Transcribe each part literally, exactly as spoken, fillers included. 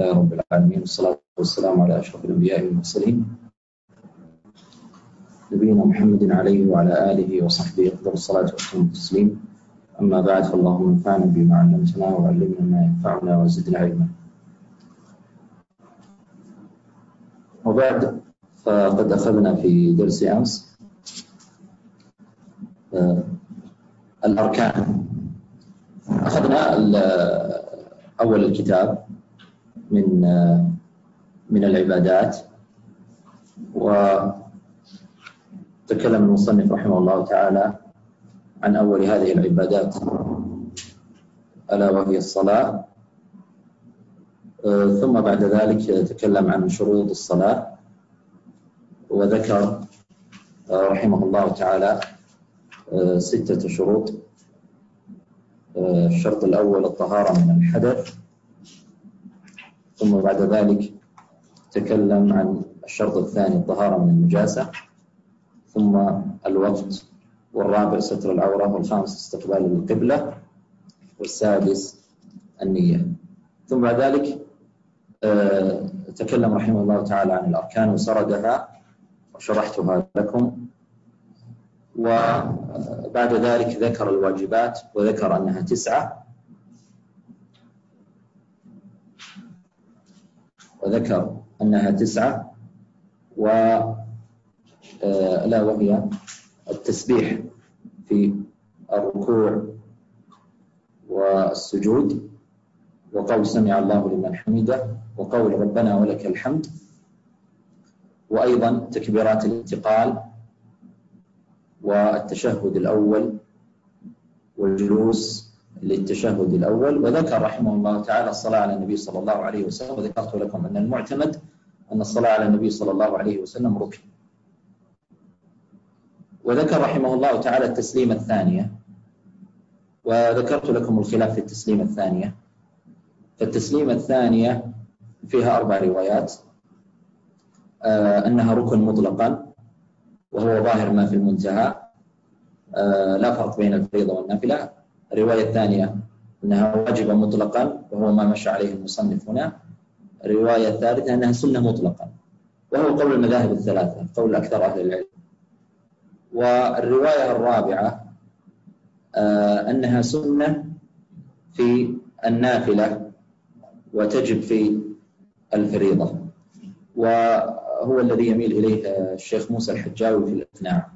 لله رب العالمين، والصلاة والسلام على أشرف الأنبياء والمرسلين نبينا محمد عليه وعلى آله وصحبه أفضل الصلاة وأتم التسليم. أما بعد، فاللهم انفعنا بما علمتنا وعلمنا ما ينفعنا وزدنا علما. وبعد، فقد أخذنا في درس أمس الأركان. أخذنا أول الكتاب من من العبادات، وتكلم المصنف رحمه الله تعالى عن أول هذه العبادات ألا وهي الصلاة. ثم بعد ذلك تكلم عن شروط الصلاة، وذكر رحمه الله تعالى ستة شروط. الشرط الأول الطهارة من الحدث، ثم بعد ذلك تكلم عن الشرط الثاني الطهارة من النجاسة، ثم الوقت، والرابع ستر العورة، والخامس استقبال القبلة، والسادس النية. ثم بعد ذلك تكلم رحمه الله تعالى عن الأركان وسردها وشرحتها لكم، وبعد ذلك ذكر الواجبات وذكر أنها تسعة، وذكر أنها تسعة ولا وهي التسبيح في الركوع والسجود، وقول سمع الله لمن حمده، وقول ربنا ولك الحمد، وأيضا تكبيرات الانتقال والتشهد الأول والجلوس للتشهد الأول. وذكر رحمه الله تعالى الصلاة على النبي صلى الله عليه وسلم، وذكرت لكم أن المعتمد أن الصلاة على النبي صلى الله عليه وسلم ركن. وذكر رحمه الله تعالى التسليمة الثانية، وذكرت لكم الخلاف في التسليمة الثانية. فالتسليمة الثانية فيها أربع روايات، آه أنها ركن مطلقا، وهو ظاهر ما في المنتهى، آه لا فرق بين الفريضة والنافلة. الرواية الثانية أنها واجبة مطلقا، وهو ما مشى عليه المصنف هنا. الرواية الثالثة أنها سنة مطلقا، وهو قول المذاهب الثلاثة، قول أكثر أهل العلم. والرواية الرابعة آه أنها سنة في النافلة وتجب في الفريضة، وهو الذي يميل إليه الشيخ موسى الحجاوي في الإقناع.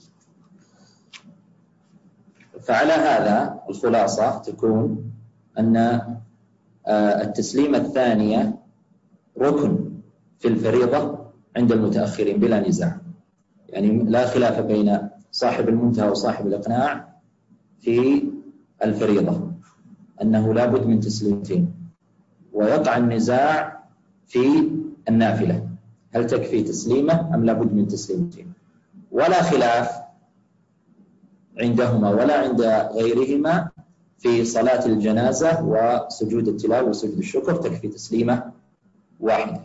فعلى هذا الخلاصة تكون أن التسليمة الثانية ركن في الفريضة عند المتأخرين بلا نزاع، يعني لا خلاف بين صاحب المنتهى وصاحب الإقناع في الفريضة أنه لا بد من تسليمتين. ويقع النزاع في النافلة، هل تكفي تسليمة أم لا بد من تسليمتين؟ ولا خلاف عندهما ولا عند غيرهما في صلاة الجنازة وسجود التلاوة وسجود الشكر، تكفي تسليمة واحدة.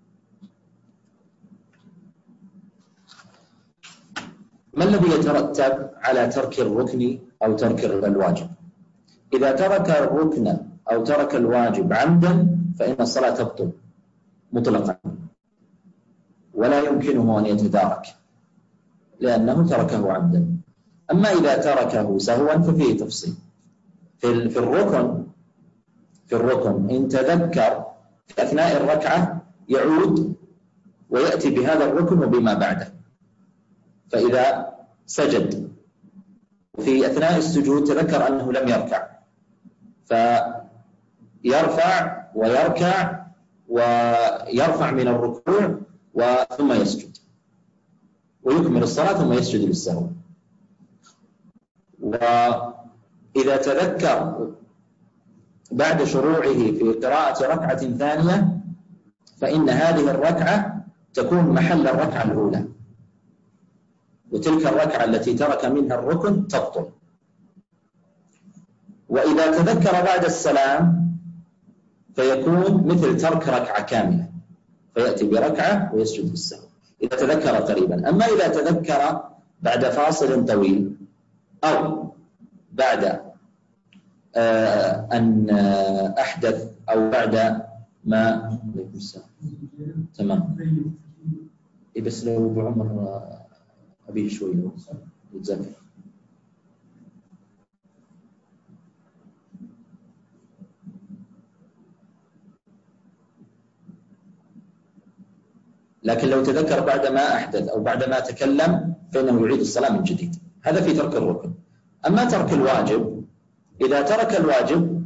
ما الذي يترتب على ترك الركن أو ترك الواجب؟ إذا ترك الركن أو ترك الواجب عمدا فإن الصلاة تبطل مطلقا، ولا يمكنه أن يتدارك لأنه تركه عمدا. أما إذا تركه سهوا ففيه تفصيل. في في الركن في الركن إن تذكر في أثناء الركعة يعود ويأتي بهذا الركن وبما بعده. فإذا سجد في أثناء السجود تذكر أنه لم يركع، فيرفع ويركع ويرفع من الركوع ثم يسجد ويكمل الصلاة ثم يسجد للسهو. وإذا تذكر بعد شروعه في قراءة ركعة ثانية فإن هذه الركعة تكون محل الركعة الأولى، وتلك الركعة التي ترك منها الركن تبطل. وإذا تذكر بعد السلام فيكون مثل ترك ركعة كاملة، فيأتي بركعة ويسجد بالسهو إذا تذكر قريبا. أما إذا تذكر بعد فاصل طويل أو بعد أن أحدث أو بعد ما عليكم السلام. تمام. إيه بس لو أبو عمر أبيه شوي لو يتذكر. لكن لو تذكر بعدما أحدث أو بعدما تكلم فإنه يعيد الصلاة من جديد. هذا في ترك الركن. أما ترك الواجب، إذا ترك الواجب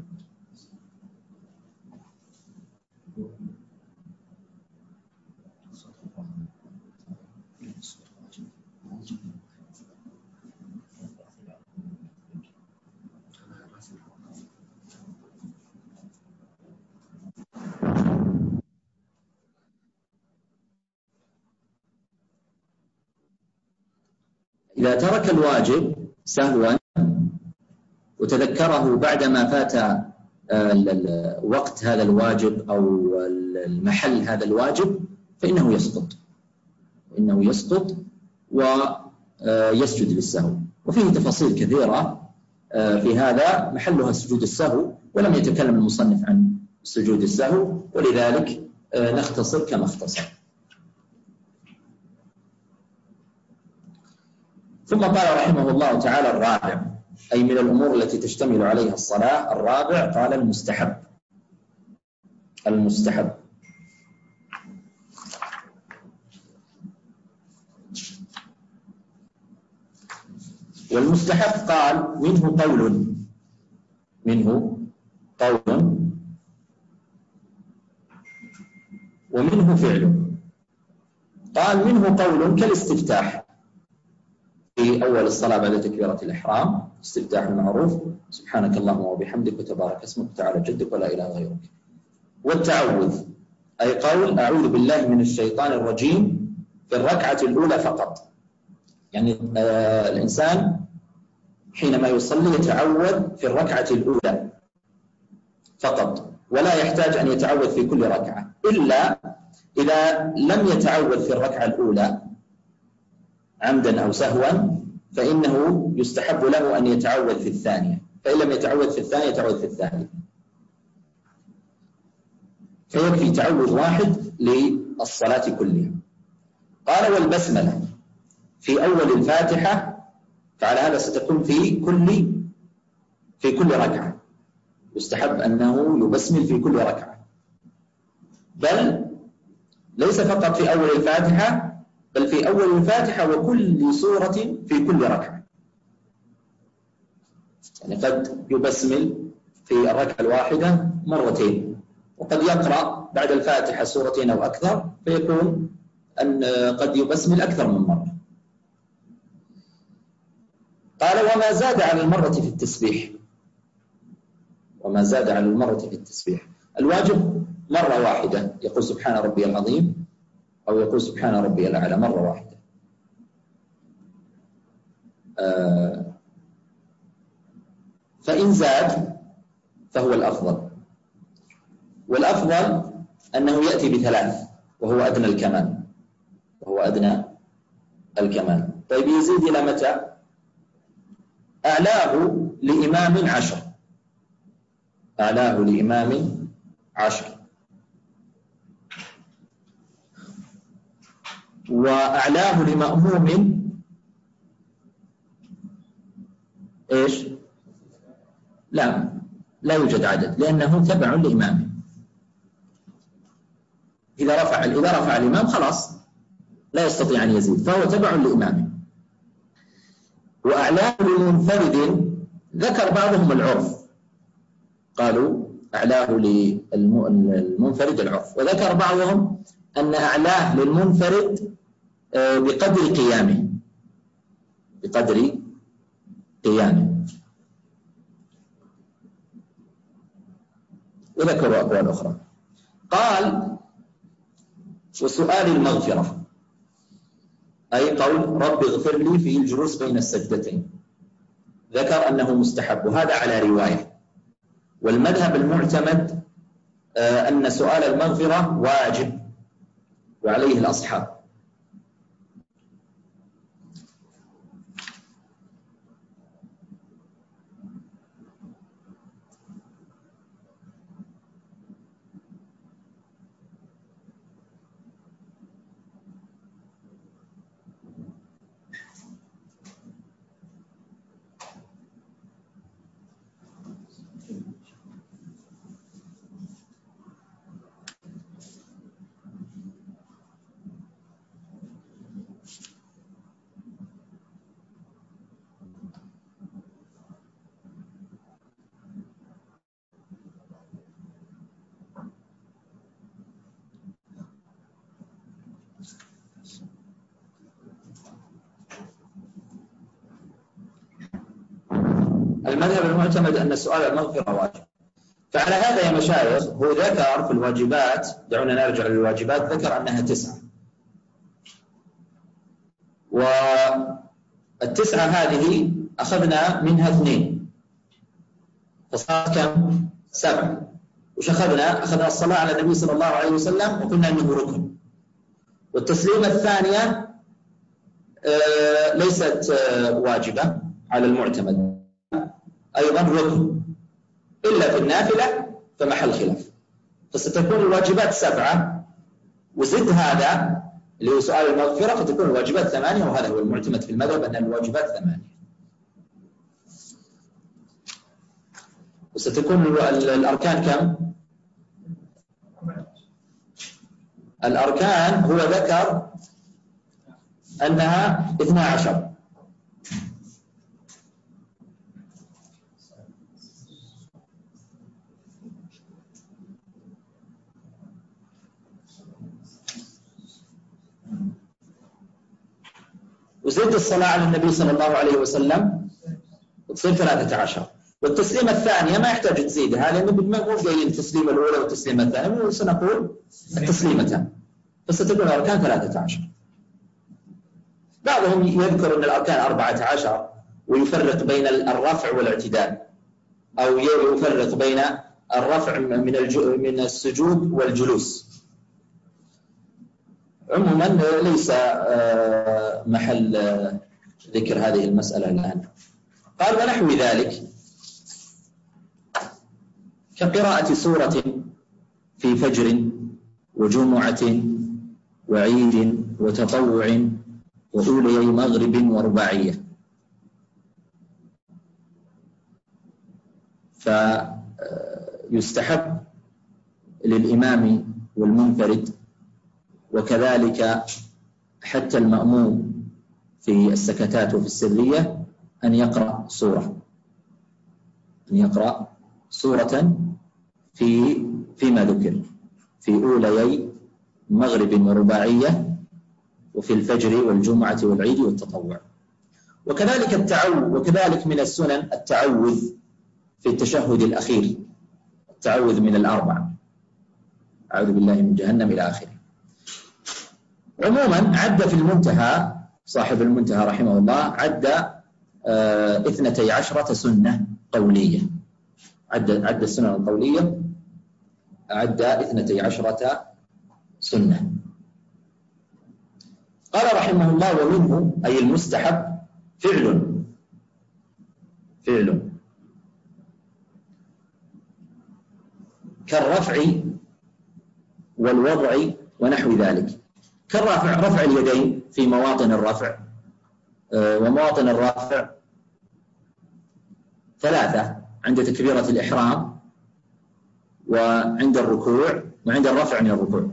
إذا ترك الواجب سهوا وتذكره بعدما فات وقت هذا الواجب أو المحل هذا الواجب فإنه يسقط إنه يسقط ويسجد للسهو. وفيه تفاصيل كثيرة في هذا محلها سجود السهو، ولم يتكلم المصنف عن سجود السهو، ولذلك نختصر كما اختصر. ثم قال رحمه الله تعالى الرابع، أي من الأمور التي تشتمل عليها الصلاة. الرابع قال المستحب. المستحب والمستحب قال منه قول منه قول ومنه فعل. قال منه قول كالاستفتاح في أول الصلاة بعد تكبيرة الإحرام، استفتاح المعروف سبحانك اللهم وبحمدك وتبارك اسمك وتعالى جدك ولا إله غيرك. والتعوذ أي قول أعوذ بالله من الشيطان الرجيم في الركعة الأولى فقط. يعني آه الإنسان حينما يصلي يتعوذ في الركعة الأولى فقط، ولا يحتاج أن يتعوذ في كل ركعة، إلا إذا لم يتعوذ في الركعة الأولى عمدا أو سهوا فإنه يستحب له أن يتعوذ في الثانية، فإن لم يتعوذ في الثانية يتعوذ في الثالثة، فيكفي تعوذ واحد للصلاة كلها. قال والبسملة في أول الفاتحة، فعلى هذا ستكون في كل في كل ركعة، يستحب أنه يبسمل في كل ركعة، بل ليس فقط في أول الفاتحة بل في أول الفاتحة وكل سورة في كل ركعة. يعني قد يبسمل في الركعة الواحدة مرتين، وقد يقرأ بعد الفاتحة سورتين أو أكثر، فيكون أن قد يبسمل أكثر من مرة. قال وما زاد على المرة في التسبيح. وما زاد على المرة في التسبيح، الواجب مرة واحدة يقول سبحان ربي العظيم أو يقول سبحان ربي الأعلى مرة واحدة. آه فإن زاد فهو الأفضل، والأفضل أنه يأتي بثلاث وهو أدنى الكمال وهو أدنى الكمال. طيب يزيد إلى متى؟ أعلاه لإمام عشر أعلاه لإمام عشر وأعلاه لمأموم إيش؟ لا لا يوجد عدد، لأنه تبع لإمامه. إذا رفع إذا رفع الإمام خلاص لا يستطيع أن يزيد، فهو تبع لإمامه. وأعلاه لمنفرد ذكر بعضهم العرف، قالوا أعلاه للمنفرد العرف، وذكر بعضهم أن أعلاه للمنفرد بقدر قيامه بقدر قيامه وذكروا أقوال أخرى. قال وسؤال المغفرة، أي قول رب اغفر لي في الجلوس بين السجدتين، ذكر أنه مستحب، وهذا على رواية. والمذهب المعتمد أن سؤال المغفرة واجب وعليه الأصحاب. المذهب المعتمد أن سؤال المغفرة واجب. فعلى هذا يا مشايخ هو ذكر في الواجبات، دعونا نرجع للواجبات، ذكر أنها تسعة، والتسعة هذه أخذنا منها اثنين فصارت كم؟ سبعة. وش أخذنا؟ أخذنا الصلاة على النبي صلى الله عليه وسلم وقلنا أنه ركن، والتسليمة الثانية آه ليست آه واجبة على المعتمد، أيضا ركن إلا في النافلة فمحل خلاف. فستكون الواجبات سبعة وزد هذا اللي هو سؤال المغفرة فتكون الواجبات ثمانية، وهذا هو المعتمد في المذهب أن الواجبات ثمانية. وستكون الأركان كم؟ الأركان هو ذكر أنها اثنا عشر. وزد الصلاة على النبي صلى الله عليه وسلم وتصير ثلاثة عشر. والتسليمة الثانية ما يحتاج تزيدها لأنه ما نقول قايلين التسليمة الأولى والتسليمة الثانية، سنقول التسليمتان، فستكون الأركان ثلاثة عشر. بعضهم يذكر أن الأركان أربعة عشر ويفرق بين الرفع والاعتدال، أو يفرق بين الرفع من من السجود والجلوس. عموما ليس محل ذكر هذه المسألة الآن. قال ونحو ذلك كقراءة سورة في فجر وجمعة وعيد وتطوع وأولي مغرب ورباعية. فيستحب للإمام والمنفرد وكذلك حتى المأموم في السكتات وفي السرية أن يقرأ سورة أن يقرأ سورة في فيما ذكر في أوليي مغرب ورباعية وفي الفجر والجمعة والعيد والتطوع. وكذلك التعوذ، وكذلك من السنن التعوذ في التشهد الأخير، التعوذ من الأربع، أعوذ بالله من جهنم إلى آخره. عموما عد في المنتهى صاحب المنتهى رحمه الله عد آه اثنتي عشرة سنة قولية، عد عد السنن القولية عد اثنتي عشرة سنة. قال رحمه الله ومنه أي المستحب فعل فعل كالرفع والوضع ونحو ذلك. كالرفع رفع اليدين في مواطن الرفع، ومواطن الرفع ثلاثة: عند تكبيرة الإحرام وعند الركوع وعند الرفع من الركوع.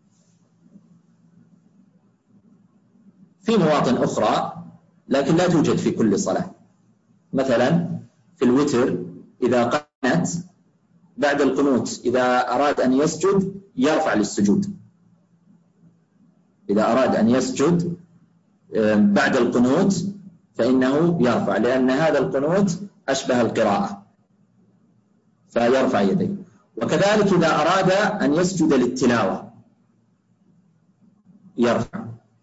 في مواطن أخرى لكن لا توجد في كل صلاة، مثلا في الوتر إذا قنت بعد القنوت إذا أراد أن يسجد يرفع للسجود، إذا أراد أن يسجد بعد القنوت فإنه يرفع، لأن هذا القنوت أشبه القراءة فيرفع يديه. وكذلك إذا أراد أن يسجد للتلاوة يرفع.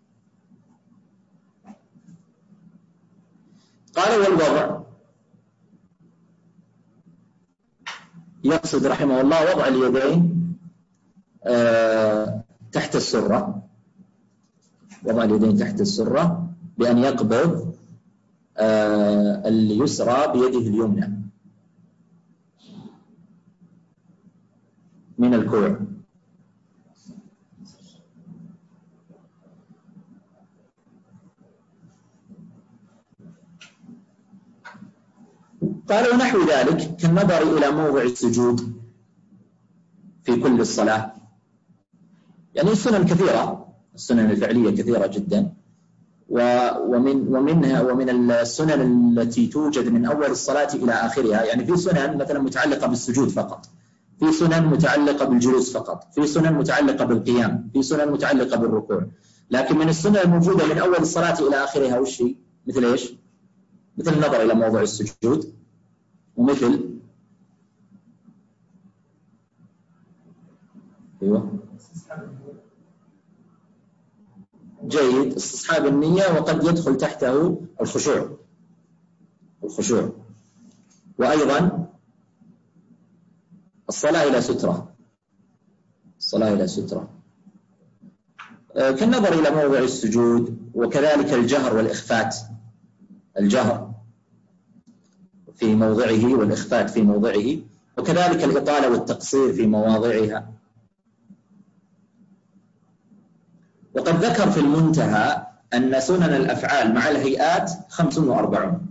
قال والوضع يقصد رحمه الله وضع اليدين تحت السرة، وضع اليدين تحت السرة بأن يقبض اليسرى بيده اليمنى من الكوع. قال ونحو ذلك كالنظر إلى موضع السجود في كل الصلاة. يعني السنن كثيرة، السنن الفعلية كثيرة جدا، ومن ومنها ومن السنن التي توجد من أول الصلاة إلى آخرها. يعني في سنن مثلا متعلقة بالسجود فقط، في سنن متعلقة بالجلوس فقط، في سنن متعلقة بالقيام، في سنن متعلقة بالركوع. لكن من السنن الموجودة من أول الصلاة إلى آخرها وش هي؟ مثل إيش؟ مثل النظر إلى موضع السجود، ومثل أيوة جيد، استصحاب النية، وقد يدخل تحته الخشوع الخشوع وأيضا الصلاة إلى سترة الصلاة إلى سترة كالنظر إلى موضع السجود، وكذلك الجهر والإخفات، الجهر في موضعه والإخفات في موضعه، وكذلك الإطالة والتقصير في مواضعها. وقد ذكر في المنتهى أن سنن الأفعال مع الهيئات خمس وأربعون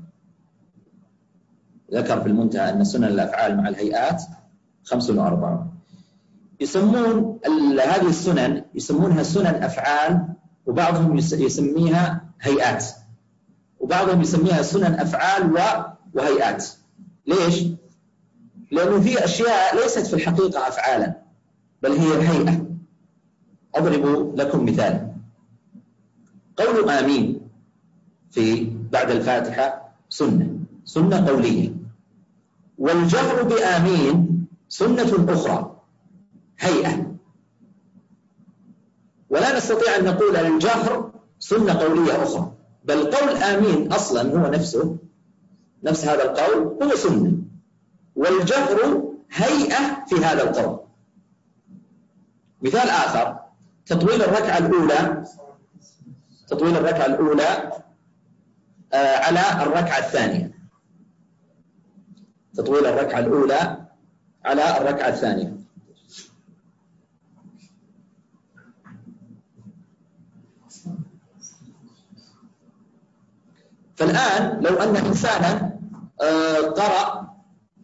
ذكر في المنتهى أن سنن الأفعال مع الهيئات خمس وأربعون. يسمون هذه السنن يسمونها سنن أفعال، وبعضهم يسميها هيئات، وبعضهم يسميها سنن أفعال وهيئات. ليش؟ لأنه في أشياء ليست في الحقيقة أفعالا بل هي هيئة. أضرب لكم مثال. قول آمين في بعد الفاتحة سنة سنة قولية، والجهر بآمين سنة أخرى هيئة. ولا نستطيع أن نقول الجهر سنة قولية أخرى، بل قول آمين أصلا هو نفسه نفس هذا القول هو سنة، والجهر هيئة في هذا القول. مثال آخر، تطويل الركعة الأولى تطويل الركعة الأولى آه على الركعة الثانية تطويل الركعة الأولى على الركعة الثانية. فالآن لو أن إنسانا آه قرأ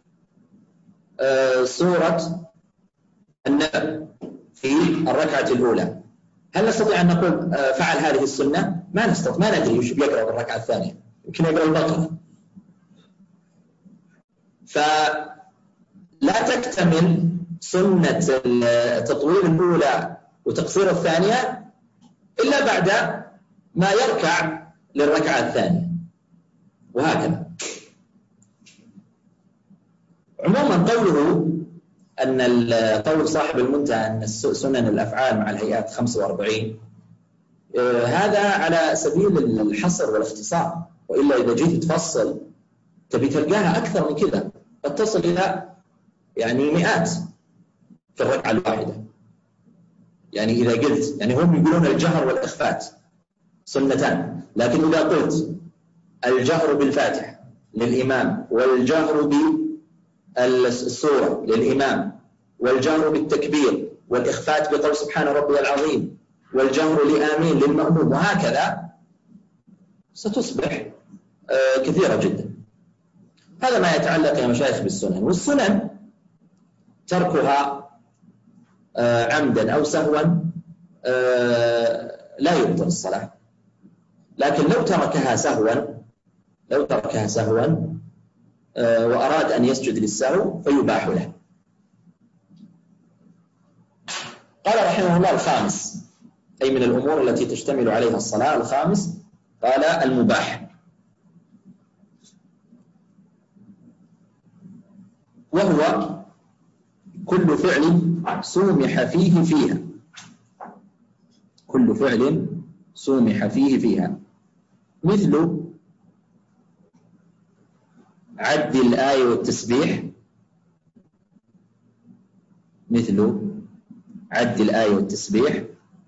آه سورة النبأ في الركعة الأولى، هل نستطيع أن نقول فعل هذه السنة؟ ما نستطيع، ما ندري وش بيقرأ بالركعة الثانية، يمكن يقرأ البقرة. فلا تكتمل سنة التطويل الأولى وتقصير الثانية إلا بعد ما يركع للركعة الثانية، وهكذا. عموما قوله أن قول صاحب المنتهى أن سنن الأفعال مع الهيئات خمسة وأربعين هذا على سبيل الحصر والاختصار، وإلا إذا جيت تفصل تبي تلقاها أكثر من كذا، قد تصل إلى يعني مئات في الركعة الواحدة. يعني إذا قلت يعني هم يقولون الجهر والإخفات سنتان، لكن إذا قلت الجهر بالفاتحة للإمام، والجهر بالسورة للإمام، والجهر بالتكبير، والإخفات بقول سبحان ربي العظيم، والجهر لآمين للمأموم، وهكذا ستصبح كثيرة جدا. هذا ما يتعلق يا مشايخ بالسنن. والسنن تركها عمدا أو سهوا لا يبطل الصلاة، لكن لو تركها سهوا لو تركها سهوا وأراد أن يسجد للسهو فيباح له. قال رحمه الله الخامس، أي من الأمور التي تشتمل عليها الصلاة، الخامس قال المباح، وهو كل فعل سومح فيه فيها كل فعل سومح فيه فيها مثل عد الآية والتسبيح مثل عد الآية والتسبيح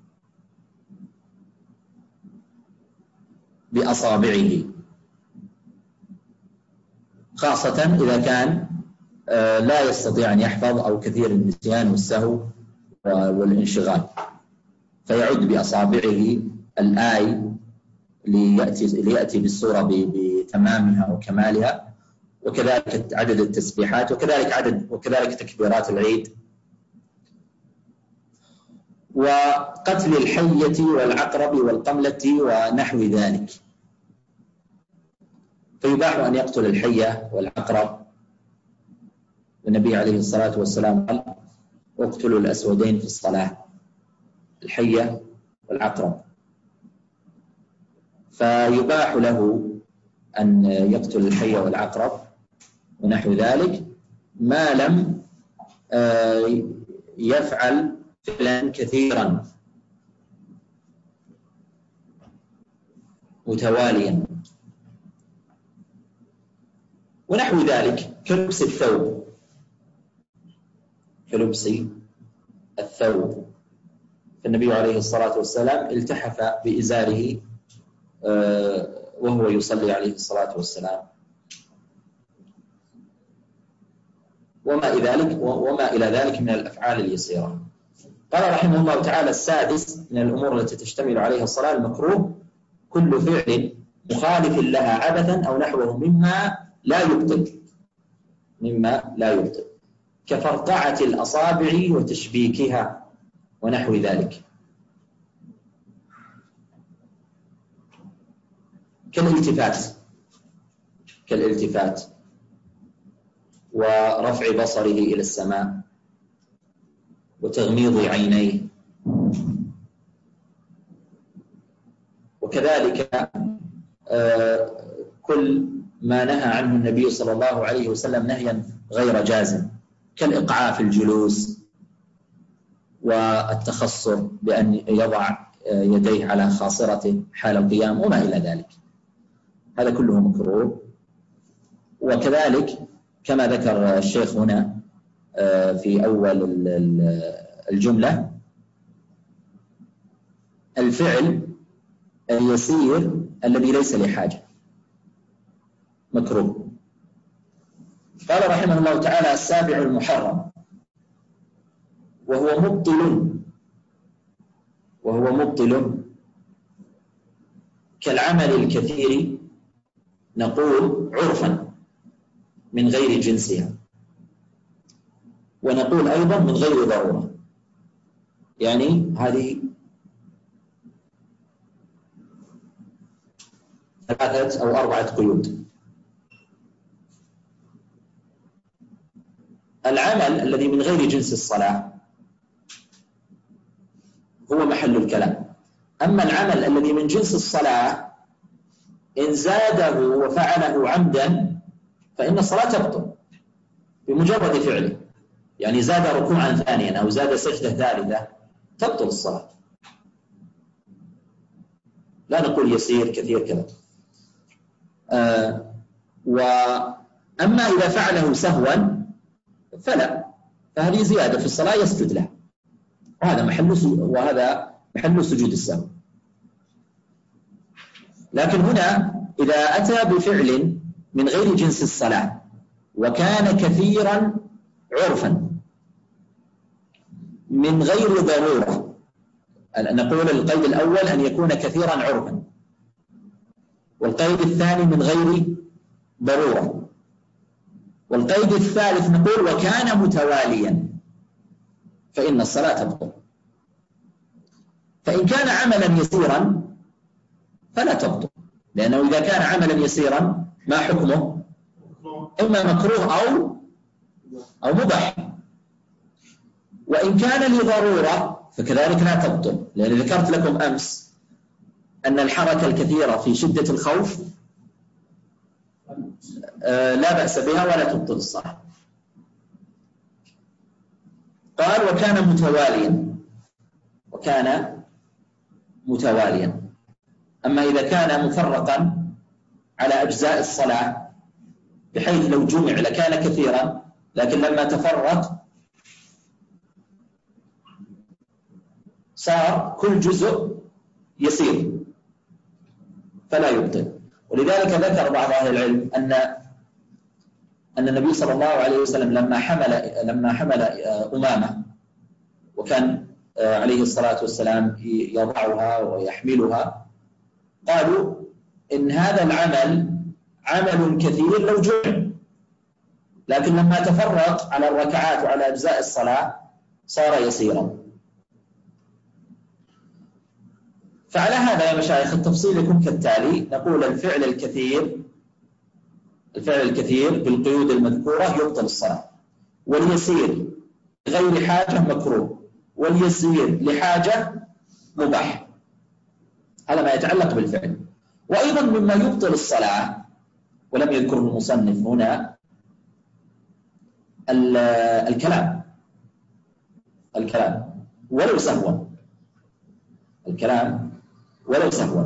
بأصابعه، خاصة إذا كان لا يستطيع أن يحفظ أو كثير النسيان والسهو والانشغال، فيعد بأصابعه الآية ليأتي, ليأتي بالسورة بتمامها وكمالها، وكذلك عدد التسبيحات، وكذلك عدد وكذلك تكبيرات العيد، وقتل الحية والعقرب والقملة ونحو ذلك. فيباح أن يقتل الحية والعقرب، النبي عليه الصلاة والسلام قال اقتلوا الأسودين في الصلاة، الحية والعقرب. فيباح له أن يقتل الحية والعقرب ونحو ذلك، ما لم يفعل فعلا كثيرا متواليا، ونحو ذلك كلبس الثوب كلبس الثوب فالنبي عليه الصلاة والسلام التحف بإزاره وهو يصلي عليه الصلاة والسلام، وما إلى ذلك وما إلى ذلك من الأفعال اليسيرة. قال رحمه الله تعالى: السادس من الأمور التي تشتمل عليها الصلاة المكروه كل فعل مخالف لها عبثا أو نحوه مما لا يبطل مما لا يبطل كفرقعة الأصابع وتشبيكها ونحو ذلك، كالالتفات كالالتفات ورفع بصره إلى السماء وتغميض عينيه، وكذلك كل ما نهى عنه النبي صلى الله عليه وسلم نهيا غير جازم، كالإقعاء في الجلوس والتخصر بأن يضع يديه على خاصرته حال القيام وما إلى ذلك، هذا كله مكروه. وكذلك كما ذكر الشيخ هنا في أول الجملة الفعل اليسير الذي ليس لحاجة مكروه. قال رحمه الله تعالى: السابع المحرم وهو مبطل وهو مبطل كالعمل الكثير، نقول عرفا من غير جنسها، ونقول أيضا من غير ضرورة، يعني هذه ثلاثة أو أربعة قيود. العمل الذي من غير جنس الصلاة هو محل الكلام، أما العمل الذي من جنس الصلاة إن زاده وفعله عمدا فإن الصلاة تبطل بمجرد فعله، يعني زاد ركوعا ثانيا أو زاد سجدة ثالثة تبطل الصلاة، لا نقول يسير كثير كذا. آه وأما إذا فعله سهوا فلا، فهذه زيادة في الصلاة يسجد لها، وهذا محل وهذا محل سجود السهو. لكن هنا إذا أتى بفعل من غير جنس الصلاة وكان كثيرا عرفا من غير ضرورة، نقول القيد الأول أن يكون كثيرا عرفا، والقيد الثاني من غير ضرورة، والقيد الثالث نقول وكان متواليا فإن الصلاة تبطل. فإن كان عملا يسيرا فلا تبطل، لأنه إذا كان عملا يسيرا ما حكمه؟ إما مكروه أو أو مباح. وإن كان لضرورة فكذلك لا تبطل، لأن ذكرت لكم أمس أن الحركة الكثيرة في شدة الخوف لا بأس بها ولا تبطل الصلاة. قال وكان متواليا وكان متواليا أما إذا كان مفرقا على أجزاء الصلاة بحيث لو جمع لكان كثيرا، لكن لما تفرق صار كل جزء يسير فلا يبطل. ولذلك ذكر بعض أهل العلم أن أن النبي صلى الله عليه وسلم لما حمل لما حمل أمامة وكان عليه الصلاة والسلام يضعها ويحملها، قالوا إن هذا العمل عمل كثير لو جمع، لكن لما تفرق على الركعات وعلى أجزاء الصلاة صار يسيرا. فعلى هذا يا مشايخ التفصيل يكون كالتالي: نقول الفعل الكثير الفعل الكثير بالقيود المذكورة يبطل الصلاة، واليسير غير حاجة مكروه، واليسير لحاجة مباح. هذا ما يتعلق بالفعل. وأيضا مما يبطل الصلاة ولم يذكره المصنف هنا الكلام الكلام ولو سهوا، الكلام ولو سهوا.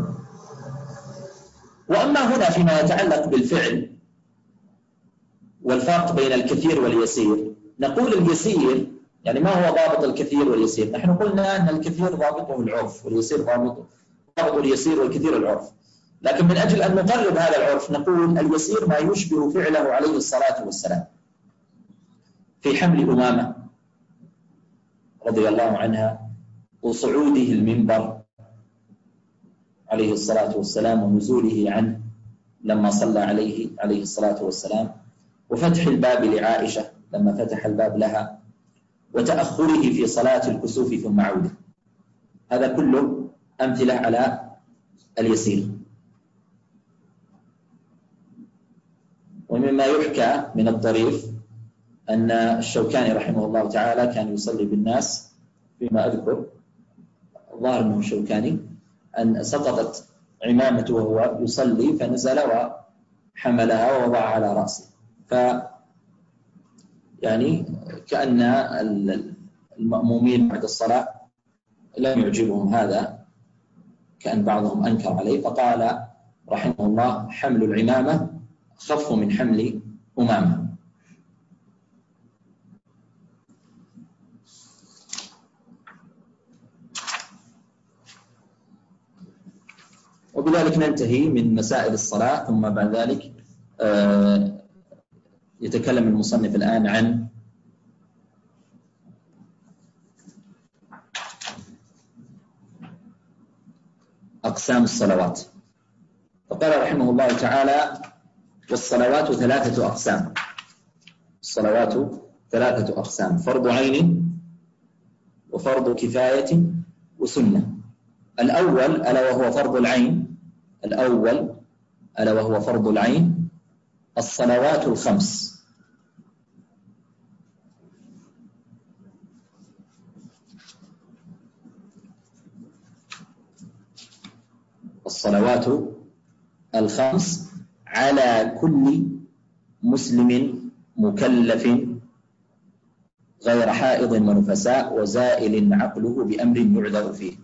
وأما هنا فيما يتعلق بالفعل والفرق بين الكثير واليسير، نقول اليسير يعني ما هو ضابط الكثير واليسير؟ نحن قلنا أن الكثير ضابطه العرف واليسير ضابطه ضابط اليسير والكثير العرف، لكن من أجل أن نقرب هذا العرف نقول اليسير ما يشبه فعله عليه الصلاة والسلام في حمل أمامة رضي الله عنها وصعوده المنبر عليه الصلاة والسلام ونزوله عنه لما صلى عليه عليه الصلاة والسلام، وفتح الباب لعائشة لما فتح الباب لها، وتأخره في صلاة الكسوف ثم عوده. هذا كله أمثلة على اليسير. ومما يحكى من الطريف أن الشوكاني رحمه الله تعالى كان يصلي بالناس، فيما أذكر ظاهر أنه الشوكاني، أن سقطت عمامته وهو يصلي فنزل وحملها ووضعها على رأسه، ف يعني كأن المأمومين بعد الصلاة لم يعجبهم هذا، كأن بعضهم أنكر عليه، فقال رحمه الله حمل العمامة خف من حمل أمامة. وبذلك ننتهي من مسائل الصلاة، ثم بعد ذلك يتكلم المصنف الآن عن أقسام الصلوات. فقال رحمه الله تعالى والصلوات ثلاثة أقسام. الصلوات ثلاثة أقسام: فرض عين وفرض كفاية وسنة. الأول ألا وهو فرض العين الأول ألا وهو فرض العين الصلوات الخمس. الصلوات الخمس على كل مسلم مكلف غير حائض ونفساء وزائل عقله بأمر يعذر فيه.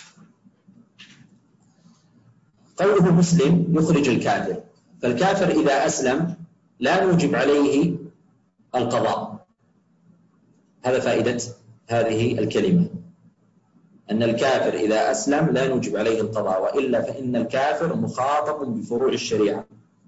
قوله مسلم يخرج الكافر، فالكافر إذا أسلم لا نوجب عليه القضاء. هذا فائدة هذه الكلمة، أن الكافر إذا أسلم لا نوجب عليه القضاء، وإلا فإن الكافر مخاطب بفروع الشريعة.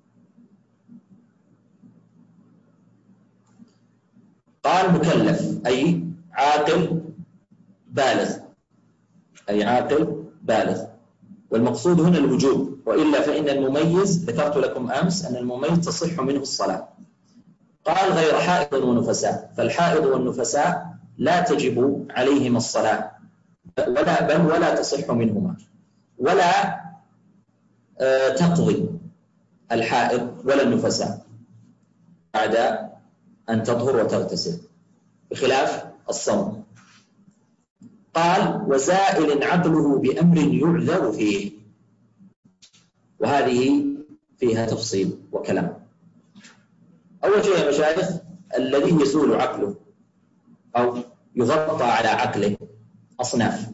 قال مكلف أي عاقل بالغ، أي عاقل بالغ، والمقصود هنا الوجوب، وإلا فإن المميز ذكرت لكم أمس أن المميز تصح منه الصلاة. قال غير حائض ونفساء، فالحائض والنفساء لا تجب عليهما الصلاة ولا بل ولا تصح منهما، ولا تقضي الحائض ولا النفساء بعد أن تطهر وتغتسل، بخلاف الصوم. قال وزائل عقله بأمر يعذر فيه، وهذه فيها تفصيل وكلام. أول شيء يا مشايخ الذي يزول عقله أو يغطى على عقله أصناف.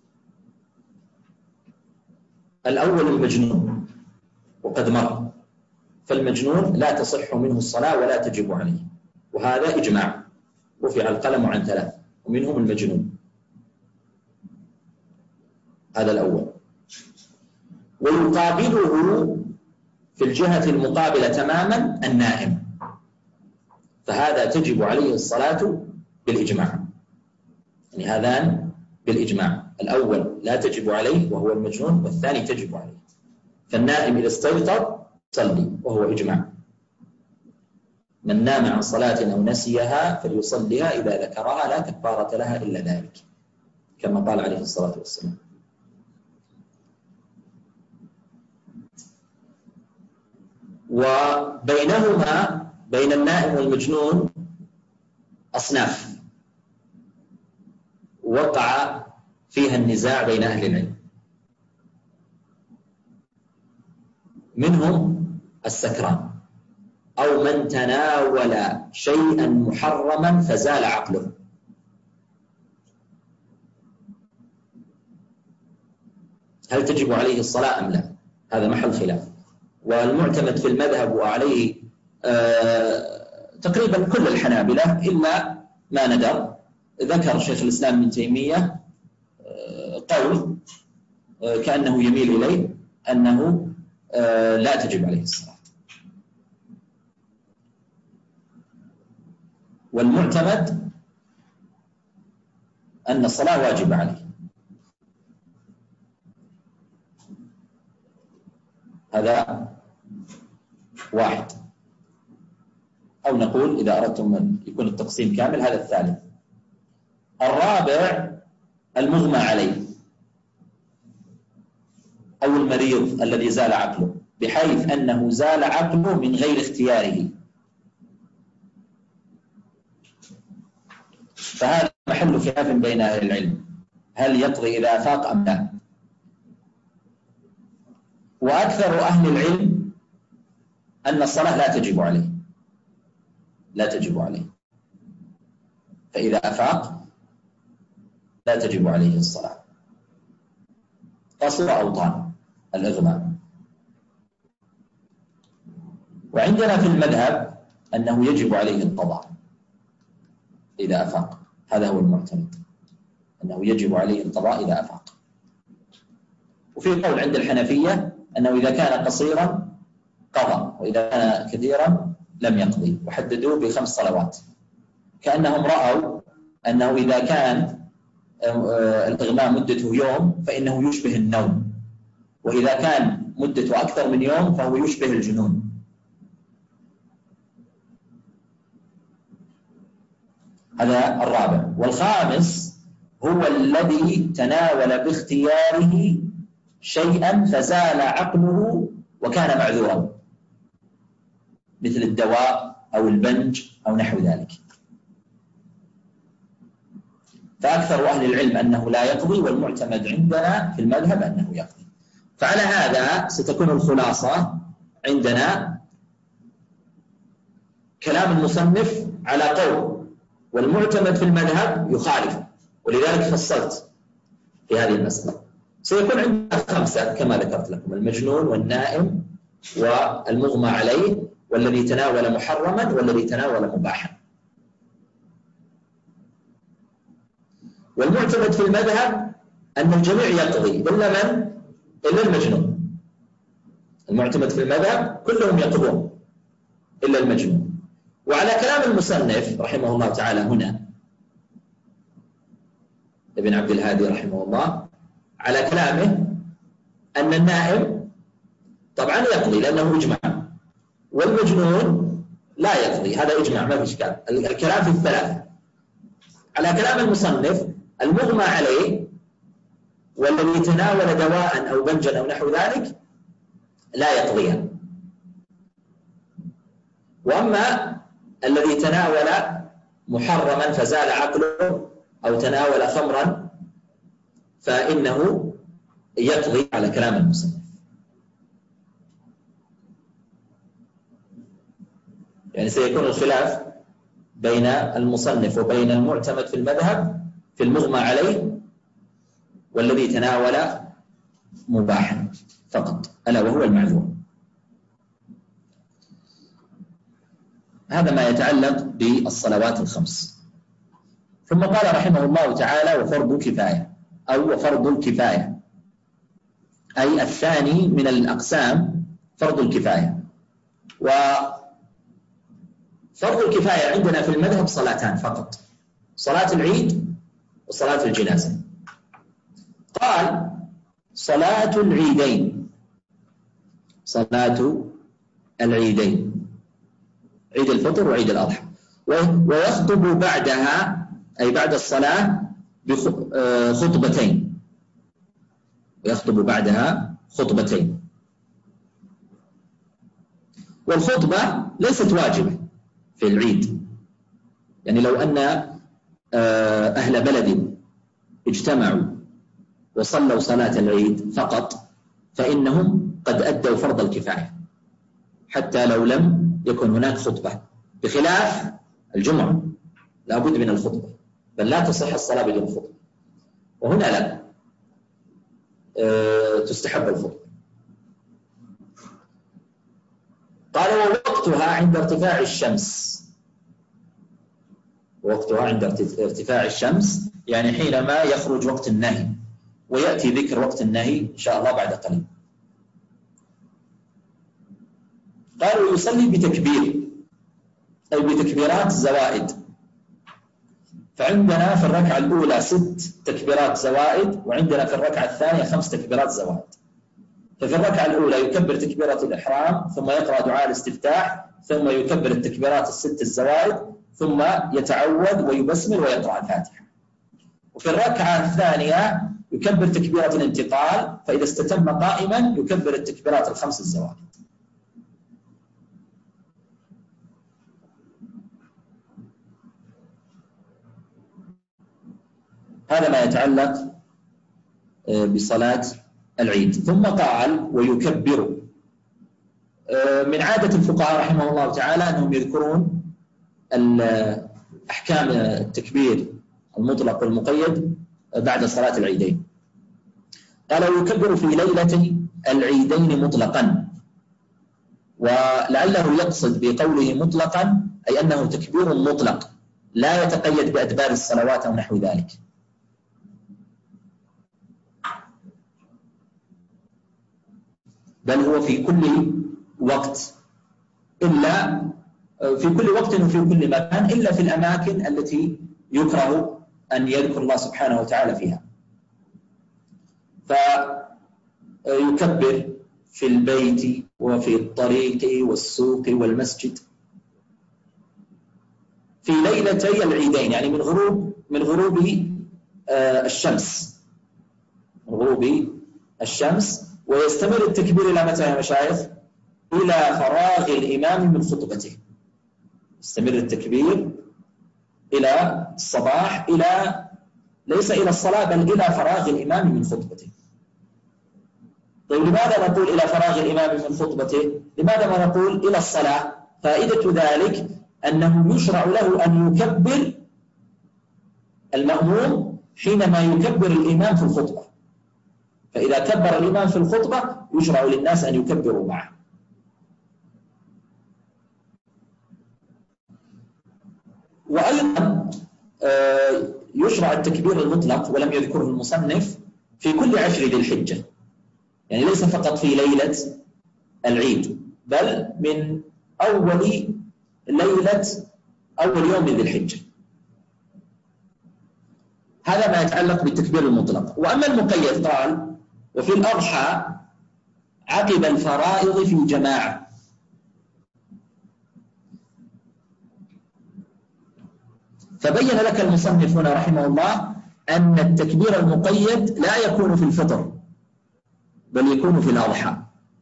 الأول المجنون، وقد مر، فالمجنون لا تصح منه الصلاة ولا تجب عليه، وهذا إجماع، رفع القلم عن ثلاث ومنهم المجنون. هذا الأول. ويقابله في الجهة المقابلة تماما النائم، فهذا تجب عليه الصلاة بالإجماع، يعني هذان بالإجماع. الأول لا تجب عليه وهو المجنون، والثاني تجب عليه. فالنائم إذا استيقظ صلي وهو إجماع. من نام عن صلاة أو نسيها فليصليها إذا ذكرها لا كفارة لها إلا ذلك، كما قال عليه الصلاة والسلام. وبينهما بين النائم والمجنون أصناف وقع فيها النزاع بين أهل العلم. منهم السكران، أو من تناول شيئا محرما فزال عقله. هل تجب عليه الصلاة أم لا؟ هذا محل خلاف. والمعتمد في المذهب وعليه آه تقريبا كل الحنابلة إلا ما ندر، ذكر شيخ الإسلام ابن تيمية آه قول آه كأنه يميل إليه أنه آه لا تجب عليه الصلاة. والمعتمد أن الصلاة واجبة عليه. هذا واحد، أو نقول إذا أردتم أن يكون التقسيم كامل هذا الثالث. الرابع المغمى عليه أو المريض الذي زال عقله، بحيث أنه زال عقله من غير اختياره، فهذا محل خلاف بين أهل العلم، هل يقضي إذا أفاق أم لا؟ وأكثر أهل العلم أن الصلاة لا تجب عليه، لا تجب عليه، فإذا أفاق لا تجب عليه الصلاة. قصر أو طال الإغماء. وعندنا في المذهب أنه يجب عليه القضاء إذا أفاق، هذا هو المعتمد، أنه يجب عليه القضاء إذا أفاق. وفي قول عند الحنفية أنه إذا كان قصيرا قضى، وإذا كان كثيرا لم يقضي، وحددوه بخمس صلوات، كأنهم رأوا أنه إذا كان الإغماء مدته يوم فإنه يشبه النوم، وإذا كان مدته أكثر من يوم فهو يشبه الجنون. هذا الرابع. والخامس هو الذي تناول باختياره شيئا فزال عقله وكان معذورا، مثل الدواء أو البنج أو نحو ذلك، فأكثر أهل العلم أنه لا يقضي، والمعتمد عندنا في المذهب أنه يقضي. فعلى هذا ستكون الخلاصة عندنا كلام المصنف على قول، والمعتمد في المذهب يخالف، ولذلك فصلت في هذه المسألة. سيكون عندنا خمسة كما ذكرت لكم: المجنون والنائم والمغمى عليه والذي تناول محرما والذي تناول مباحا. والمعتمد في المذهب أن الجميع يقضي إلا من؟ إلا المجنون. المعتمد في المذهب كلهم يقضون إلا المجنون. وعلى كلام المصنف رحمه الله تعالى هنا ابن عبد الهادي رحمه الله، على كلامه أن النائم طبعا يقضي لأنه إجماع، والمجنون لا يقضي، هذا إجماع ما في إشكال. الكلام في الثلاثة. على كلام المصنف المغمى عليه والذي تناول دواء أو بنجا أو نحو ذلك لا يقضيها. وأما الذي تناول محرما فزال عقله أو تناول خمرا فإنه يقضي على كلام المصنف. يعني سيكون الخلاف بين المصنف وبين المعتمد في المذهب في المغمى عليه والذي تناول مباحا فقط، ألا وهو المعذور. هذا ما يتعلق بالصلوات الخمس. ثم قال رحمه الله تعالى: وفرض كفاية، أو وفرض الكفاية، أي الثاني من الأقسام فرض الكفاية. وفرض الكفاية عندنا في المذهب صلاتان فقط: صلاة العيد وصلاة الجنازة. قال: صلاة العيدين، صلاة العيدين، عيد الفطر وعيد الأضحى، ويخطب بعدها أي بعد الصلاة بخطبتين، ويخطب بعدها خطبتين. والخطبة ليست واجبة في العيد، يعني لو أن أهل بلد اجتمعوا وصلوا صلاة العيد فقط فإنهم قد أدوا فرض الكفاية، حتى لو لم يكون هناك خطبة، بخلاف الجمعة لا بد من الخطبة، بل لا تصح الصلاة بدون خطبة، وهنا لا أه تستحب الخطبة. قال ووقتها عند ارتفاع الشمس، وقتها عند ارتفاع الشمس يعني حينما يخرج وقت النهي، ويأتي ذكر وقت النهي إن شاء الله بعد قليل. قال ويصلي بتكبير أي بتكبيرات زوائد، فعندنا في الركعة الأولى ست تكبيرات زوائد، وعندنا في الركعة الثانية خمس تكبيرات زوائد. ففي الركعة الأولى يكبر تكبيرة الإحرام، ثم يقرأ دعاء الاستفتاح، ثم يكبر التكبيرات الست الزوائد، ثم يتعوذ ويبسمل ويقرأ الفاتحة. وفي الركعة الثانية يكبر تكبيرة الانتقال، فإذا استتم قائما يكبر التكبيرات الخمس الزوائد. هذا ما يتعلق بصلاة العيد. ثم قال ويكبر. من عادة الفقهاء رحمه الله تعالى أنهم يذكرون أحكام التكبير المطلق والمقيد بعد صلاة العيدين. قال ويكبر في ليلة العيدين مطلقا، ولعله يقصد بقوله مطلقا أي أنه تكبير مطلق لا يتقيد بأدبار الصلوات أو نحو ذلك. بل هو في كل وقت، إلا في كل وقت وفي كل مكان، إلا في الأماكن التي يكره أن يذكر الله سبحانه وتعالى فيها. فيكبر في البيت وفي الطريق والسوق والمسجد في ليلتي العيدين، يعني من غروب من غروب الشمس من غروب الشمس ويستمر التكبير إلى متى يا مشايخ؟ إلى فراغ الإمام من خطبته. يستمر التكبير إلى الصباح، إلى ليس إلى الصلاة بل إلى فراغ الإمام من خطبته. طيب لماذا نقول إلى فراغ الإمام من خطبته؟ لماذا ما نقول إلى الصلاة؟ فائدة ذلك أنه يشرع له أن يكبر المأموم حينما يكبر الإمام في الخطبة، فإذا كبر الإمام في الخطبة يشرع للناس أن يكبروا معه. وأيضا يشرع التكبير المطلق ولم يذكره المصنف في كل عشر ذي الحجة، يعني ليس فقط في ليلة العيد بل من أول ليلة أول يوم ذي الحجة. هذا ما يتعلق بالتكبير المطلق. وأما المقيد قال وفي الأضحى عقب الفرائض في جماعة. فبين لك المصنف هنا رحمه الله أن التكبير المقيد لا يكون في الفطر بل يكون في الأضحى.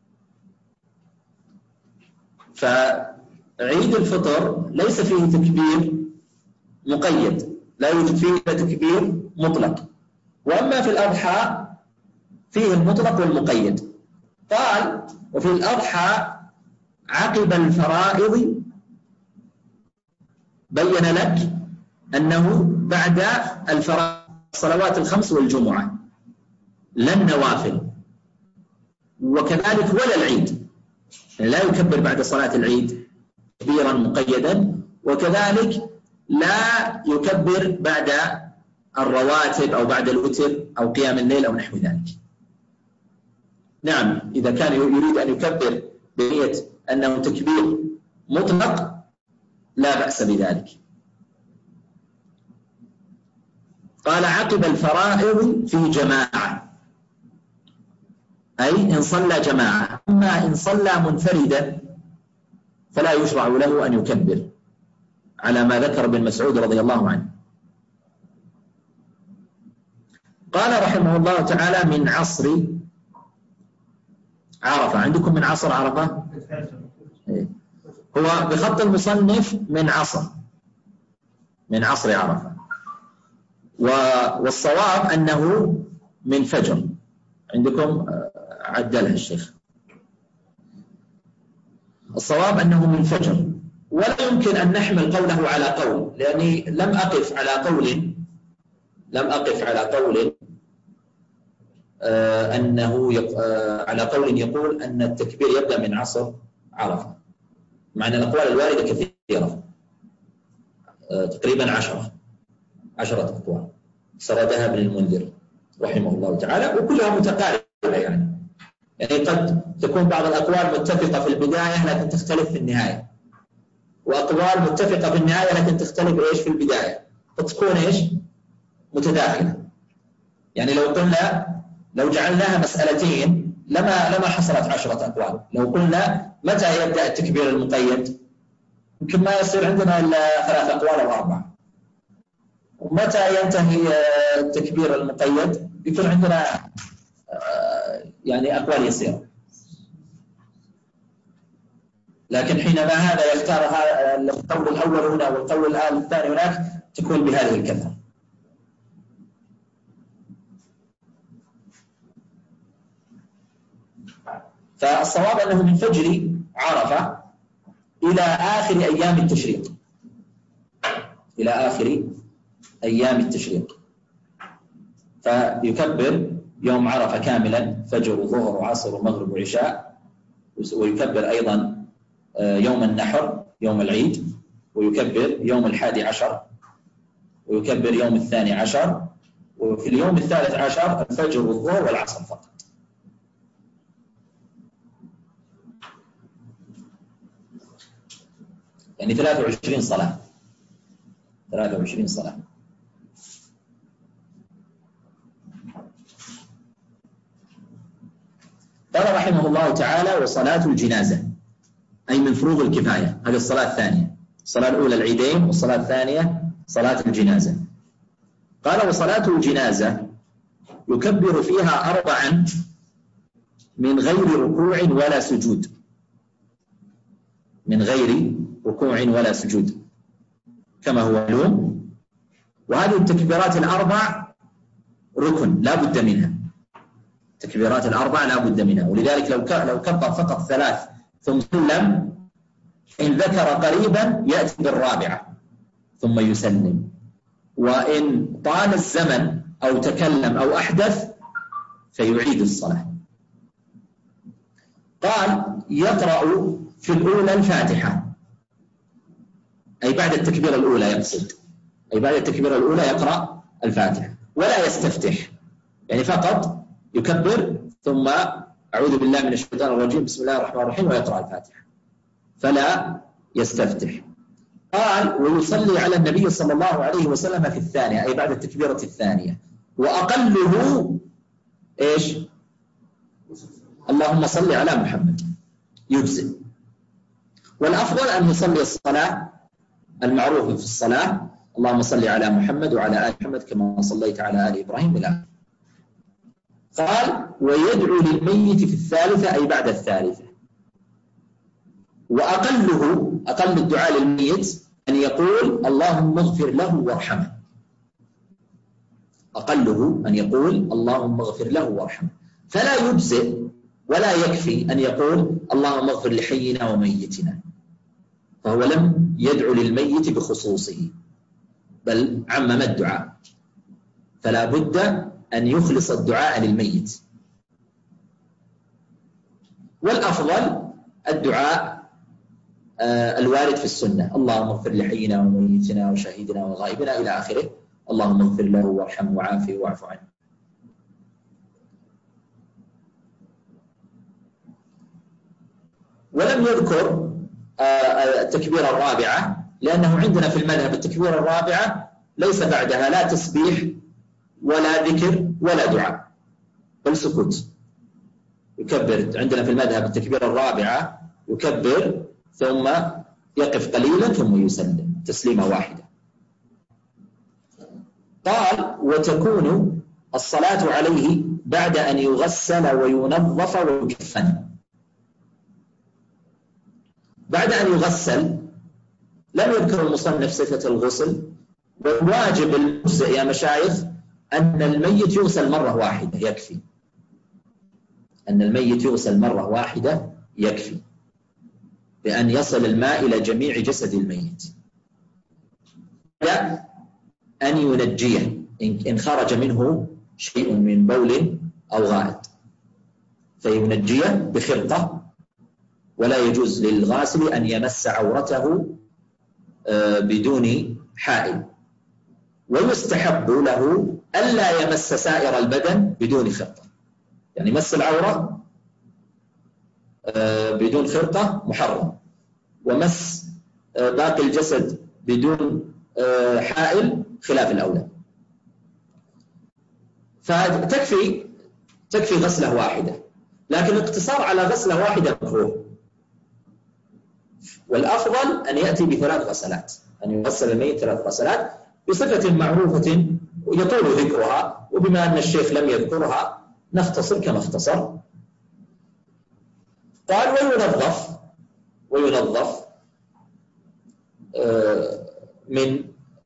فعيد الفطر ليس فيه تكبير مقيد، لا يوجد فيه تكبير مطلق، وأما في الأضحى فيه المطلق والمقيد. قال وفي الأضحى عقب الفرائض بين لك أنه بعد الفرائض الصلوات الخمس والجمعة لا النوافل، وكذلك ولا العيد، لا يكبر بعد صلاة العيد تكبيرا مقيدا، وكذلك لا يكبر بعد الرواتب أو بعد الوتر أو قيام الليل أو نحو ذلك. نعم إذا كان يريد أن يكبر بنية أنه تكبير مطلق لا بأس بذلك. قال عقب الفرائض في جماعة، أي إن صلى جماعة. أما إن صلى منفردا فلا يشرع له أن يكبر على ما ذكر ابن مسعود رضي الله عنه. قال رحمه الله تعالى من عصر عرفة. عندكم من عصر عرفة؟ هو بخط المصنف من عصر من عصر عرفة، والصواب أنه من فجر. عندكم عدلها الشيخ. الصواب أنه منفجر، ولا يمكن أن نحمل قوله على قول، لأني لم أقف على قول لم أقف على قول آه أنه يق... آه على قول يقول أن التكبير يبدأ من عصر عرفة، مع أن الأقوال الواردة كثيرة، آه تقريبا عشرة عشرة أقوال سردها ابن المنذر رحمه الله تعالى، وكلها متقاربة. يعني يعني قد تكون بعض الأقوال متفقة في البداية لكن تختلف في النهاية، وأقوال متفقة في النهاية لكن تختلف إيش في البداية، فتكون إيش متداخلة. يعني لو قلنا لو جعلناها مسألتين لما لما حصلت عشرة أقوال. لو قلنا متى يبدأ التكبير المقيد، يمكن ما يصير عندنا إلا ثلاث أقوال أو أربعة. ومتى ينتهي التكبير المقيد يكون عندنا يعني أقوال يسيرة. لكن حينما هذا يختار القول الأول هنا والقول الثاني هناك تكون بهذه الكثرة. فالصواب أنه من فجر عرفة إلى آخر أيام التشريق، إلى آخر أيام التشريق، فيكبر يوم عرفة كاملا، فجر وظهر وعصر ومغرب وعشاء، ويكبر أيضا يوم النحر يوم العيد، ويكبر يوم الحادي عشر، ويكبر يوم الثاني عشر، وفي اليوم الثالث عشر الفجر والظهر والعصر فقط. يعني ثلاثة وعشرين صلاة ثلاثة وعشرين صلاة. قال رحمه الله تعالى: وصلاة الجنازة أي من فروض الكفاية. هذه الصلاة الثانية، الصلاة الأولى العيدين، والصلاة الثانية صلاة الجنازة. قال: وصلاة الجنازة يكبر فيها أربعا من غير ركوع ولا سجود، من غير ركوع ولا سجود كما هو معلوم. وهذه التكبيرات الأربع ركن لا بد منها، التكبيرات الأربع لا بد منها. ولذلك لو لو كبر فقط ثلاث ثم سلم، إن ذكر قريبا يأتي بالرابعة ثم يسلم، وإن طال الزمن أو تكلم أو أحدث فيعيد الصلاة. قال: يقرأ في الأولى الفاتحة، أي بعد التكبيرة الأولى يقصد، أي بعد التكبيرة الأولى يقرأ الفاتحة ولا يستفتح، يعني فقط يكبر ثم أعوذ بالله من الشيطان الرجيم بسم الله الرحمن الرحيم ويقرأ الفاتحة فلا يستفتح. قال: ويصلي على النبي صلى الله عليه وسلم في الثانية، أي بعد التكبيرة الثانية، وأقله إيش؟ اللهم صل على محمد، يجزئ. والأفضل أن يصلي الصلاة المعروفة في الصلاة: اللهم صل على محمد وعلى آل محمد كما صليت على آل إبراهيم إلى آخره. قال: ويدعو للميت في الثالثة، أي بعد الثالثة. وأقله أقل الدعاء للميت أن يقول اللهم اغفر له وارحمه، أقله أن يقول اللهم اغفر له وارحمه. فلا يجزئ ولا يكفي أن يقول اللهم اغفر لحينا وميتنا، فهو لم يدعو للميت بخصوصه بل عمم الدعاء، فلا بد أن يخلص الدعاء للميت. والأفضل الدعاء الوارد في السنة: اللهم اغفر لحينا وميتنا وشهيدنا وغائبنا إلى آخره، اللهم اغفر له وارحمه وعافه واعف عنه. ولم يذكر التكبيرة الرابعة، لأنه عندنا في المذهب التكبيرة الرابعة ليس بعدها لا تسبيح ولا ذكر ولا دعاء بل سكوت. يكبر عندنا في المذهب التكبيرة الرابعة يكبر ثم يقف قليلا ثم يسلم تسليمة واحدة. قال: وتكون الصلاة عليه بعد أن يغسل وينظف ويكفن. بعد أن يغسل لم يذكر المصنف صفة الغسل، والواجب المجزئ يا مشايخ أن الميت يغسل مرة واحدة يكفي، أن الميت يغسل مرة واحدة يكفي. بأن يصل الماء إلى جميع جسد الميت، أن ينجيه إن خرج منه شيء من بول أو غائط، فينجيه بخرقة، ولا يجوز للغاسل أن يمس عورته بدون حائل، ويستحب له ألا يمس سائر البدن بدون خرقة، يعني مس العورة بدون خرقة محرم، ومس باقي الجسد بدون حائل خلاف الأولى. فتكفي تكفي غسلة واحدة، لكن الاقتصار على غسلة واحدة مكروه، والأفضل أن يأتي بثلاث غسلات، أن يغسل الميت ثلاث غسلات بصفة معروفة يطول ذكرها، وبما أن الشيخ لم يذكرها نختصر كما اختصر. قال وينظف وينظف من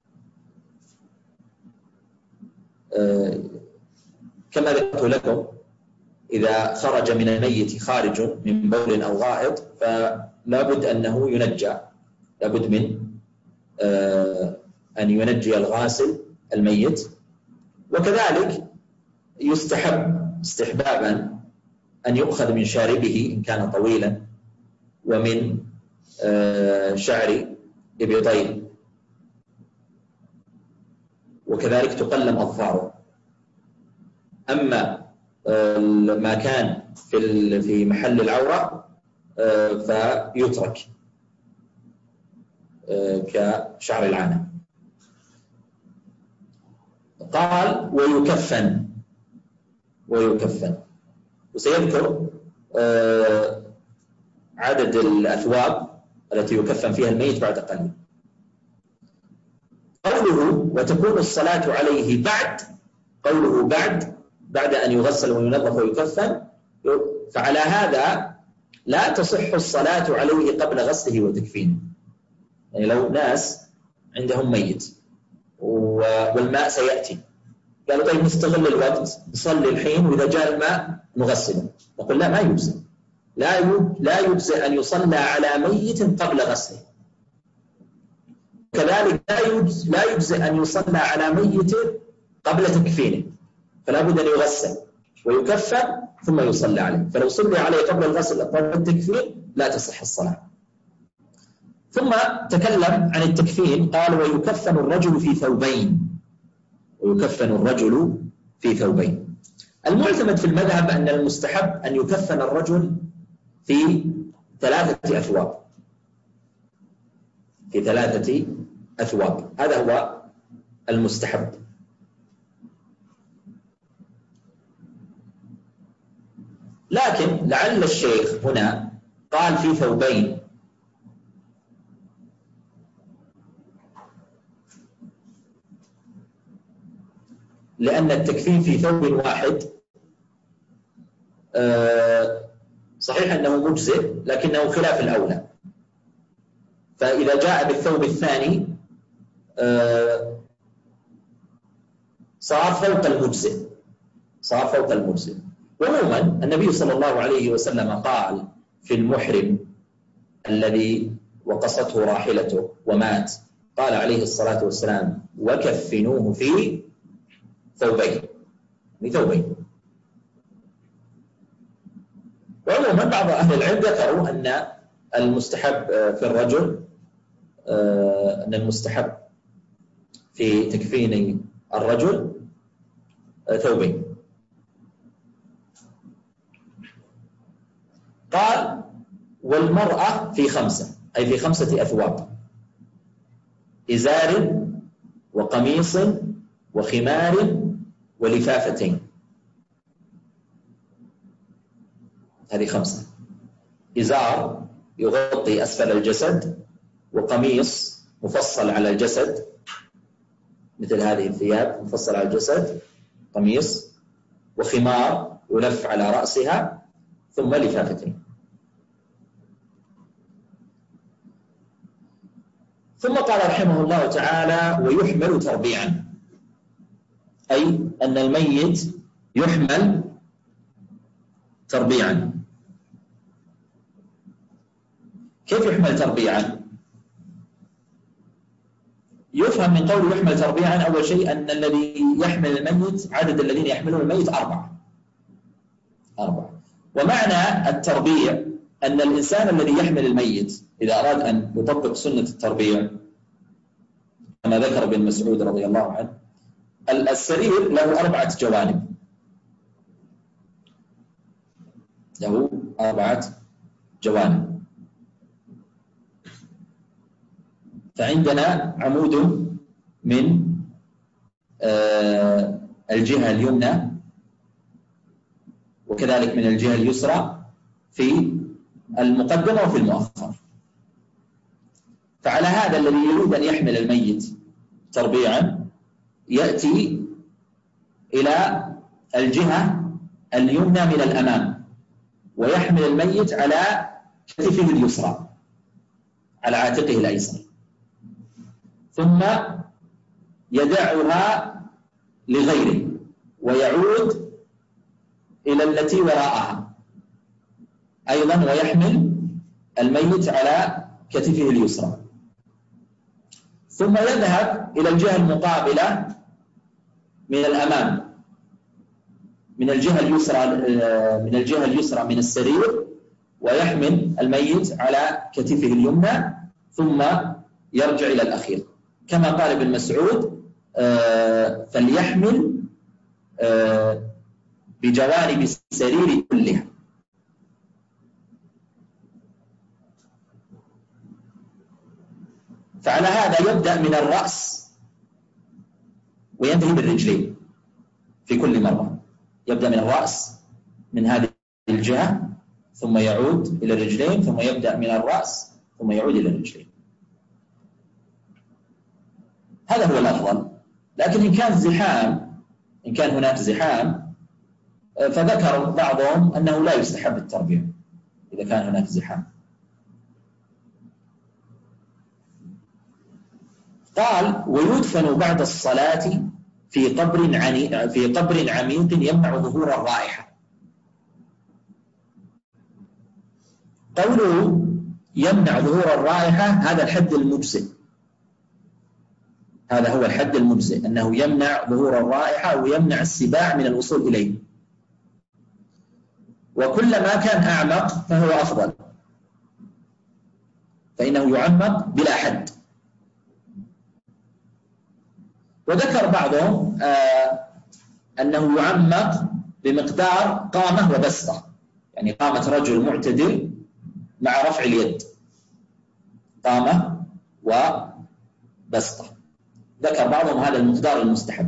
كما ذكرت لكم، إذا خرج من الميت خارج من بول أو غائط فلا بد أنه ينجى، لا بد من أن ينجي الغاسل الميت. وكذلك يستحب استحبابا أن يؤخذ من شاربه إن كان طويلا، ومن شعر إبطيه، وكذلك تقلم أظفاره. أما ما كان في في محل العورة فيترك كشعر العانة. قال ويكفن ويكفن وسيذكر عدد الأثواب التي يكفن فيها الميت بعد قليل. قوله وتكون الصلاة عليه بعد، قوله بعد بعد أن يغسل وينظف ويكفن، فعلى هذا لا تصح الصلاة عليه قبل غسله وتكفينه. يعني لو ناس عندهم ميت والماء سيأتي، قالوا طيب نستغل الوقت نصلي الحين وإذا جاء الماء نغسله، نقول لا، ما يجزئ، لا لا يجزئ أن يصلى على ميت قبل غسله. كذلك لا يجزئ أن يصلى على ميت قبل تكفينه، فلا بد أن يغسل ويكفن ثم يصلى عليه. فلو صلي عليه قبل الغسل قبل التكفين لا تصح الصلاة. ثم تكلم عن التكفين، قال ويكفن الرجل في ثوبين، ويكفن الرجل في ثوبين. المعتمد في المذهب أن المستحب أن يكفن الرجل في ثلاثة أثواب، في ثلاثة أثواب، هذا هو المستحب. لكن لعل الشيخ هنا قال في ثوبين لأن التكفين في ثوب واحد صحيح أنه مجزئ لكنه خلاف الأولى، فإذا جاء بالثوب الثاني صار فوق المجزئ، صار فوق المجزئ. وعموما النبي صلى الله عليه وسلم قال في المحرم الذي وقصته راحلته ومات، قال عليه الصلاة والسلام وكفنوه في ثوبين، ثوبين. وعموما بعض أهل العلم ذكروا أن المستحب في الرجل أن المستحب في تكفين الرجل ثوبين. قال والمرأة في خمسة، أي في خمسة أثواب: إزار وقميص وخمار ولفافتين. هذه خمسة: إزار يغطي أسفل الجسد، وقميص مفصل على الجسد مثل هذه الثياب مفصل على الجسد قميص، وخمار يلف على رأسها، ثم لفافتين. ثم قال رحمه الله تعالى ويحمل تربيعا، أي أن الميت يحمل تربيعا. كيف يحمل تربيعا؟ يفهم من قوله يحمل تربيعا أول شيء أن الذي يحمل الميت عدد الذين يحملون الميت أربعة أربعة ومعنى التربيع أن الإنسان الذي يحمل الميت إذا أراد أن يطبق سنة التربيع كما ذكر ابن مسعود رضي الله عنه، السرير له أربعة جوانب، له أربعة جوانب. فعندنا عمود من الجهة اليمنى وكذلك من الجهة اليسرى في المقدمة وفي المؤخر. فعلى هذا الذي يريد أن يحمل الميت تربيعا يأتي إلى الجهة اليمنى من الأمام ويحمل الميت على كتفه اليسرى على عاتقه الأيسر، ثم يدعها لغيره ويعود إلى التي وراءها أيضا ويحمل الميت على كتفه اليسرى، ثم يذهب إلى الجهة المقابلة من الأمام من الجهة اليسرى من الجهة اليسرى من السرير ويحمل الميت على كتفه اليمنى ثم يرجع إلى الأخير، كما قال ابن مسعود فليحمل بجوانب السرير كلها. فعلى هذا يبدأ من الرأس وينتهي بالرجلين في كل مرة، يبدأ من الرأس من هذه الجهة ثم يعود إلى الرجلين ثم يبدأ من الرأس ثم يعود إلى الرجلين. هذا هو الأفضل، لكن إن كان زحام إن كان هناك زحام فذكر بعضهم أنه لا يستحب التربيع إذا كان هناك زحام. قال ويدفن بعد الصلاة في قبر عني في قبر عميق يمنع ظهور الرائحة. قوله يمنع ظهور الرائحة هذا الحد المجزئ، هذا هو الحد المجزئ، أنه يمنع ظهور الرائحة ويمنع السباع من الوصول إليه، وكلما كان أعمق فهو أفضل، فإنه يعمق بلا حد. وذكر بعضهم آه أنه يعمق بمقدار قامة وبسطة، يعني قامة رجل معتدل مع رفع اليد، قامة وبسطة، ذكر بعضهم هذا المقدار المستحب.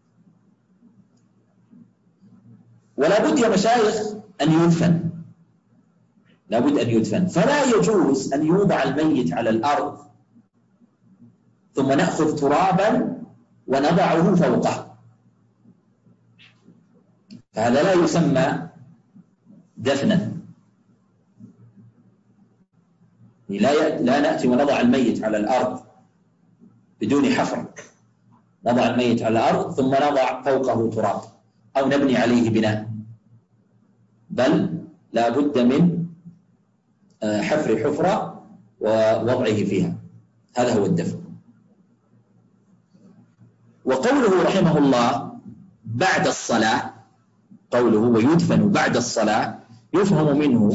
ولا بد يا مشايخ أن يدفن، لا بد أن يدفن، فلا يجوز أن يوضع الميت على الأرض ثم نأخذ ترابا ونضعه فوقه، فهذا لا يسمى دفنا. لا لا نأتي ونضع الميت على الأرض بدون حفر، نضع الميت على الأرض ثم نضع فوقه تراب أو نبني عليه بناء، بل لا بد من حفر حفرة ووضعه فيها، هذا هو الدفن. وقوله رحمه الله بعد الصلاة، قوله ويدفن بعد الصلاة، يفهم منه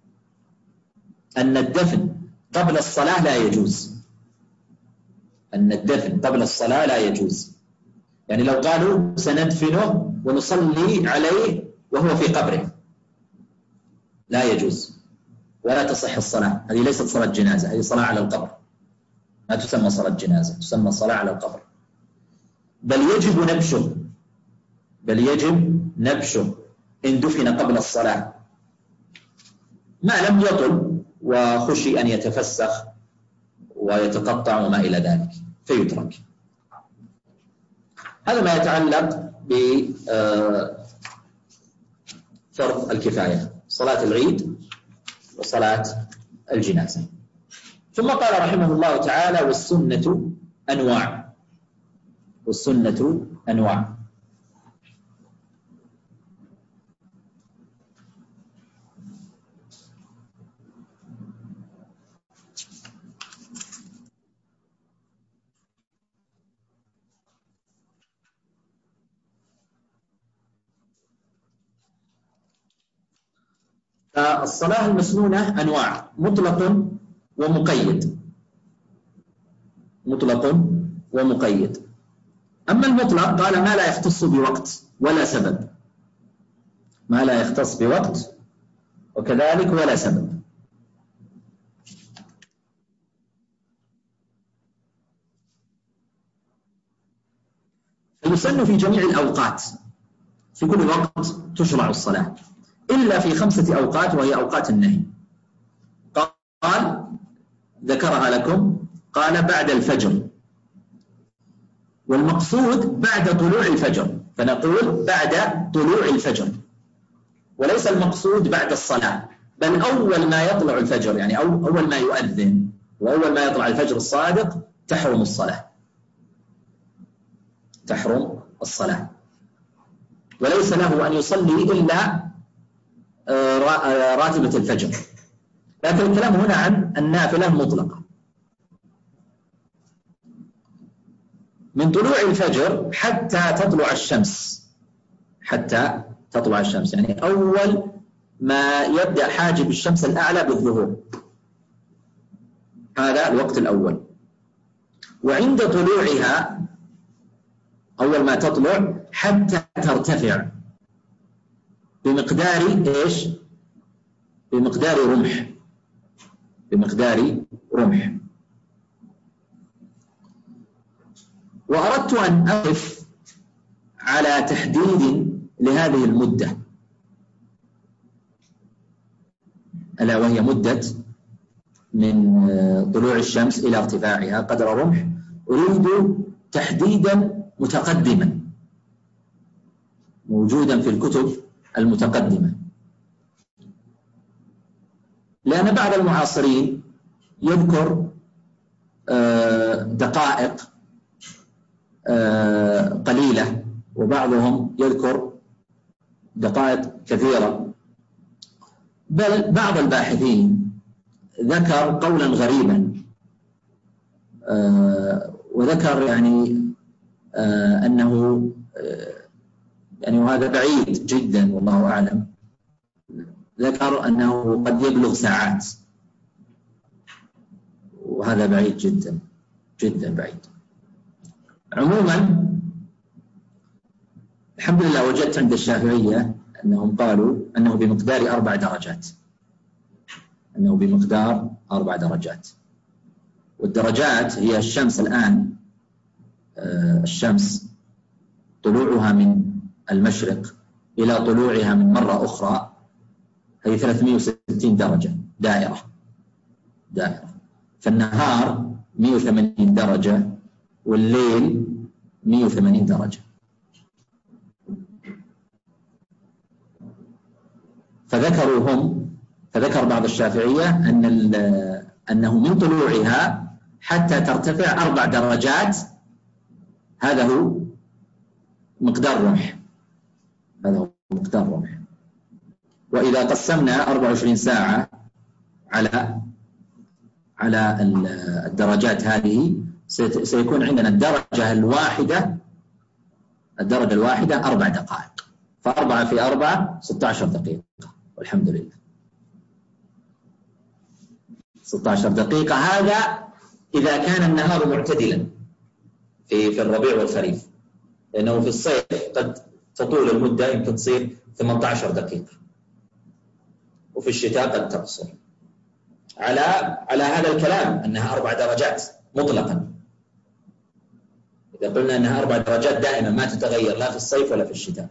أن الدفن قبل الصلاة لا يجوز، أن الدفن قبل الصلاة لا يجوز. يعني لو قالوا سندفنه ونصلي عليه وهو في قبره لا يجوز ولا تصح الصلاة، هذه ليست صلاة جنازة، هذه صلاة على القبر، ما تسمى صلاة جنازة، تسمى صلاة على القبر. بل يجب نبشه بل يجب نبشه إن دفن قبل الصلاة ما لم يطل وخشي أن يتفسخ ويتقطع وما إلى ذلك فيترك. هذا ما يتعلق بفرض الكفاية، صلاة العيد وصلاة الجنازة. ثم قال رحمه الله تعالى والسنة أنواع، والسنة أنواع. فالصلاة المسنونة أنواع: مطلق ومقيد. مطلق ومقيد. أما المطلق قال ما لا يختص بوقت ولا سبب، ما لا يختص بوقت وكذلك ولا سبب. فيسن في جميع الأوقات، في كل وقت تشرع الصلاة إلا في خمسة أوقات وهي أوقات النهي. قال ذكرها لكم، قال بعد الفجر، والمقصود بعد طلوع الفجر، فنقول بعد طلوع الفجر، وليس المقصود بعد الصلاة، بل أول ما يطلع الفجر، يعني أول ما يؤذن وأول ما يطلع الفجر الصادق تحرم الصلاة، تحرم الصلاة، وليس له أن يصلي إلا راتبة الفجر. لكن الكلام هنا عن النافلة المطلقة من طلوع الفجر حتى تطلع الشمس، حتى تطلع الشمس، يعني أول ما يبدأ حاجب الشمس الأعلى بالظهور، هذا الوقت الأول. وعند طلوعها أول ما تطلع حتى ترتفع بمقدار إيش؟ بمقدار رمح، بمقدار رمح. وأردت أن أقف على تحديد لهذه المدة، ألا وهي مدة من طلوع الشمس إلى ارتفاعها قدر رمح. أريد تحديدا متقدما موجودا في الكتب المتقدمة، لأن بعض المعاصرين يذكر دقائق قليلة وبعضهم يذكر دقائق كثيرة، بل بعض الباحثين ذكر قولا غريبا وذكر يعني أنه يعني وهذا بعيد جدا والله أعلم، ذكر أنه قد يبلغ ساعات، وهذا بعيد جدا جدا بعيد. عموما الحمد لله وجدت عند الشافعية أنهم قالوا أنه بمقدار أربع درجات، أنه بمقدار أربع درجات. والدرجات هي الشمس الآن، الشمس طلوعها من المشرق إلى طلوعها من مرة أخرى هي ثلاثمئة وستين درجة دائرة دائرة، فالنهار مئة وثمانين درجة والليل مئة وثمانين درجة. فذكروا هم فذكر بعض الشافعية أن أنه من طلوعها حتى ترتفع أربع درجات، هذا هو مقدار رمح، هذا هو مقدار رمح. وإذا قسمنا أربع وعشرين ساعة على على الدرجات هذه سيكون عندنا الدرجة الواحدة الدرجة الواحدة أربع دقائق، فأربعة في أربعة ستة عشر دقيقة، والحمد لله ستة عشر دقيقة. هذا إذا كان النهار معتدلا في في الربيع والخريف، لأنه في الصيف قد تطول المدة، يمكن تصير ثمانية عشر دقيقة، وفي الشتاء قد تقصر. على على هذا الكلام أنها أربع درجات مطلقا، إذا قلنا أنها أربع درجات دائما ما تتغير لا في الصيف ولا في الشتاء.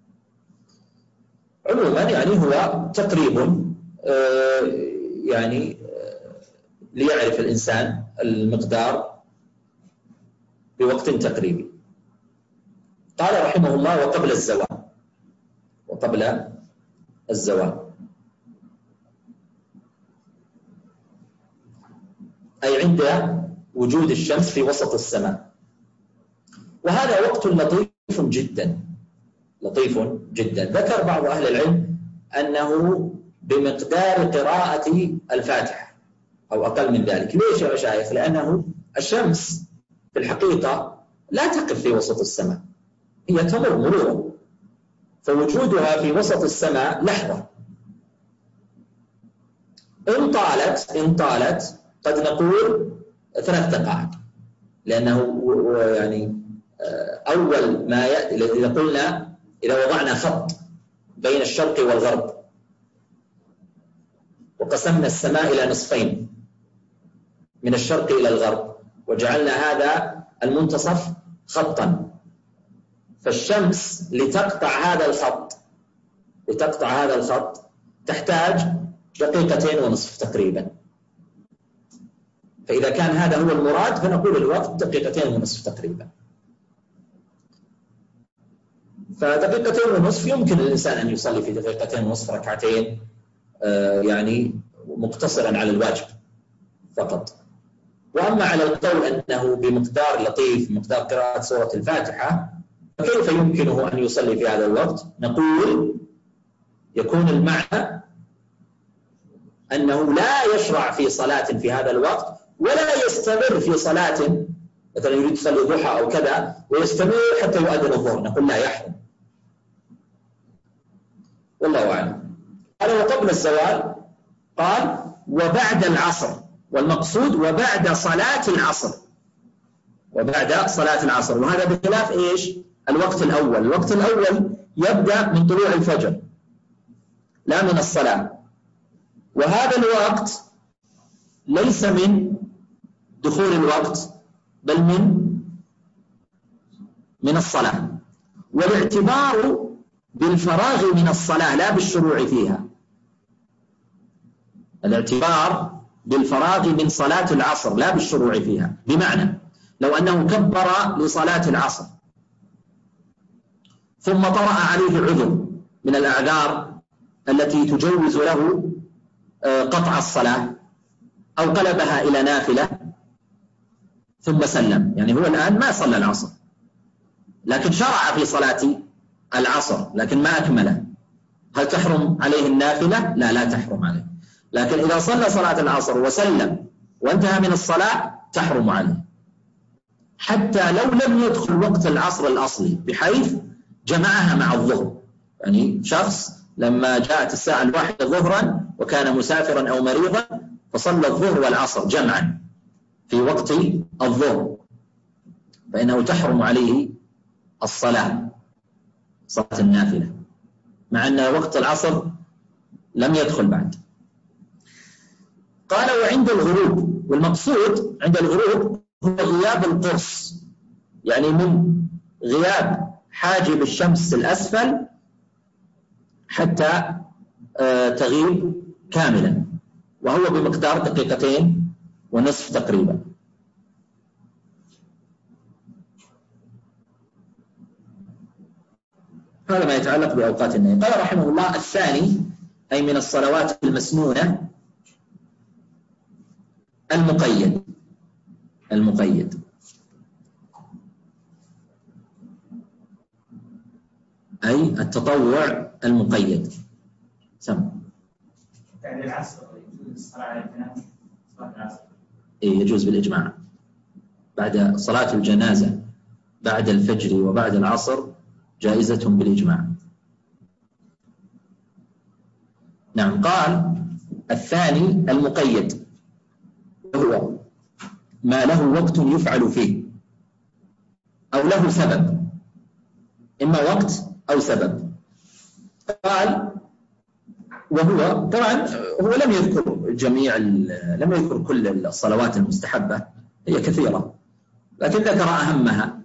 عموما يعني هو تقريب يعني ليعرف الإنسان المقدار بوقت تقريبي. قال رحمه الله وقبل الزوال، وقبل الزوال أي عند وجود الشمس في وسط السماء. وهذا وقت لطيف جدا لطيف جدا. ذكر بعض أهل العلم أنه بمقدار قراءة الفاتحة أو أقل من ذلك. ليش يا مشايخ؟ لأنه الشمس في الحقيقة لا تقف في وسط السماء، هي تمر مرورا، فوجودها في وسط السماء لحظة إن طالت إن طالت قد نقول ثلاث دقائق، لأنه يعني أول ما يأتي إذا قلنا إذا وضعنا خط بين الشرق والغرب وقسمنا السماء إلى نصفين من الشرق إلى الغرب وجعلنا هذا المنتصف خطا، فالشمس لتقطع هذا الخط لتقطع هذا الخط تحتاج دقيقتين ونصف تقريبا. فإذا كان هذا هو المراد فنقول الوقت دقيقتين ونصف تقريبا. فدقيقتين ونصف يمكن للإنسان أن يصلي في دقيقتين ونصف ركعتين، آه يعني مقتصرا على الواجب فقط. وأما على القول أنه بمقدار لطيف مقدار قراءة سورة الفاتحة فكيف يمكنه أن يصلي في هذا الوقت؟ نقول يكون المعنى أنه لا يشرع في صلاة في هذا الوقت ولا يستمر في صلاة، مثلا يريد يصلي ضحى أو كذا ويستمر حتى يؤذن الظهر، نقول لا يحرم. والله أعلم. قال وقبل الزوال، قال وبعد العصر، والمقصود وبعد صلاة العصر، وبعد صلاة العصر، وهذا بخلاف إيش؟ الوقت الأول. الوقت الأول يبدأ من طلوع الفجر لا من الصلاة، وهذا الوقت ليس من دخول الوقت بل من من الصلاة، والاعتبار بالفراغ من الصلاة لا بالشروع فيها. الاعتبار بالفراغ من صلاة العصر لا بالشروع فيها، بمعنى لو أنه كبر لصلاة العصر ثم طرأ عليه عذر من الأعذار التي تجوز له قطع الصلاة أو قلبها إلى نافلة ثم سلم، يعني هو الآن ما صلى العصر لكن شرع في صلاة العصر لكن ما أكمله، هل تحرم عليه النافلة؟ لا لا تحرم عليه، لكن إذا صلى صلاة العصر وسلم وانتهى من الصلاة تحرم عليه، حتى لو لم يدخل وقت العصر الأصلي بحيث جمعها مع الظهر. يعني شخص لما جاءت الساعة الواحدة ظهرا وكان مسافرا أو مريضا فصلى الظهر والعصر جمعا في وقت الظهر فإنه تحرم عليه الصلاة، صلاة النافلة، مع أن وقت العصر لم يدخل بعد. قال وعند الغروب، والمقصود عند الغروب هو غياب القرص، يعني من غياب حاجب الشمس الأسفل حتى تغيب كاملا، وهو بمقدار دقيقتين ونصف تقريبا. هذا ما يتعلق بأوقات النهي. قال رحمه الله الثاني أي من الصلوات المسنونة المقيد. المقيد أي التطوع المقيد. سم يعني العصر يجوز الصلاة على الجنازة، صلاة العصر إيه يجوز بالإجماع بعد صلاة الجنازة بعد الفجر وبعد العصر جائزة بالإجماع. نعم. قال الثاني المقيد وهو ما له وقت يفعل فيه أو له سبب، إما وقت أو سبب. قال وهو طبعا هو لم يذكر جميع لم يذكر كل الصلوات المستحبة، هي كثيرة لكن ذكر أهمها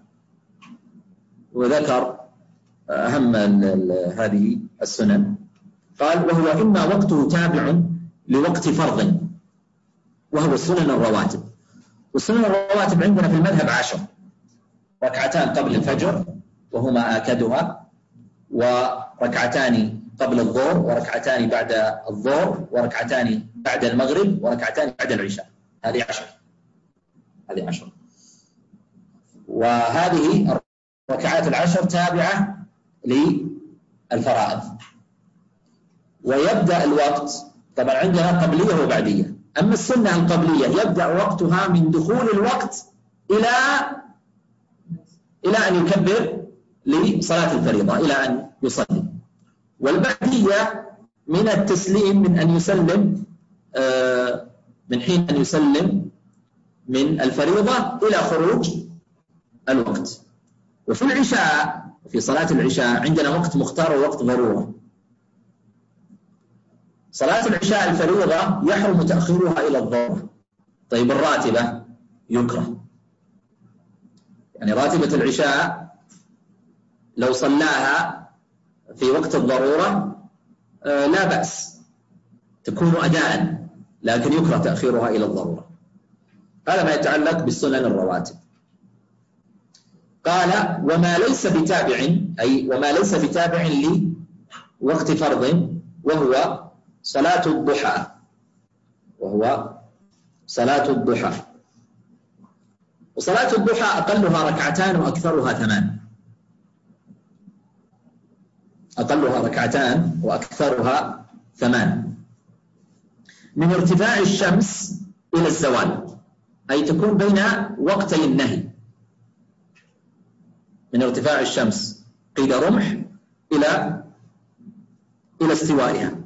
وذكر أهم هذه السنن. قال وهو إما وقته تابع لوقت فرض وهو السنن الرواتب، والسنن الرواتب عندنا في المذهب عشر: ركعتان قبل الفجر وهما آكدها، وركعتان قبل الظهر، وركعتان بعد الظهر، وركعتان بعد المغرب، وركعتان بعد العشاء. هذه عشر هذه عشر وهذه الركعات العشر تابعة للفرائض. ويبدأ الوقت طبعا عندنا قبلية وبعدية. أما السنة القبلية يبدأ وقتها من دخول الوقت إلى إلى أن يكبر لصلاة الفريضة إلى أن يصلي، والبعدية من التسليم من أن يسلم من حين أن يسلم من الفريضة إلى خروج الوقت. وفي العشاء في صلاة العشاء عندنا وقت مختار ووقت ضرورة. صلاة العشاء الفريضة يحرم تأخيرها إلى الضرورة. طيب الراتبة يكره، يعني راتبة العشاء لو صلاها في وقت الضرورة لا بأس، تكون أداء، لكن يكره تأخيرها إلى الضرورة. هذا ما يتعلق بالسنن الرواتب. قال وما ليس بتابع، أي وما ليس بتابع لوقت فرض، وهو صلاة الضحى، وهو صلاة الضحى. وصلاة الضحى أقلها ركعتان وأكثرها ثمان، أقلها ركعتان وأكثرها ثمان، من ارتفاع الشمس إلى الزوال، أي تكون بين وقتي النهي، من ارتفاع الشمس قيد رمح إلى إلى استوائها.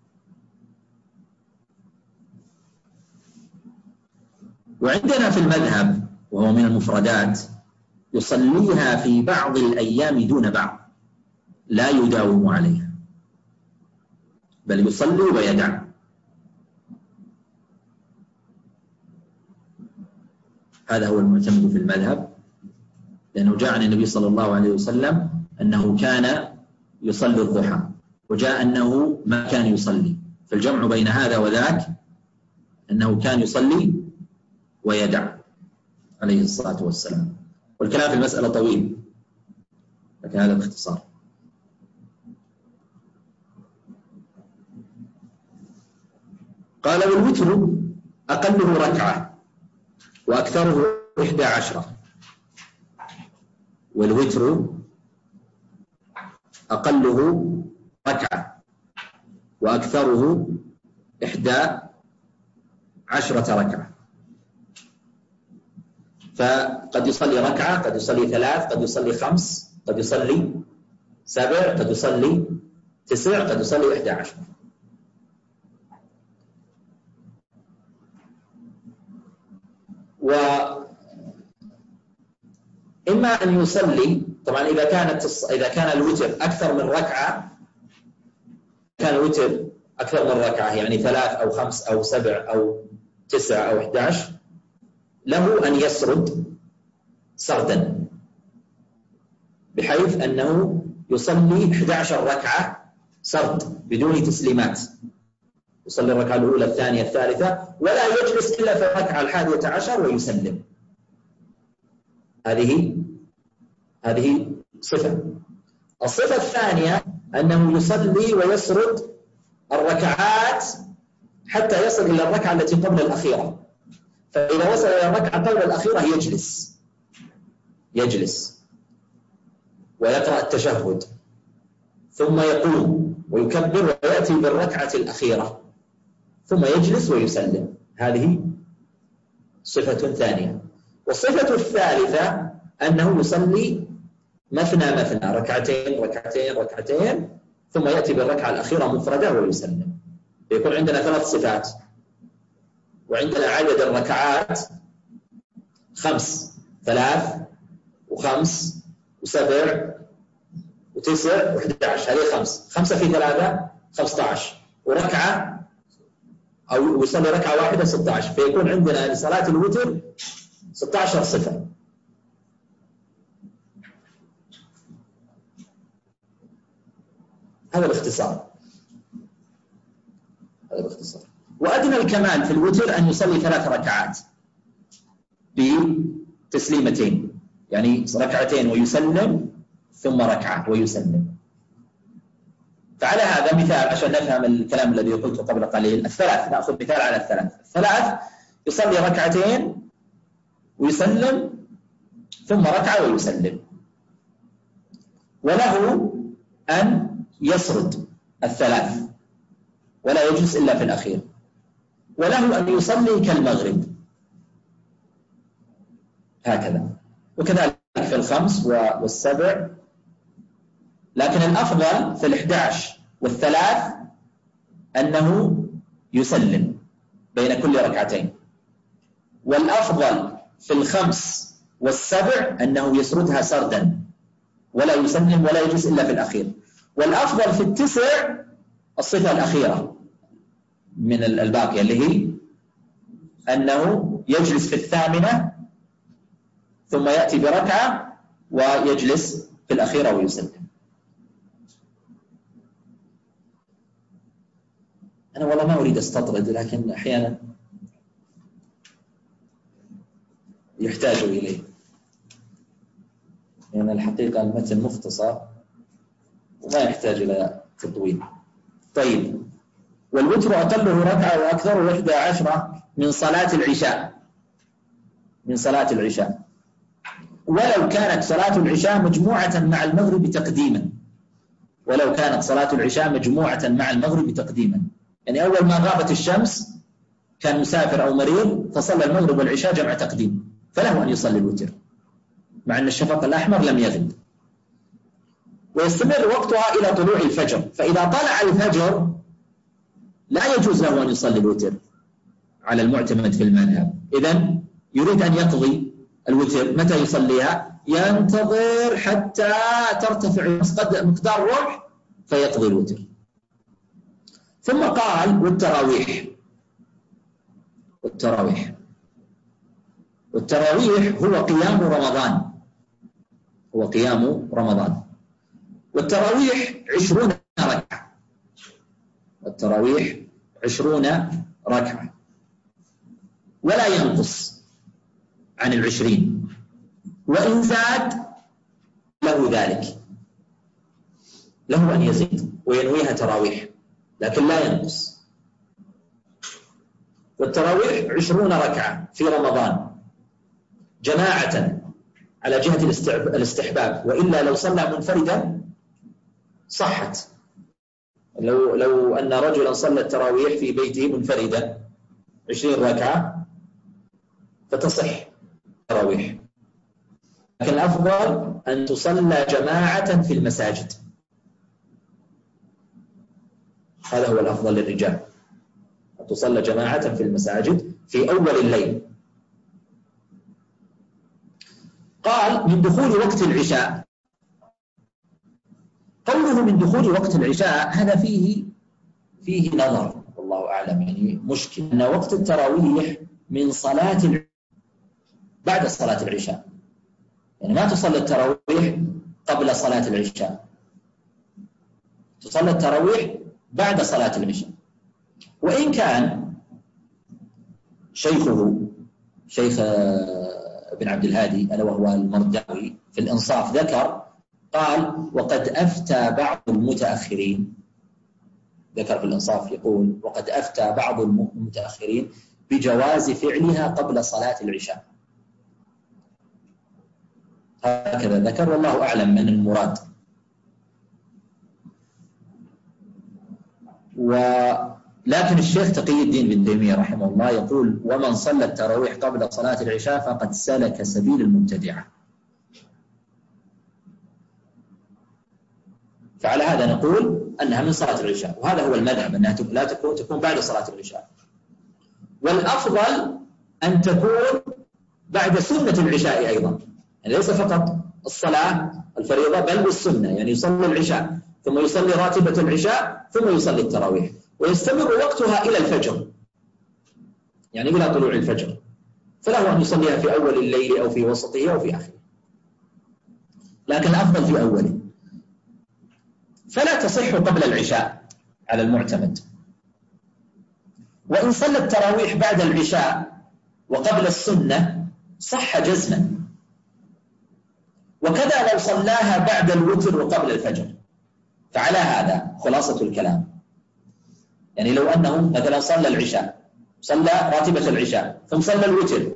وعندنا في المذهب وهو من المفردات يصليها في بعض الأيام دون بعض، لا يداوم عليها، بل يصلي ويدع. هذا هو المعتمد في المذهب، لأنه جاء عن النبي صلى الله عليه وسلم أنه كان يصلي الضحى، وجاء أنه ما كان يصلي، فالجمع بين هذا وذاك أنه كان يصلي ويدع عليه الصلاة والسلام. والكلام في المسألة طويل، لكن هذا باختصار. قال والوتر أقله ركعة وأكثره إحدى عشرة. والوتر أقله ركعة وأكثره إحدى عشرة ركعة. فقد يصلي ركعة، قد يصلي ثلاث، قد يصلي خمس، قد يصلي سبع، قد يصلي تسع، قد يصلي إحدى عشر. وإما أن يصلي، طبعا إذا كانت إذا كان الوتر أكثر من ركعة، كان الوتر أكثر من ركعة يعني ثلاث أو خمس أو سبع أو تسع أو إحدى عشر، له أن يسرد سردا، بحيث أنه يصلي إحدى عشر ركعة سرد بدون تسليمات، يصلي الركعة الأولى الثانية الثالثة، ولا يجلس إلا في الركعة الحادية عشر ويسلم. هذه هذه صفة. الصفة الثانية أنه يصلي ويسرد الركعات حتى يصل إلى الركعة التي قبل الأخيرة، فإذا وصل إلى الركعة قبل الأخيرة يجلس يجلس ويقرأ التشهد، ثم يقوم ويكبر ويأتي بالركعة الأخيرة، ثم يجلس ويسلم. هذه صفة ثانية. والصفة الثالثة أنه يصلي مثنى مثنى، ركعتين ركعتين ركعتين، ثم يأتي بالركعة الأخيرة مفردة ويسلم. يكون عندنا ثلاث صفات، وعندنا عدد الركعات خمس، ثلاث وخمس وسبع وتسع وإحدى عشر، هذه خمس، خمسة في ثلاثة خمسة عشر، وركعة أو يصلي ركعة واحدة ستة عشر، فيكون عندنا لصلاة الوتر ستة عشر صفة. هذا باختصار، هذا باختصار. وأدنى الكمال في الوتر أن يصلي ثلاث ركعات بتسليمتين، يعني ركعتين ويسلم ثم ركعة ويسلم. فعلى هذا مثال عشان نفهم الكلام الذي قلته قبل قليل، الثلاث، نأخذ مثال على الثلاث. الثلاث يصلي ركعتين ويسلم ثم ركعة ويسلم، وله أن يسرد الثلاث ولا يجلس إلا في الأخير، وله أن يصلي كالمغرب هكذا، وكذلك في الخمس والسبع. لكن الأفضل في الإحدى عشر والثلاث أنه يسلم، بين كل ركعتين. والأفضل في الخمس والسبع أنه يسردها سردا ولا يسلم ولا يجلس إلا في الأخير. والأفضل في التسع الصفة الأخيرة من الباقية اللي هي أنه يجلس في الثامنة ثم يأتي بركعة ويجلس في الأخيرة ويسلم. أنا والله ما أريد أستطرد، لكن أحيانا يحتاج إليه، لأن يعني الحقيقة المتن مختصر وما يحتاج إلى تطويل. طيب، والوتر أقله ركعة وأكثره إحدى عشرة من صلاة العشاء، من صلاة العشاء، ولو كانت صلاة العشاء مجموعة مع المغرب تقديما، ولو كانت صلاة العشاء مجموعة مع المغرب تقديما، يعني أول ما غابت الشمس كان مسافر أو مريض فصلى المغرب والعشاء جمع تقديم، فله أن يصلي الوتر مع أن الشفق الأحمر لم يغب، ويستمر وقتها إلى طلوع الفجر. فإذا طلع الفجر لا يجوز له أن يصلي الوتر على المعتمد في المذهب. إذن يريد أن يقضي الوتر، متى يصليها؟ ينتظر حتى ترتفع مقدار الرمح فيقضي الوتر. ثم قال والتراويح، والتراويح والتراويح هو قيام رمضان، هو قيام رمضان. والتراويح عشرون ركعة، التراويح عشرون ركعة ولا ينقص عن العشرين، وإن زاد له ذلك، له أن يزيد وينويها تراويح لكن لا ينقص. والتراويح عشرون ركعة في رمضان جماعة على جهة الاستحباب، وإلا لو صلى منفردا صحت. لو لو أن رجلا صلى التراويح في بيته منفردا عشرين ركعة فتصح التراويح، لكن الأفضل أن تصلى جماعة في المساجد، هذا هو الأفضل للرجال، أن تصلى جماعة في المساجد في أول الليل. قال من دخول وقت العشاء، قوله من دخول وقت العشاء هذا فيه فيه نظر والله أعلم، يعني مشكل أن وقت التراويح من صلاة بعد صلاة العشاء، يعني ما تصلي التراويح قبل صلاة العشاء، تصلي التراويح بعد صلاة العشاء. وإن كان شيخه شيخ ابن عبد الهادي ألا وهو المرداوي في الإنصاف ذكر، قال وقد أفتى بعض المتأخرين، ذكر في الإنصاف يقول وقد أفتى بعض المتأخرين بجواز فعلها قبل صلاة العشاء، هكذا ذكر والله أعلم من المراد. ولكن الشيخ تقي الدين بن تيمية رحمه الله يقول ومن صلى التراويح قبل صلاة العشاء فقد سلك سبيل المبتدعة. فعلى هذا نقول أنها من صلاة العشاء، وهذا هو المذهب أنها لا تكون تكون بعد صلاة العشاء. والأفضل أن تكون بعد سنة العشاء أيضا، يعني ليس فقط الصلاة الفريضة بل والسنة، يعني يصلي العشاء ثم يصلي راتبة العشاء ثم يصلي التراويح، ويستمر وقتها إلى الفجر، يعني إلى طلوع الفجر، فله أن يصليها في أول الليل أو في وسطه أو في آخره، لكن الأفضل في أوله. فلا تصح قبل العشاء على المعتمد. وإن صلى التراويح بعد العشاء وقبل السنة صح جزما، وكذا لو صلاها بعد الوتر وقبل الفجر. فعلى هذا خلاصة الكلام، يعني لو أنه مثلا صلى العشاء، صلى راتبة العشاء ثم صلى الوتر،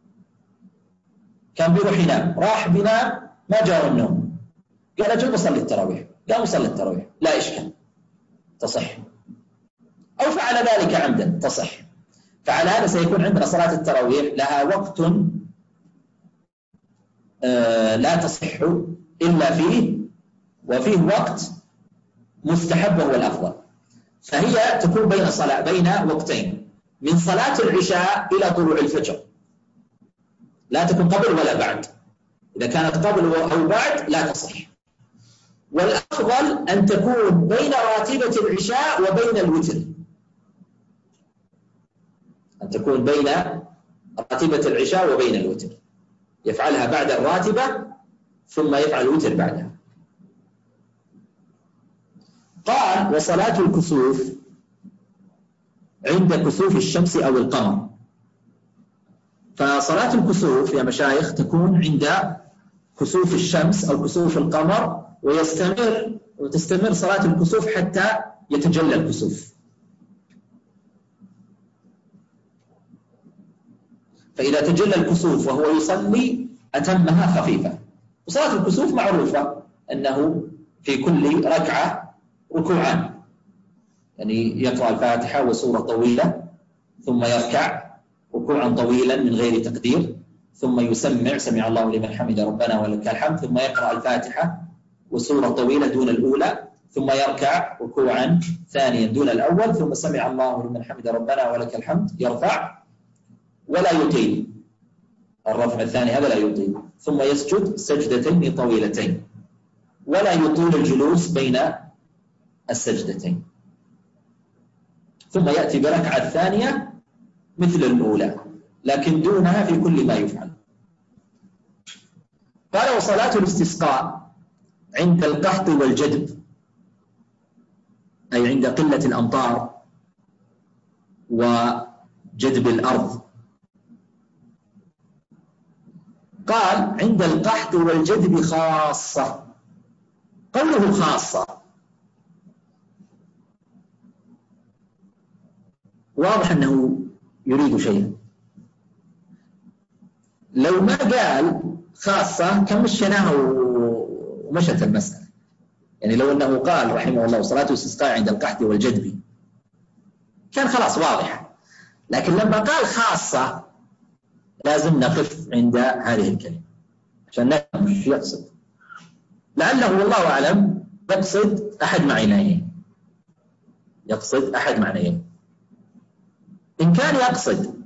كان بيروح ينام، راح بينام ما جاء النوم، قال أجل بصلي التراويح، قام صلى التراويح لا إشكال تصح، أو فعل ذلك عمدا تصح. فعلى هذا سيكون عندنا صلاة التراويح لها وقت آه لا تصح إلا فيه، وفيه وقت مستحب وهو الأفضل، فهي تكون بين صلاة بين وقتين، من صلاة العشاء إلى طلوع الفجر، لا تكون قبل ولا بعد. إذا كانت قبل أو بعد لا تصح. والأفضل أن تكون بين راتبة العشاء وبين الوتر، أن تكون بين راتبة العشاء وبين الوتر، يفعلها بعد الراتبة ثم يفعل الوتر بعدها. قال: وصلاة الكسوف عند كسوف الشمس أو القمر. فصلاة الكسوف يا مشايخ تكون عند كسوف الشمس أو كسوف القمر، ويستمر وتستمر صلاة الكسوف حتى يتجلى الكسوف. فإذا تجلى الكسوف وهو يصلي أتمها خفيفة. وصلاة الكسوف معروفة أنه في كل ركعة ركوعان، يعني يقرأ الفاتحة وسورة طويلة ثم يركع ركوعا طويلا من غير تقدير، ثم يسمع سمع الله لمن حمد ربنا ولك الحمد، ثم يقرأ الفاتحة وسورة طويلة دون الأولى، ثم يركع ركوعا ثانيا دون الأول، ثم سمع الله لمن حمد ربنا ولك الحمد، يرفع ولا يطيل الرفع الثاني، هذا لا يطيل، ثم يسجد سجدتين طويلتين ولا يطيل الجلوس بين السجدتين، ثم يأتي بركعة الثانية مثل الأولى لكن دونها في كل ما يفعل. قال: وصلاة الاستسقاء عند القحط والجدب، أي عند قلة الأمطار وجدب الأرض. قال: عند القحط والجدب خاصة. قوله خاصة واضح أنه يريد شيئا. لو ما قال خاصة كان مشيناها ومشت المسألة. يعني لو أنه قال رحمه الله صلاة الاستسقاء عند القحط والجدب كان خلاص واضح، لكن لما قال خاصة لازم نقف عند هذه الكلمة عشان نفهم ايش يقصد. لعله والله أعلم يقصد أحد معنيين، يقصد أحد معنيين. إن كان يقصد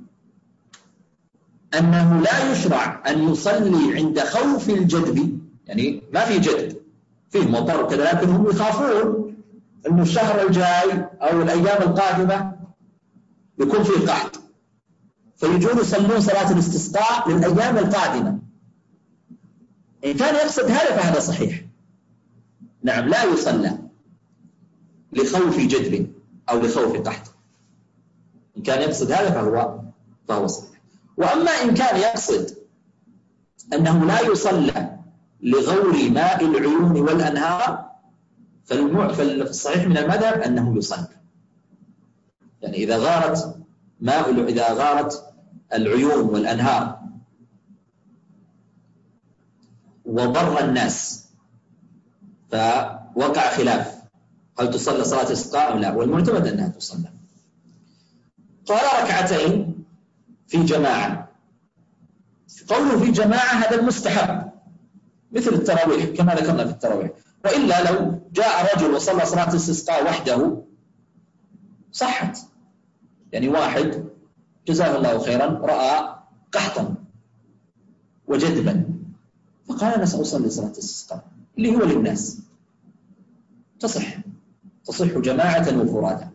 أنه لا يشرع أن يصلي عند خوف الجدب، يعني ما في جدب فيه مطر وكذا، لكن هم يخافون أنه الشهر الجاي أو الأيام القادمة يكون فيه قحط، فيجون يصلون صلاة الاستسقاء للأيام القادمة. إن كان يقصد هذا فهذا صحيح، نعم لا يصلى لخوف جدب أو لخوف قحط. إن كان يقصد هذا فهو فهو صحيح. وأما إن كان يقصد أنه لا يصلى لغور ماء العيون والأنهار فالصحيح من المذهب أنه يصلى. يعني إذا غارت ماء إذا غارت العيون والأنهار وضر الناس فوقع خلاف هل تصلى صلاة الاستسقاء أو لا، والمعتمد أنها تصلى. قال: ركعتين في جماعة. قوله في جماعة هذا المستحب مثل التراويح كما ذكرنا في التراويح، وإلا لو جاء رجل وصلى صلاة الاستسقاء وحده صحت. يعني واحد جزاه الله خيرا رأى قحطا وجدبا فقال: أنا سأصلي صلاة الاستسقاء اللي هو للناس، تصح تصح جماعة وفرادا.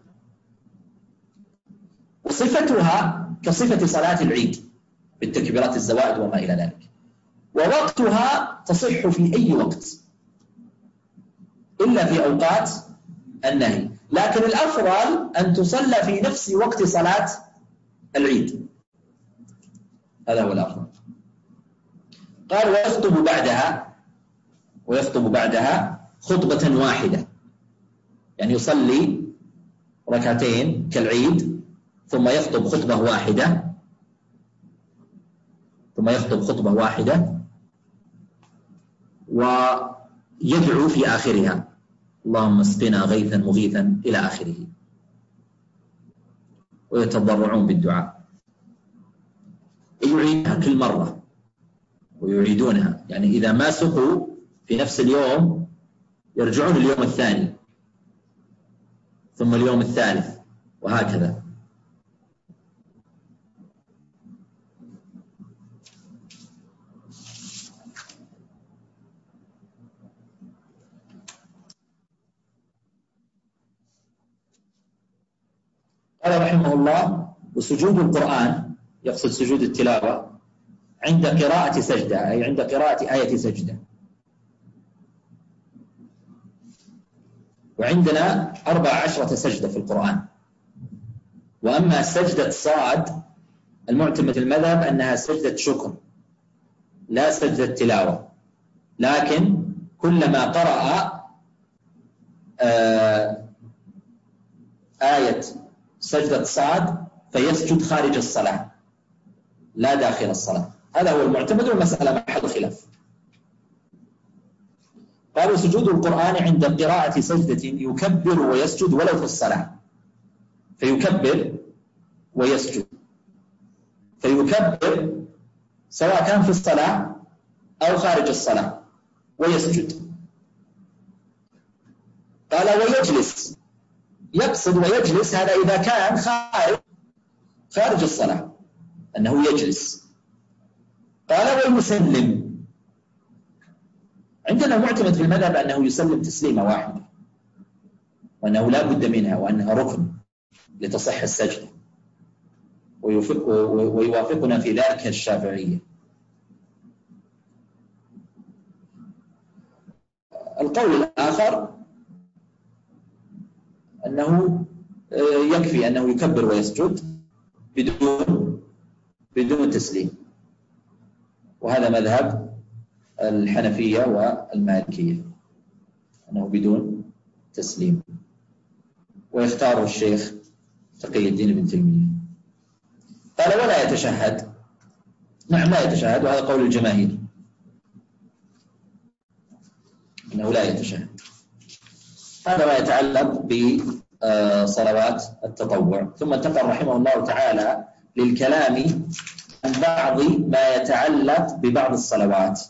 وصفتها كصفة صلاة العيد بالتكبيرات الزوائد وما إلى ذلك، ووقتها تصح في أي وقت إلا في أوقات النهي، لكن الأفضل أن تصلى في نفس وقت صلاة العيد، هذا هو الأفضل. قال: ويخطب بعدها ويخطب بعدها خطبة واحدة، يعني يصلي ركعتين كالعيد ثم يخطب خطبة واحدة ثم يخطب خطبة واحدة ويدعو في آخرها: اللهم اسقنا غيثا مغيثا إلى آخره، ويتضرعون بالدعاء ويعيدها كل مرة ويعيدونها. يعني إذا ما سقوا في نفس اليوم يرجعون اليوم الثاني ثم اليوم الثالث وهكذا. قال رحمه الله: وسجود القرآن، يقصد سجود التلاوة، عند قراءة سجدة، أي عند قراءة آية سجدة. وعندنا أربع عشرة سجدة في القرآن. وأما سجدة صاد المعتمد المذهب أنها سجدة شكر لا سجدة تلاوة، لكن كلما قرأ آه آية سجدة صاد فيسجد خارج الصلاة لا داخل الصلاة. هذا هو المعتمد، والمسألة محل خلاف. قالوا: سجود القرآن عند قراءة سجدة يكبر ويسجد ولو في الصلاة، فيكبر ويسجد، فيكبر سواء كان في الصلاة أو خارج الصلاة ويسجد. قال: ويجلس، يقصد ويجلس هذا إذا كان خارج خارج الصلاة أنه يجلس. قال: ويسلم، عندنا معتمد في المذهب أنه يسلم تسليمة واحدة، وأنه لا بد منها، وأنها ركن لتصح السجدة، ويوافقنا في ذلك الشافعية. القول الآخر أنه يكفي أنه يكبر ويسجد بدون بدون تسليم، وهذا مذهب الحنفية والمالكية أنه بدون تسليم، ويختاره الشيخ تقي الدين ابن تيمية. قال: ولا يتشهد. نعم لا يتشهد، وهذا قول الجماهير أنه لا يتشهد. هذا ما يتعلق بصلوات التطوع. ثم انتقل رحمه الله تعالى للكلام عن بعض ما يتعلق ببعض الصلوات،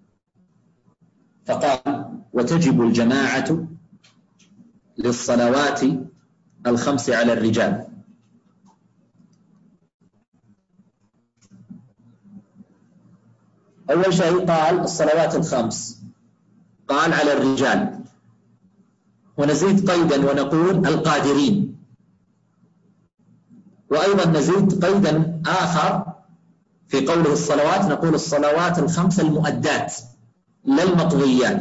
فقال: وتجب الجماعة للصلوات الخمس على الرجال. أول شيء قال الصلوات الخمس، قال على الرجال، ونزيد قيدا ونقول القادرين، وأيضا نزيد قيدا آخر في قوله الصلوات، نقول الصلوات الخمس المؤدات لا المقضيات.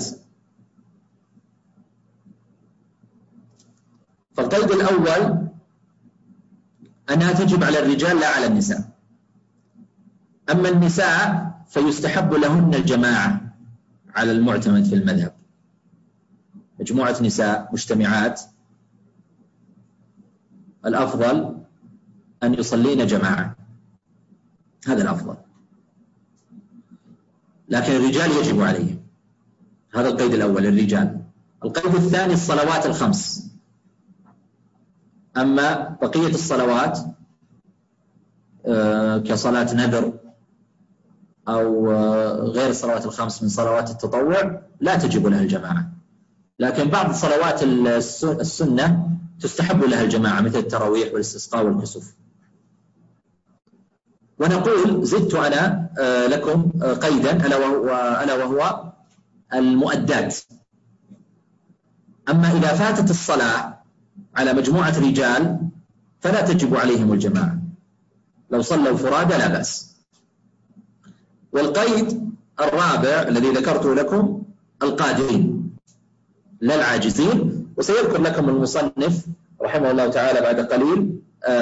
فالقيد الأول أنها تجب على الرجال لا على النساء. أما النساء فيستحب لهن الجماعة على المعتمد في المذهب، مجموعة نساء مجتمعات الأفضل أن يصلين جماعة، هذا الأفضل، لكن الرجال يجب عليهم. هذا القيد الأول الرجال. القيد الثاني الصلوات الخمس. أما بقية الصلوات كصلاة نذر أو غير الصلوات الخمس من صلوات التطوع لا تجب لها الجماعة، لكن بعض صلوات السنة تستحب لها الجماعة مثل التراويح والاستسقاء والكسوف. ونقول زدت أنا لكم قيدا ألا وهو, ألا وهو المؤدات. أما إذا فاتت الصلاة على مجموعة رجال فلا تجب عليهم الجماعة، لو صلوا فرادى لا بأس. والقيد الرابع الذي ذكرته لكم القادرين لا العاجزين، وسيذكر لكم المصنف رحمه الله تعالى بعد قليل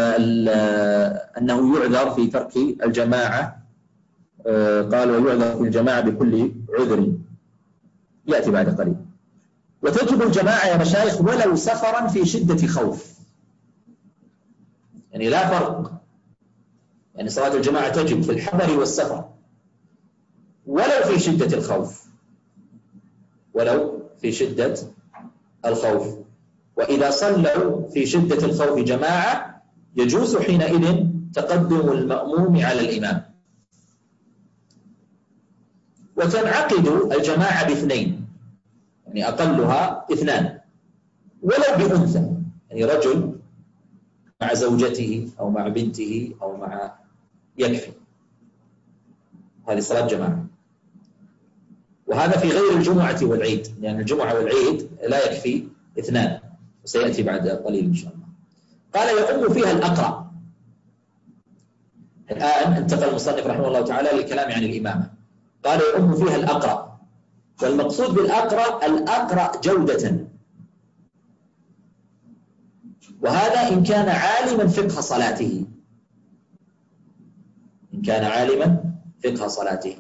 أنه يعذر في ترك الجماعة. قال: ويعذر في الجماعة بكل عذر، يأتي بعد قليل. وتجب الجماعة يا مشايخ ولو سفرا في شدة خوف، يعني لا فرق، يعني صلاة الجماعة تجب في الحضر والسفر ولو في شدة الخوف، ولو في شدة الخوف. وإذا صلوا في شدة الخوف جماعة يجوز حينئذ تقدم المأموم على الإمام. وتنعقد الجماعة باثنين، يعني أقلها اثنان، ولو بأنثى، يعني رجل مع زوجته أو مع بنته أو مع، يكفي، هذه صلاة جماعة. وهذا في غير الجمعة والعيد، لأن يعني الجمعة والعيد لا يكفي اثنان، وسيأتي بعد قليل إن شاء الله. قال يؤم فيها الأقرأ. الآن انتقل المصنف رحمه الله تعالى للكلام عن الإمامة. قال يؤم فيها الأقرأ، والمقصود بالأقرأ الأقرأ جودة، وهذا إن كان عالما فقه صلاته، إن كان عالما فقه صلاته.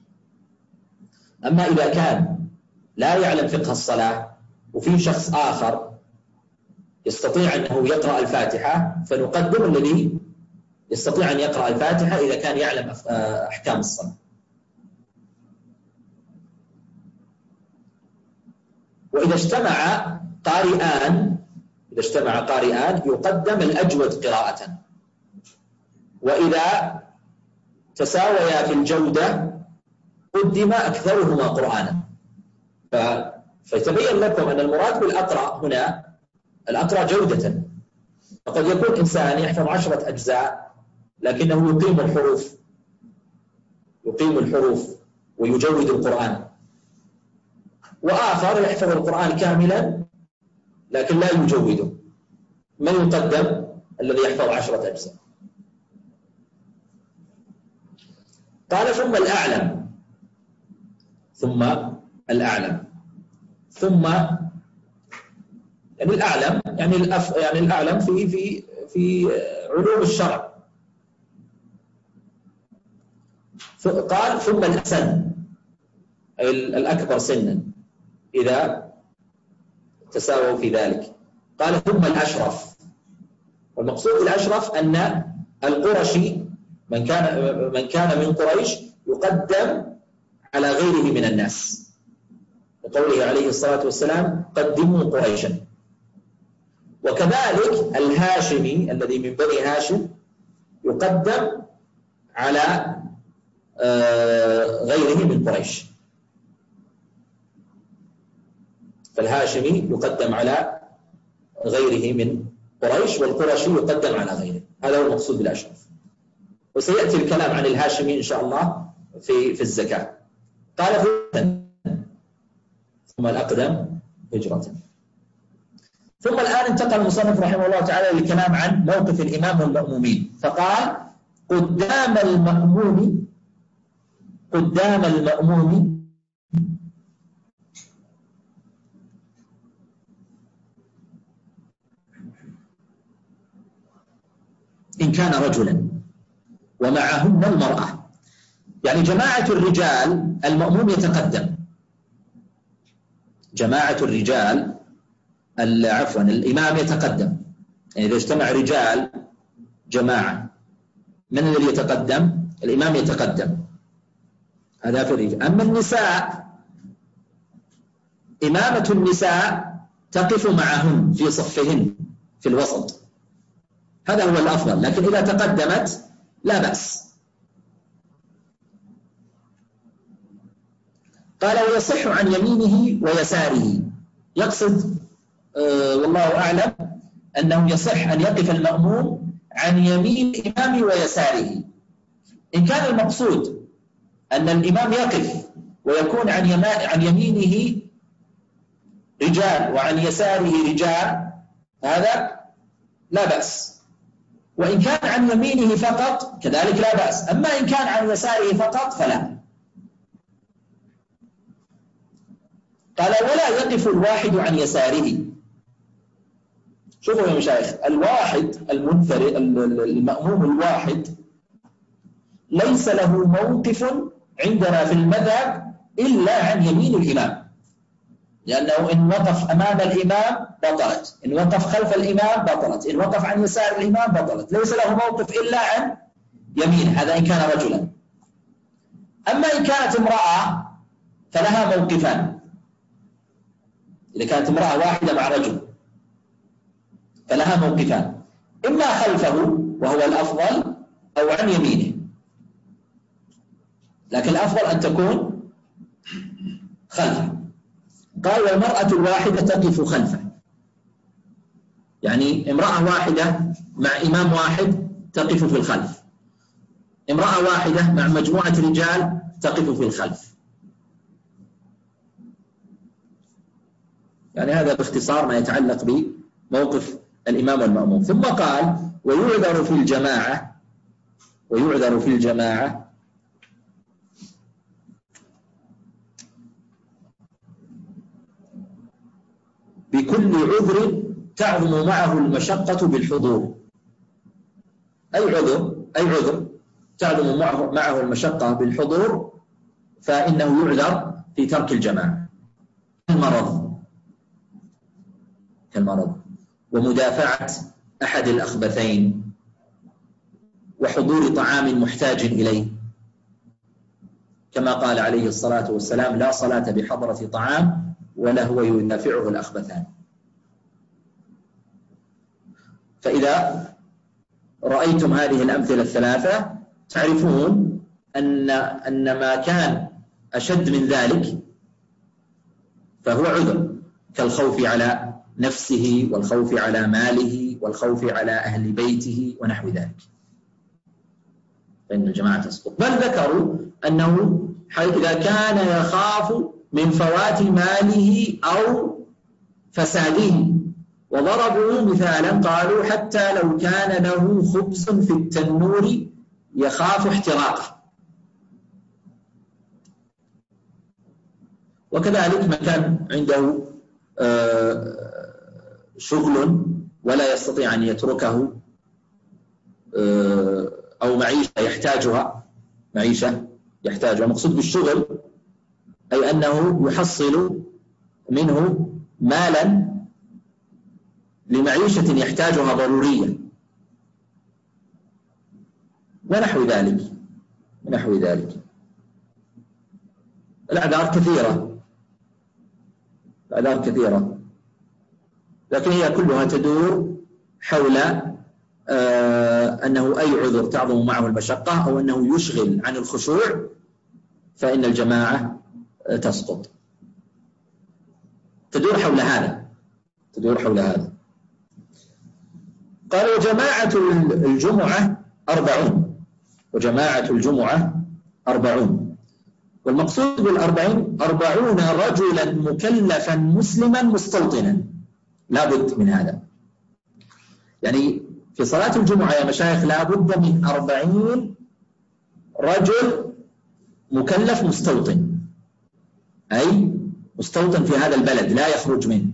أما إذا كان لا يعلم فقه الصلاة وفي شخص آخر يستطيع أنه يقرأ الفاتحة، فنقدم الذي يستطيع أن يقرأ الفاتحة إذا كان يعلم أحكام الصلاة. وإذا اجتمع قارئان إذا اجتمع قارئان يقدم الأجود قراءة، وإذا تساويا في الجودة قدم أكثرهما قرآنا. فيتبين لكم أن المراد بالأقرأ هنا الأقرأ جودة. فقد يكون إنسان يحفظ عشرة أجزاء لكنه يقيم الحروف يقيم الحروف ويجود القرآن، وآخر يحفظ القرآن كاملا لكن لا يجوده. من يقدم؟ الذي يحفظ عشرة أجزاء. قال ثم الأعلم ثم الأعلم ثم يعني الأعلم يعني الأف يعني الأعلم في في في علوم الشرع. قال ثم الأسن أي الأكبر سنا إذا تساووا في ذلك. قال ثم الأشرف، والمقصود بالأشرف أن القرشي من كان من كان من قريش يقدم على غيره من الناس، وقوله عليه الصلاة والسلام قدموا قريشا. وكذلك الهاشمي الذي من بني هاشم يقدم على غيره من قريش، فالهاشمي يقدم على غيره من قريش، والقرشي يقدم على غيره. هذا هو المقصود بالأشرف، وسيأتي الكلام عن الهاشمي إن شاء الله في في الزكاة. قال ثم الأقدم هجرة. ثم الآن انتقل المصنف رحمه الله تعالى للكلام عن موقف الإمام والمأمومين، فقال قدام المأموم قدام المأموم إن كان رجلا ومعهن المرأة. يعني جماعة الرجال المأموم يتقدم، جماعة الرجال عفوا الإمام يتقدم. يعني إذا اجتمع رجال جماعة من الذي يتقدم؟ الإمام يتقدم، هذا في الرجال. أما النساء إمامة النساء تقف معهن في صفهن في الوسط، هذا هو الأفضل، لكن إذا تقدمت لا بأس. قال ويصح عن يمينه ويساره. يقصد آه والله أعلم أنه يصح أن يقف المأموم عن يمين الإمام ويساره. إن كان المقصود أن الإمام يقف ويكون عن, عن يمينه رجال وعن يساره رجال هذا لا بأس، وإن كان عن يمينه فقط كذلك لا بأس. أما إن كان عن يساره فقط فلا. قال ولا يقف الواحد عن يساره. شوفوا يا مشايخ، الواحد المنفرد المأموم الواحد ليس له موقف عندنا في المذهب إلا عن يمين الإمام، لأنه إن وقف أمام الإمام بطلت، إن وقف خلف الإمام بطلت، إن وقف عن يسار الإمام بطلت، ليس له موقف إلا عن يمين. هذا إن كان رجلا. أما إن كانت امرأة فلها موقفان. إذا كانت امرأة واحدة مع رجل فلها موقفان، إما خلفه وهو الأفضل أو عن يمينه، لكن الأفضل أن تكون خلفه. قال والمرأة الواحدة تقف خلفه، يعني امرأة واحدة مع إمام واحد تقف في الخلف، امرأة واحدة مع مجموعة رجال تقف في الخلف. يعني هذا باختصار ما يتعلق بموقف الإمام والمأموم. ثم قال ويعذر في الجماعة ويعذر في الجماعة بكل عذر تعظم معه المشقة بالحضور. أي عذر أي عذر تعظم معه معه المشقة بالحضور فإنه يعذر في ترك الجماعة، كالمرض كالمرض ومدافعة أحد الأخبثين وحضور طعام محتاج إليه، كما قال عليه الصلاة والسلام لا صلاة بحضرة طعام ولا هو يدافعه الأخبثان. فإذا رأيتم هذه الأمثلة الثلاثة تعرفون أن أن ما كان أشد من ذلك فهو عذر، كالخوف على نفسه والخوف على ماله والخوف على أهل بيته ونحو ذلك، فإن الجماعة تسقط. بل ذكروا أنه إذا كان يخاف من فوات ماله أو فساده، وضربوا مثالا قالوا حتى لو كان له خبز في التنور يخاف احتراقه. وكذلك من كان عنده شغل ولا يستطيع أن يتركه أو معيشة يحتاجها معيشة يحتاجها مقصود بالشغل أي أنه يحصل منه مالا لمعيشة يحتاجها ضرورية ونحو ذلك ونحو ذلك. الأعذار كثيرة الأعذار كثيرة لكن هي كلها تدور حول آه أنه أي عذر تعظم معه المشقة أو أنه يشغل عن الخشوع فإن الجماعة آه تسقط. تدور حول هذا تدور حول هذا قال وجماعة الجمعة أربعون وجماعة الجمعة أربعون والمقصود بالأربعين أربعون رجلا مكلفا مسلما مستوطنا. لا بد من هذا، يعني في صلاة الجمعة يا مشايخ لا بد من أربعين رجل مكلف مستوطن، أي مستوطن في هذا البلد لا يخرج منه،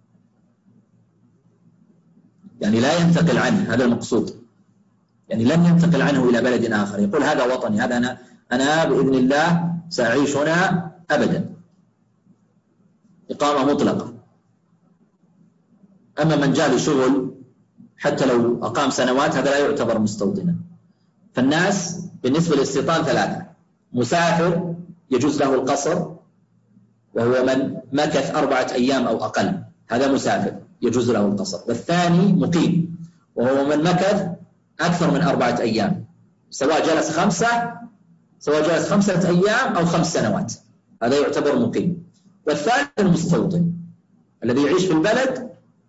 يعني لا ينتقل عنه، هذا المقصود، يعني لن ينتقل عنه إلى بلد آخر يقول هذا وطني، هذا أنا أنا بإذن الله سأعيش هنا أبدا إقامة مطلقة. أما من جاء لشغل حتى لو أقام سنوات هذا لا يعتبر مستوطنا. فالناس بالنسبة للاستيطان ثلاثة: مسافر يجوز له القصر وهو من مكث أربعة أيام أو أقل، هذا مسافر يجوز له القصر. والثاني مقيم وهو من مكث أكثر من أربعة أيام، سواء جلس خمسة سواء جلس خمسة أيام أو خمس سنوات، هذا يعتبر مقيم. والثالث المستوطن الذي يعيش في البلد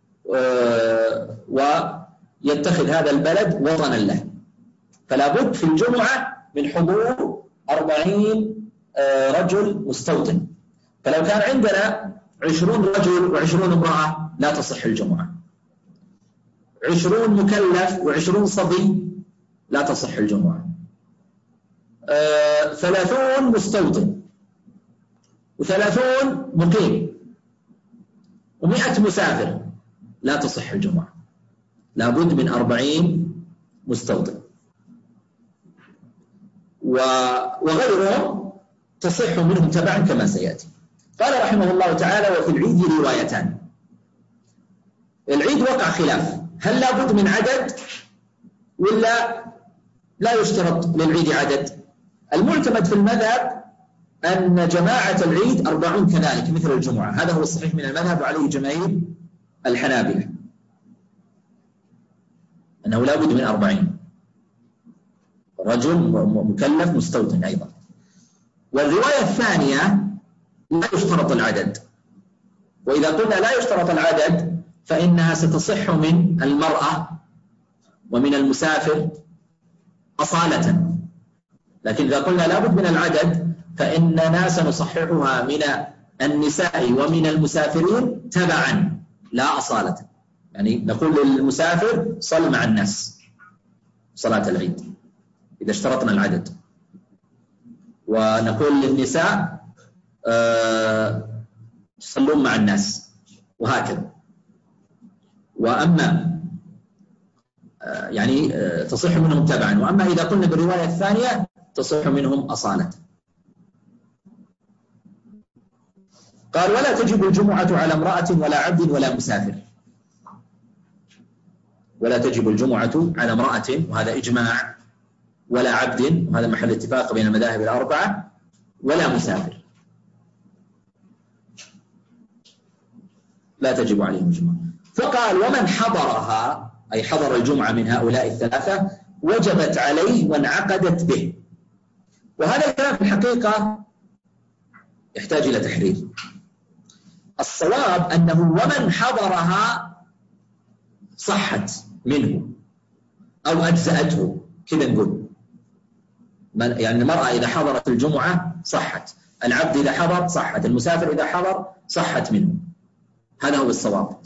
ويتخذ هذا البلد وطنا له. فلا بد في الجمعة من حضور أربعين رجل مستوطن. فلو كان عندنا عشرون رجل وعشرون امرأة لا تصح الجمعة، عشرون مكلف وعشرون صبي لا تصح الجمعة، ثلاثون مستوطن وثلاثون مقيم ومئة مسافر لا تصح الجمعة. لا بد من أربعين مستوطن وغيرهم تصح منهم تبعا كما سيأتي. قال رحمه الله تعالى وفي العيد روايتان. العيد وقع خلاف، هل لا بد من عدد ولا لا يشترط للعيد عدد؟ المعتمد في المذهب أن جماعة العيد أربعون كذلك مثل الجمعة، هذا هو الصحيح من المذهب وعليه جماهير الحنابلة، أنه لا بد من أربعين رجل مكلف مستوطن أيضا. والرواية الثانية لا يشترط العدد، وإذا قلنا لا يشترط العدد فإنها ستصح من المرأة ومن المسافر أصالة، لكن إذا قلنا لا بد من العدد فإننا سنصححها من النساء ومن المسافرين تبعا لا أصالة. يعني نقول للمسافر صل مع الناس صلاة العيد إذا اشترطنا العدد، ونقول للنساء تصلون مع الناس، وهكذا. وأما يعني تصح منهم تبعا، وأما إذا قلنا بالرواية الثانية تصح منهم أصالة. قال ولا تجب الجمعة على امرأة ولا عبد ولا مسافر. ولا تجب الجمعة على امرأة، وهذا إجماع، ولا عبد، وهذا محل اتفاق بين المذاهب الأربعة، ولا مسافر لا تجب عليهم الجمعة. فقال ومن حضرها، أي حضر الجمعة من هؤلاء الثلاثة، وجبت عليه وانعقدت به. وهذا الكلام في الحقيقة يحتاج إلى تحرير. الصواب أنه ومن حضرها صحت منه أو أجزأته، كذا نقول. يعني المرأة إذا حضرت الجمعة صحت، العبد إذا حضر صحت، المسافر إذا حضر صحت منه. هذا هو الصواب.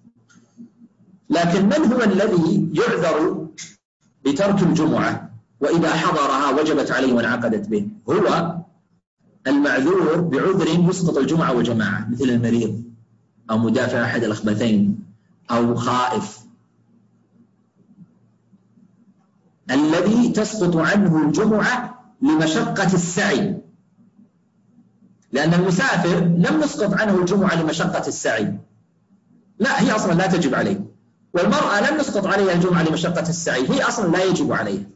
لكن من هو الذي يعذر بترك الجمعة وإذا حضرها وجبت عليه وانعقدت به؟ هو المعذور بعذر يسقط الجمعة وجماعة، مثل المريض أو مدافع أحد الأخبثين أو خائف، الذي تسقط عنه الجمعة لمشقة السعي. لأن المسافر لم يسقط عنه الجمعة لمشقة السعي، لا، هي أصلا لا تجب عليه. والمرأة لم يسقط عليها الجمعة لمشقة السعي، هي أصلا لا يجب عليها.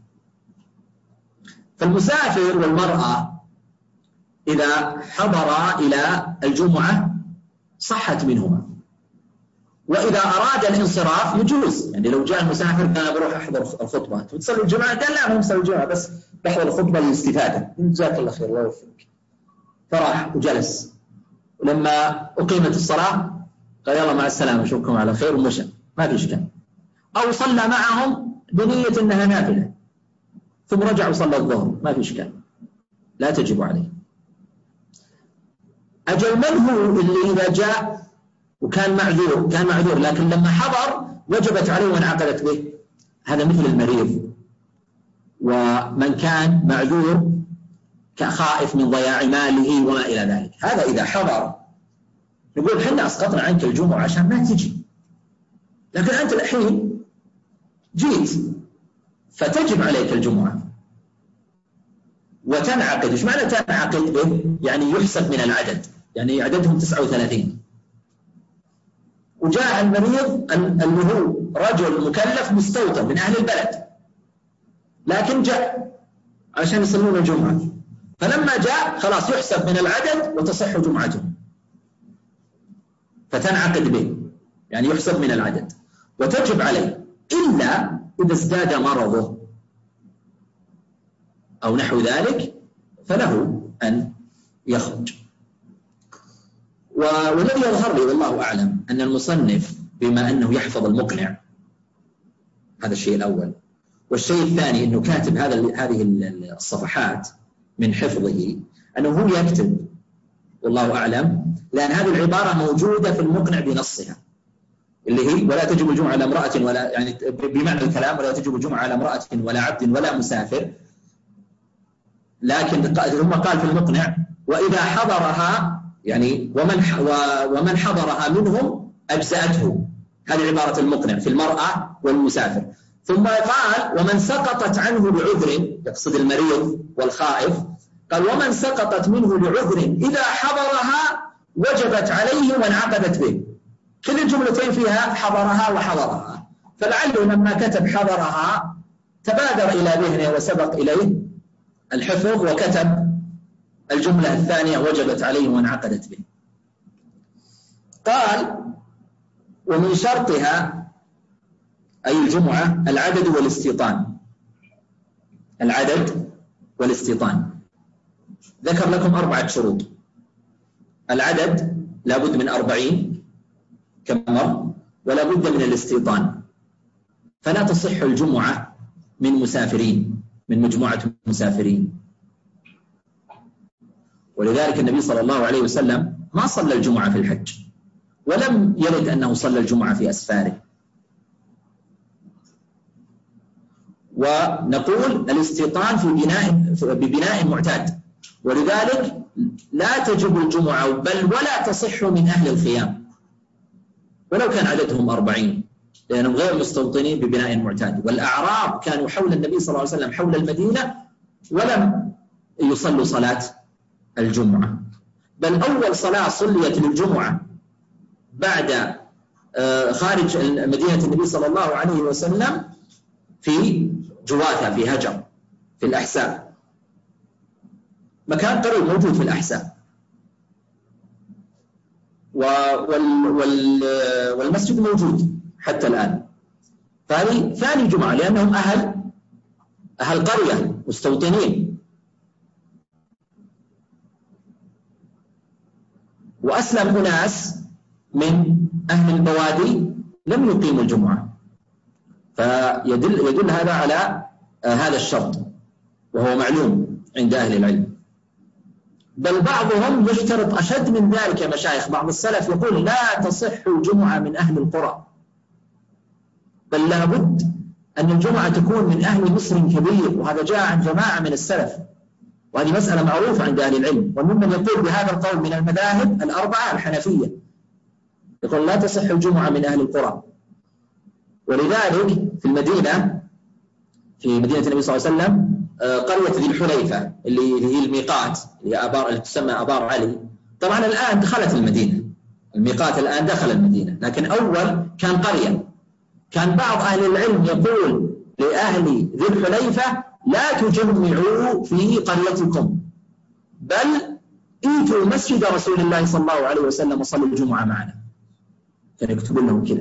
فالمسافر والمرأة إذا حضر إلى الجمعة صحت منهما، وإذا أراد الانصراف يجوز. يعني لو جاء المسافر قال بروح أحضر الخطبة، تصلي الجمعة، قال لا، ما يصلي الجمعة، بس بحضر الخطبة للاستفادة، جزاك الله خير الله يوفقك، فراح وجلس، ولما أقيمت الصلاة قال يلا مع السلامة أشوفكم على خير ومشى، ما في إشكال. أو صلى معهم بنية أنها نافلة ثم رجع وصلى الظهر، ما في إشكال، لا تجب عليه. أجل من هو اللي إذا جاء وكان معذور كان معذور لكن لما حضر وجبت عليه وانعقدت به؟ هذا مثل المريض، ومن كان معذور كخائف من ضياع ماله وما إلى ذلك. هذا إذا حضر يقول حنا أسقطنا عنك الجمعة عشان ما تجي، لكن أنت الحين جيت فتجب عليك الجمعة وتنعقد. إيش معنى تنعقد به؟ يعني يحسب من العدد، يعني عددهم تسعة وثلاثين. وجاء المريض اللي هو رجل مكلف مستوطن من أهل البلد، لكن جاء عشان يصلون الجمعة، فلما جاء خلاص يحسب من العدد وتصح جمعته، فتنعقد به، يعني يحسب من العدد وتجب عليه، إلا إذا ازداد مرضه أو نحو ذلك فله أن يخرج. والذي يظهر لي والله أعلم أن المصنف بما أنه يحفظ المقنع، هذا الشيء الأول، والشيء الثاني أنه كاتب هذا هذه الصفحات من حفظه، أنه هو يكتب والله أعلم، لأن هذه العبارة موجودة في المقنع بنصها، اللي هي ولا تجب الجمعة على امرأة ولا، يعني بمعنى الكلام ولا تجب الجمعة على امرأة ولا عبد ولا مسافر، لكن ثم قال في المقنع وإذا حضرها، يعني ومن ومن حضرها منهم أجزأته. هذه عبارة المقنع في المرأة والمسافر. ثم قال ومن سقطت عنه بعذر، يقصد المريض والخائف، قال ومن سقطت منه بعذر إذا حضرها وجبت عليه وانعقدت به. كل الجملتين فيها حضرها وحضرها، فلعله لما كتب حضرها تبادر إلى ذهنه وسبق إليه الحفظ وكتب الجملة الثانية وجبت عليه وانعقدت به. قال ومن شرطها أي الجمعة العدد والاستيطان. العدد والاستيطان ذكر لكم أربعة شروط. العدد لابد من أربعين كما مر، ولا بد من الاستيطان، فلا تصح الجمعة من مسافرين، من مجموعة مسافرين. ولذلك النبي صلى الله عليه وسلم ما صلى الجمعة في الحج، ولم يرد أنه صلى الجمعة في أسفاره، ونقول الاستيطان في بناء ببناء معتاد، ولذلك لا تجب الجمعة بل ولا تصح من أهل الخيام ولو كان عددهم أربعين، لأنهم غير مستوطنين ببناء معتاد. والأعراب كانوا حول النبي صلى الله عليه وسلم حول المدينة ولم يصلوا صلاة الجمعة، بل أول صلاة صليت للجمعة بعد خارج مدينة النبي صلى الله عليه وسلم في جواثة في هجر في الأحساء، مكان قريب موجود في الأحساء، والمسجد موجود حتى الآن. فهذه ثاني جمعة لأنهم أهل أهل قرية مستوطنين. وأسلم أناس من أهل البوادي لم يقيموا الجمعة، فيدل يدل هذا على هذا الشرط وهو معلوم عند أهل العلم. بل بعضهم يشترط أشد من ذلك يا مشايخ، بعض السلف يقول لا تصح الجمعة من أهل القرى، بل لابد أن الجمعة تكون من أهل مصر كبير، وهذا جاء عن جماعة من السلف، وهذه مسألة معروفة عند أهل العلم. وممن يقول بهذا القول من المذاهب الأربعة الحنفية، يقول لا تصح الجمعة من أهل القرى. ولذلك في المدينة في مدينة النبي صلى الله عليه وسلم قرية ذي الحليفة اللي هي الميقات اللي هي أبار اللي تسمى أبار علي، طبعا الآن دخلت المدينة، الميقات الآن دخل المدينة، لكن أول كان قرية. كان بعض أهل العلم يقول لأهل ذي الحليفة لا تجمعوا في قريتكم، بل ائتوا مسجد رسول الله صلى الله عليه وسلم وصلوا الجمعة معنا. كان يكتبون لهم كذا.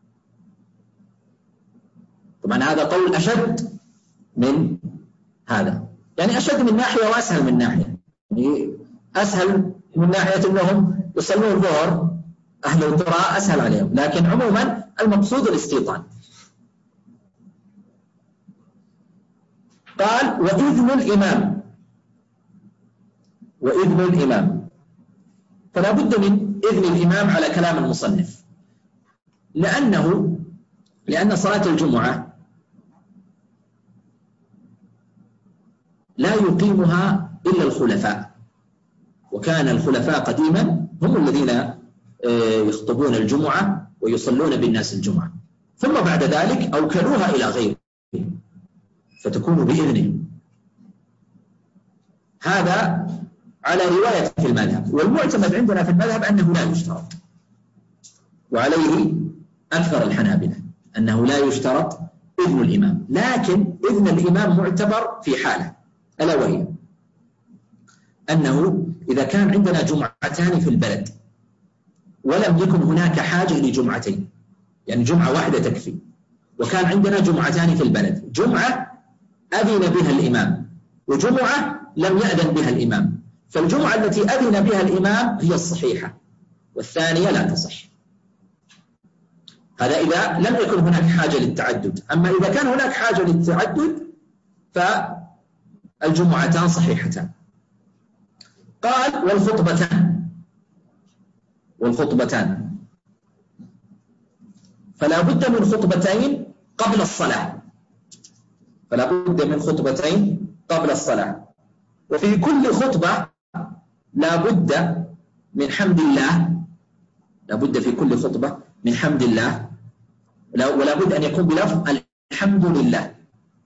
طبعا هذا قول أشد من هذا، يعني أشد من ناحية وأسهل من ناحية. يعني أسهل من ناحية أنهم يصلون الظهر أهل القرى أسهل عليهم، لكن عموما المقصود الاستيطان. قال وإذن الإمام، وإذن الإمام، فلا بد من إذن الإمام على كلام المصنف، لأنه لأن صلاة الجمعة لا يقيمها إلا الخلفاء، وكان الخلفاء قديما هم الذين يخطبون الجمعة ويصلون بالناس الجمعة، ثم بعد ذلك أوكلوها إلى غيره فتكون بإذنه. هذا على رواية في المذهب، والمعتمد عندنا في المذهب أنه لا يشترط، وعليه أكثر الحنابلة أنه لا يشترط إذن الإمام، لكن إذن الإمام معتبر في حالة، ألا وهي أنه إذا كان عندنا جمعتان في البلد ولم يكن هناك حاجة لجمعتين، يعني جمعة واحدة تكفي، وكان عندنا جمعتان في البلد، جمعة أذن بها الإمام وجمعة لم يأذن بها الإمام، فالجمعة التي أذن بها الإمام هي الصحيحة والثانية لا تصح. هذا إذا لم يكن هناك حاجة للتعدد. أما إذا كان هناك حاجة للتعدد فالجمعتان صحيحتان. قال والخطبتان، والخطبتان فلا بد من خطبتين قبل الصلاة، فلا بد من خطبتين قبل الصلاة، وفي كل خطبة لا بد من حمد الله، لا بد في كل خطبة من حمد الله، ولا بد أن يكون بلفظ الحمد لله،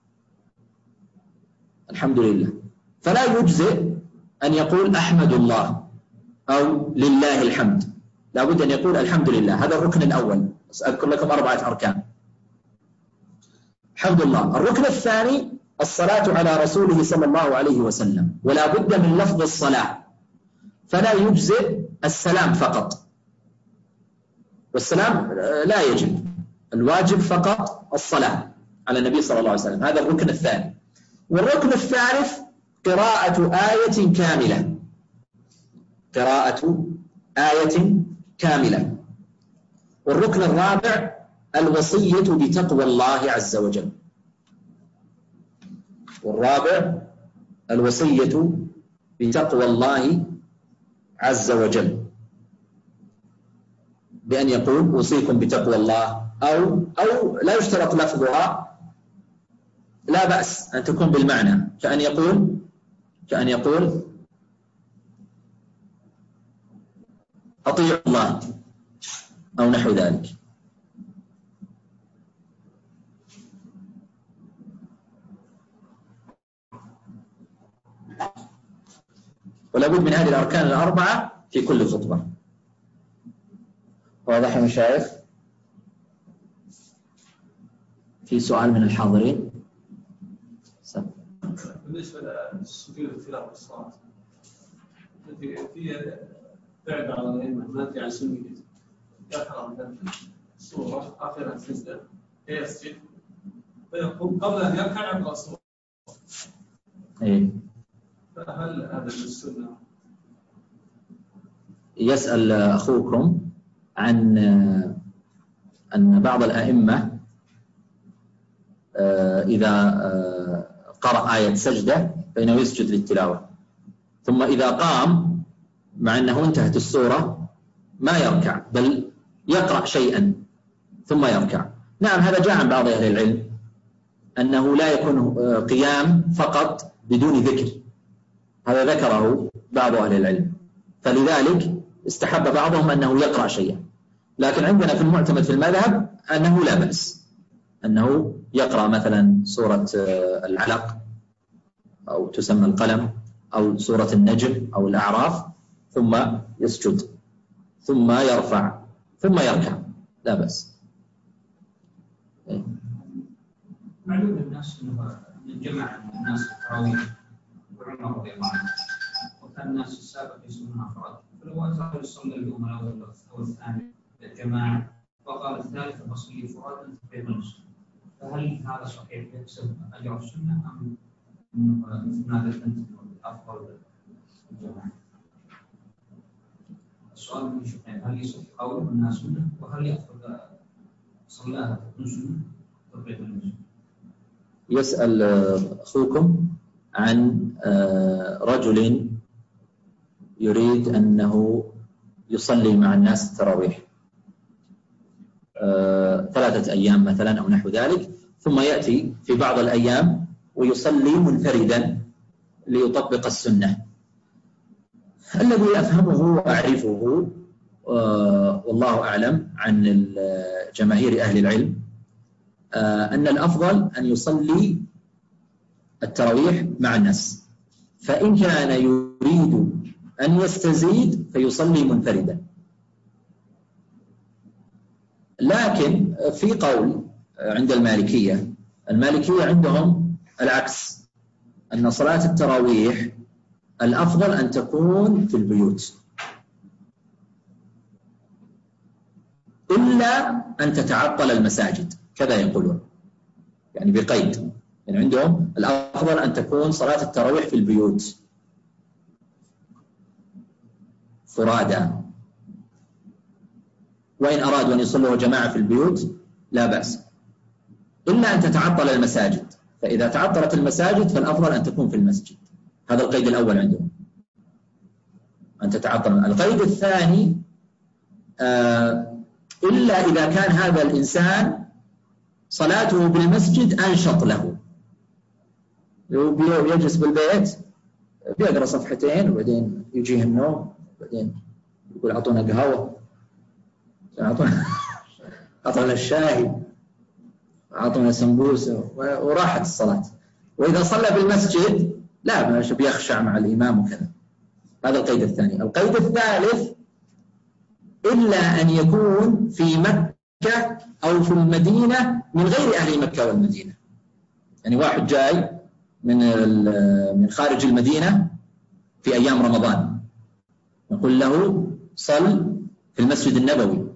الحمد لله، فلا يجزئ أن يقول أحمد الله أو لله الحمد، لا بد أن يقول الحمد لله. هذا الركن الأول، سأذكر لكم أربعة أركان. حمد الله. الركن الثاني الصلاة على رسوله صلى الله عليه وسلم، ولا بد من لفظ الصلاة، فلا يجزئ السلام فقط، والسلام لا يجب، الواجب فقط الصلاة على النبي صلى الله عليه وسلم. هذا الركن الثاني. والركن الثالث قراءة آية كاملة، قراءة آية كاملة. والركن الرابع الوصية بتقوى الله عز وجل، والرابع الوصية بتقوى الله عز وجل، بأن يقول أوصيكم بتقوى الله، أو أو لا يشترط لفظها، لا بأس أن تكون بالمعنى، كأن يقول كأن يقول أطيعوا الله أو نحو ذلك. ولا بد من هذه الأركان الأربعة في كل خطبة. واضح يا مشايخ؟ في سؤال من الحاضرين؟ بالنسبة للسجود التلاوة والصلاة، في في بعد بعض الأئمة ما في عن سنية يقرأ مثلا سورة آخرها السجدة فيسجد فيقوم قبل أن يركع يقرأ سورة. إيه. فهل هذا من السنة؟ يسأل أخوكم عن أن بعض الأئمة إذا قرأ آية سجدة فإنه يسجد للتلاوة، ثم إذا قام مع أنه انتهت السورة ما يركع بل يقرأ شيئا ثم يركع. نعم، هذا جاء عن بعض أهل العلم أنه لا يكون قيام فقط بدون ذكر، هذا ذكره بعض أهل العلم، فلذلك استحب بعضهم أنه يقرأ شيئا. لكن عندنا في المعتمد في المذهب أنه لا بأس أنه يقرأ مثلا سورة العلق أو تسمى القلم أو سورة النجم أو الأعراف ثم يسجد ثم يرفع ثم يركع، لا بأس. معلوم الناس أنه من جمع الناس التراويح وعمر رضي الله عنه، وكان الناس السابق يصلون أفراد، فلو أتى يصلي اليوم الأول أو الثاني الجماعة وقال الثالث بصلي فرادا تقريبا نصف، فهل هذا صحيح يكسب أجر السنة أم مثل ما ذكرت أفضل الجماعة؟ السؤال من شقين، هل يصح قول الناس سنة وهل يأخذ صلاها تكون سنة تقريبا نصف؟ يسأل أخوكم عن رجل يريد أنه يصلي مع الناس التراويح ثلاثة أيام مثلا أو نحو ذلك، ثم يأتي في بعض الأيام ويصلي منفردا ليطبق السنة. الذي أفهمه وأعرفه والله أعلم عن جماهير أهل العلم أن الأفضل أن يصلي التراويح مع الناس، فإن كان يريد أن يستزيد فيصلي منفردا. لكن في قول عند المالكية، المالكية عندهم العكس، أن صلاة التراويح الأفضل أن تكون في البيوت إلا أن تتعطل المساجد، كذا يقولون، يعني بقيد، يعني عندهم الأفضل أن تكون صلاة التراويح في البيوت فرادى، وإن أرادوا أن يصلوا جماعة في البيوت لا بأس، إلا أن تتعطل المساجد، فإذا تعطلت المساجد فالأفضل أن تكون في المسجد. هذا القيد الأول عندهم، أن تتعطل. القيد الثاني آه إلا إذا كان هذا الإنسان صلاته بالمسجد أنشط له، يجلس بالبيت بيقرأ صفحتين وبعدين يجيه النوم، وبعدين يقول أعطونا قهوة، أعطونا أعطونا الشاي، أعطونا سمبوسة، وراحت الصلاة. وإذا صلى بالمسجد لا باش بيخشع مع الإمام وكذا. هذا القيد الثاني. القيد الثالث إلا أن يكون في مكة أو في المدينة من غير أهل مكة والمدينة، يعني واحد جاي من من خارج المدينة في أيام رمضان، نقول له صل في المسجد النبوي،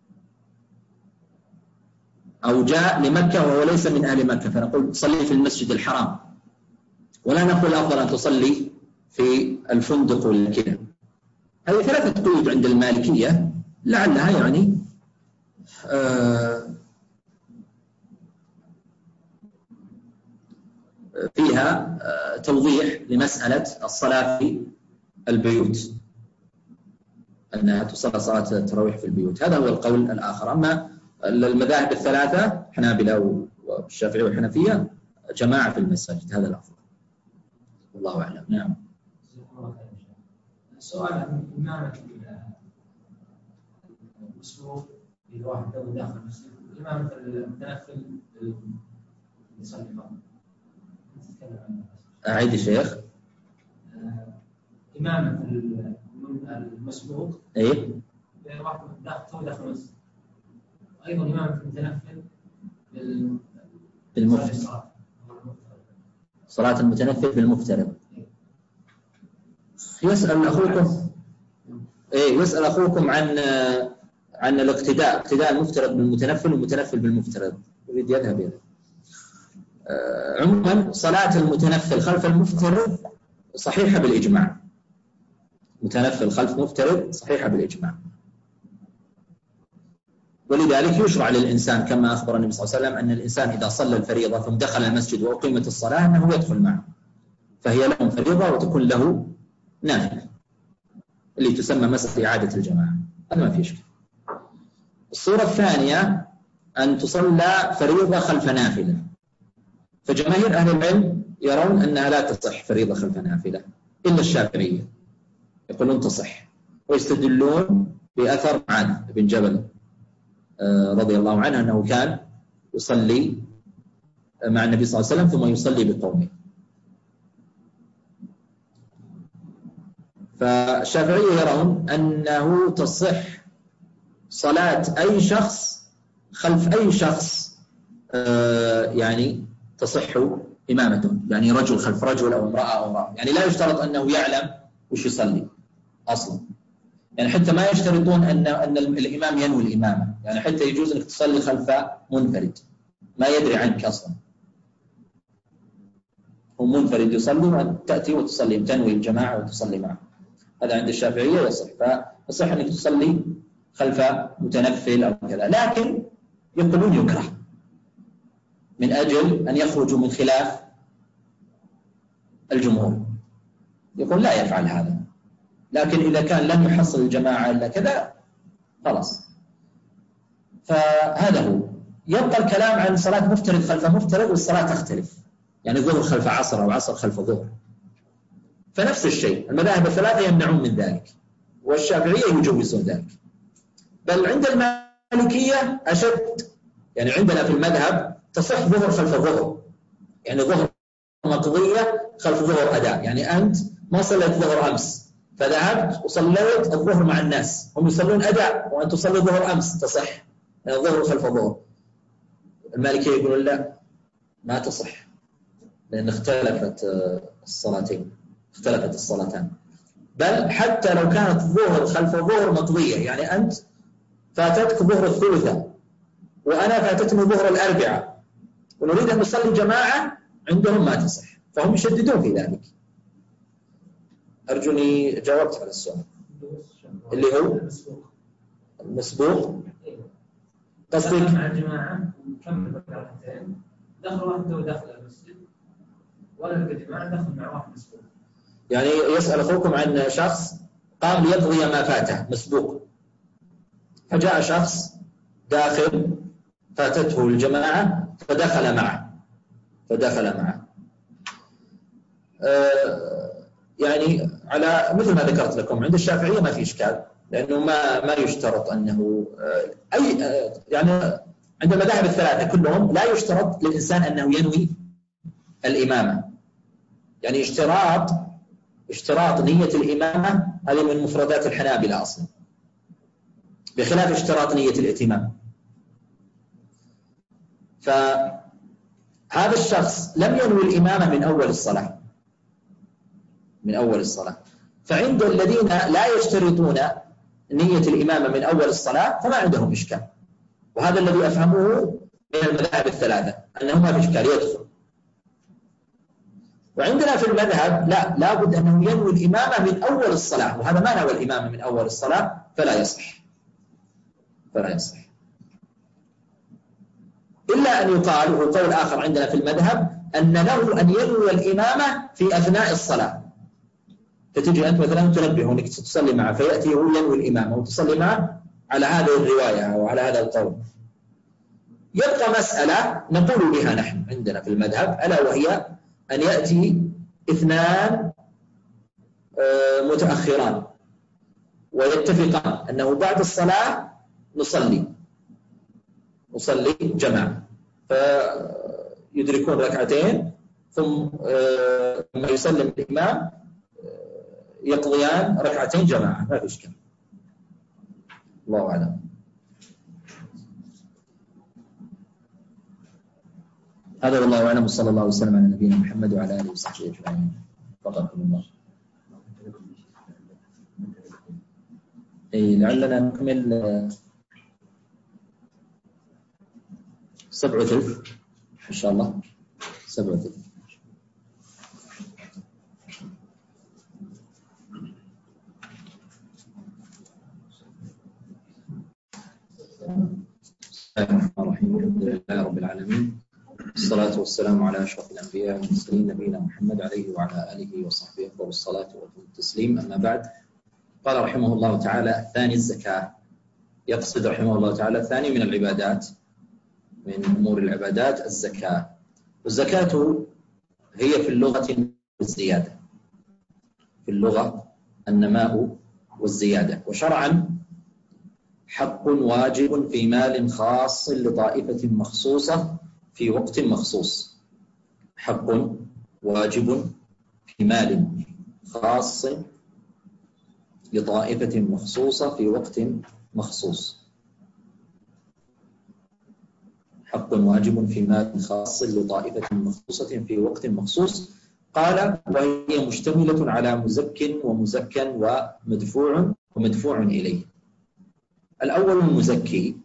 أو جاء لمكة وهو ليس من أهل مكة فنقول صلي في المسجد الحرام، ولا نقول أفضل أن تصلي في الفندق ولا كذا. هذه ثلاثة قيود عند المالكية، لعلها يعني آه فيها آه توضيح لمسألة الصلاة في البيوت، أنها تصلى صلاة التراويح في البيوت. هذا هو القول الآخر. أما المذاهب الثلاثة حنابلة والشافعية والحنفية جماعة في المساجد، هذا الأفضل والله أعلم. نعم. السؤال عن إمامة المسبوق إذا واحد داخل المسجد، إمامة المتنفل يصلي فقط. أعيد الشيخ. إمامة المسبوق إيه؟ واحد داخل داخل المسجد، أيضا إمامة المتنفل بالمفترض. صلاة المتنفل بالمفترض. يسأل أخوكم إيه يسأل أخوكم عن عن الاقتداء، اقتداء المفترض بالمتنفل والمتنفل بالمفترض، يريد يذهب إلى آه عموما صلاة المتنفل خلف المفترض صحيحة بالإجماع. متنفل خلف مفترض صحيحة بالإجماع، ولذلك يشرع للإنسان كما أخبر النبي صلى الله عليه وسلم أن الإنسان إذا صلى الفريضة ثم دخل المسجد وأقيمت الصلاة أنه يدخل معه، فهي لهم فريضة وتكون له نافلة اللي تسمى مسألة إعادة الجماعة، هذا ما في إشكال. الصورة الثانية أن تصلى فريضة خلف نافلة، فجماهير أهل العلم يرون أنها لا تصح فريضة خلف نافلة إلا الشافعية، يقولون تصح، ويستدلون بأثر معاذ بن جبل رضي الله عنه أنه كان يصلي مع النبي صلى الله عليه وسلم ثم يصلي بقومه. فالشافعية يرون أنه تصح صلاة أي شخص خلف أي شخص يعني تصح إمامته، يعني رجل خلف رجل أو امرأة أو امرأة، يعني لا يشترط أنه يعلم وش يصلي أصلا، يعني حتى ما يشترطون أن أن الإمام ينوي الإمامة، يعني حتى يجوز أنك تصلي خلف منفرد ما يدري عنك أصلا، هو منفرد يصلي وأنت تأتي وتصلي تنوي الجماعة وتصلي معه، هذا عند الشافعية يصح، فيصح أنك تصلي خلف متنفل أو كذا، لكن يقولون يكره من أجل أن يخرجوا من خلاف الجمهور، يقول لا يفعل هذا، لكن إذا كان لم يحصل الجماعة إلا كذا خلاص. فهذا هو. يبقى الكلام عن صلاة مفترض خلف مفترض، والصلاة تختلف، يعني ظهر خلف عصر أو عصر خلف ظهر، فنفس الشيء المذاهب الثلاثة يمنعون من ذلك، والشافعية يجوزون ذلك، بل عند المالكية أشد، يعني عندنا في المذهب تصح ظهر خلف ظهر، يعني ظهر مقضية خلف ظهر أداء، يعني أنت ما صليت ظهر أمس فذهبت وصليت الظهر مع الناس، هم يصلون أداء وأنت تصلي ظهر أمس، تصح يعني ظهر خلف ظهر. المالكية يقولون لا ما تصح، لأن اختلفت الصلاتين، اختلفت الصلاتان، بل حتى لو كانت ظهر خلف ظهر مقضية، يعني أنت فاتتك ظهر الثلثة وأنا فاتتني ظهر الأربعة ونريد أن نصلي جماعة، عندهم ما تصح، فهم يشددون في ذلك. أرجوني جاوبت على السؤال اللي هو المسبوق. قصدك مع الجماعة نكمل ركعتين، دخل واحد وداخل المسجد ولا الجماعة دخل مع واحد مسبوق، يعني يسأل أخوكم عن شخص قام ليقضي ما فاته مسبوق، فجاء شخص داخل فاتته الجماعة فدخل معه فدخل معه آه يعني على مثل ما ذكرت لكم عند الشافعية ما في إشكال، لأنه ما ما يشترط أنه آه أي آه يعني عند المذاهب الثلاثة كلهم لا يشترط للإنسان أنه ينوي الإمامة، يعني اشتراط اشتراط نية الإمامة هذه من مفردات الحنابلة أصلا، بخلاف اشتراط نية الائتمام. فهذا الشخص لم ينوي الإمامة من أول الصلاة من أول الصلاة فعند الذين لا يشترطون نية الإمامة من أول الصلاة فما عندهم إشكال، وهذا الذي أفهمه من المذاهب الثلاثة أنه ما في إشكال يدخل. وعندنا في المذهب لا لابد أنه ينوي الإمامة من أول الصلاة، وهذا ما نوى الإمامة من أول الصلاة فلا يصح فلا يصح إلا أن يقال، وهو قول آخر عندنا في المذهب، أن له أن ينوي الإمامة في أثناء الصلاة، فتجي أنت مثلا تنبه أنك تصلي معه فيأتي هو ينوي الإمامة وتصلي معه على هذه الرواية أو على هذا القول، يبقى مسألة نقول بها نحن عندنا في المذهب، ألا وهي أن يأتي اثنان متأخران ويتفقان أنه بعد الصلاة نصلي نصلي جماعة، فيدركون ركعتين ثم لما يسلم الإمام يقضيان ركعتين جماعة، ما في إشكال. الله أعلم. هذا والله أعلم، وصلى الله وسلم على نبينا محمد وعلى آله وصحبه أجمعين. فقط الله. إيه لعلنا نكمل سبعة وثلث إن شاء الله. سبعة وثلث. بسم الله الرحمن الرحيم. الحمد لله رب العالمين، الصلاة والسلام على أشرف الأنبياء والمرسلين نبينا محمد عليه وعلى آله وصحبه أفضل الصلاة والتسليم. أما بعد، قال رحمه الله تعالى: الثاني الزكاة. يقصد رحمه الله تعالى الثاني من العبادات، من أمور العبادات الزكاة. والزكاة هي في اللغة الزيادة، في اللغة النماء والزيادة، وشرعا حق واجب في مال خاص لطائفة مخصوصة في وقت مخصوص. حق واجب في مال خاص لطائفة مخصوصة في وقت مخصوص. حق واجب في مال خاص لطائفة مخصوصة في وقت مخصوص. قال: وهي مشتملة على مزك ومزكى ومدفوع ومدفوع إليه. الأول المزكي،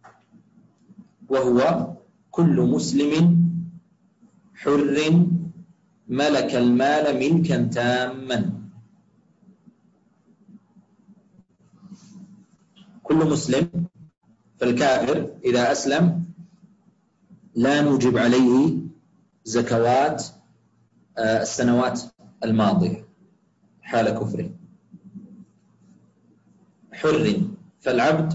وهو كل مسلم حر ملك المال ملكا تاما. كل مسلم، فالكافر إذا أسلم لا نوجب عليه زكوات السنوات الماضية حال كفره. حر، فالعبد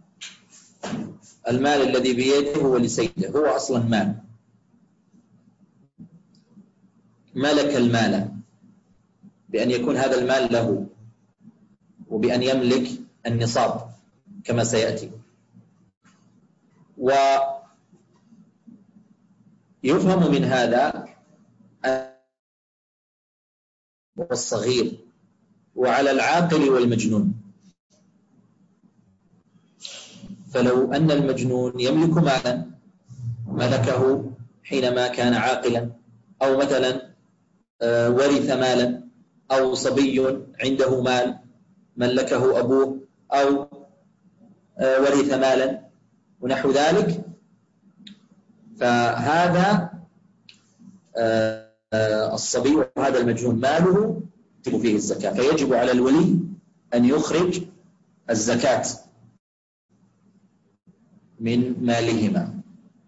المال الذي بيده هو لسيده، هو أصلا مال. ملك المال بأن يكون هذا المال له، وبأن يملك النصاب كما سيأتي. ويفهم من هذا الصغير وعلى العاقل والمجنون. فلو أن المجنون يملك مالا ملكه حينما كان عاقلا، أو مثلا ورث مالا، أو صبي عنده مال ملكه أبوه، أو ورث مالا ونحو ذلك، فهذا الصبي وهذا المجنون ماله تجب فيه الزكاة، فيجب على الولي أن يخرج الزكاة من مالهما.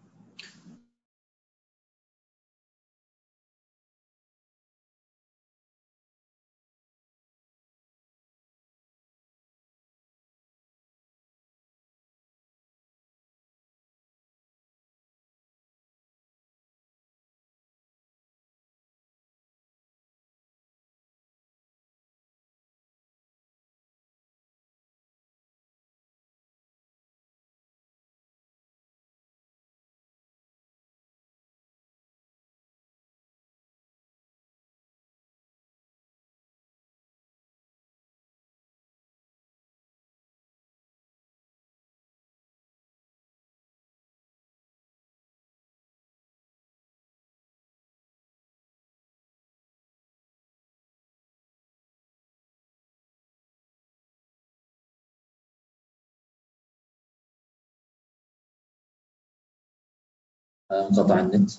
انقطع النت.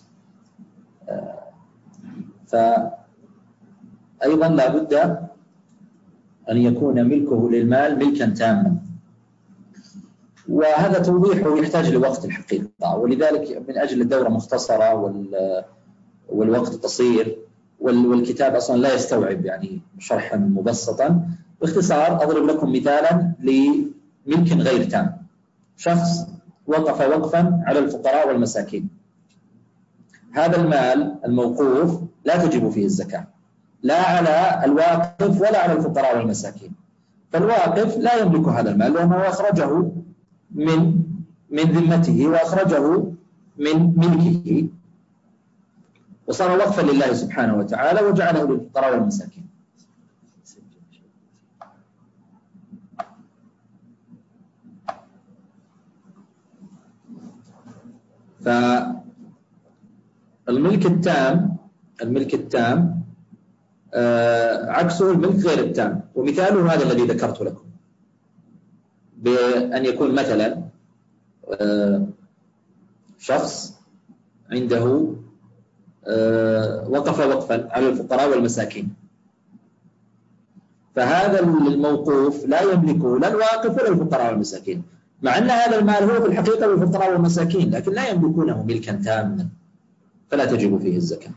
فأيضا لا بد أن يكون ملكه للمال ملكا تاما، وهذا توضيحه يحتاج لوقت الحقيقة، ولذلك من أجل الدورة مختصرة والوقت قصير والكتاب أصلا لا يستوعب يعني شرحا مبسطا، باختصار أضرب لكم مثالا لملك غير تام. شخص وقف وقفا على الفقراء والمساكين. هذا المال الموقوف لا تجب فيه الزكاة، لا على الواقف ولا على الفقراء والمساكين. فالواقف لا يملك هذا المال لأنه أخرجه من من ذمته وأخرجه من ملكه، وصار وقفا لله سبحانه وتعالى وجعله للفقراء والمساكين. فالملك التام الملك التام آه عكسه الملك غير التام، ومثاله هذا الذي ذكرت لكم، بأن يكون مثلا آه شخص عنده آه وقف وقفا على الفقراء والمساكين، فهذا الموقوف لا يملكه لا الواقف ولا الفقراء والمساكين، مع أن هذا المال هو في الحقيقة للفقراء والمساكين، لكن لا يملكونه ملكا تاما فلا تجب فيه الزكاة.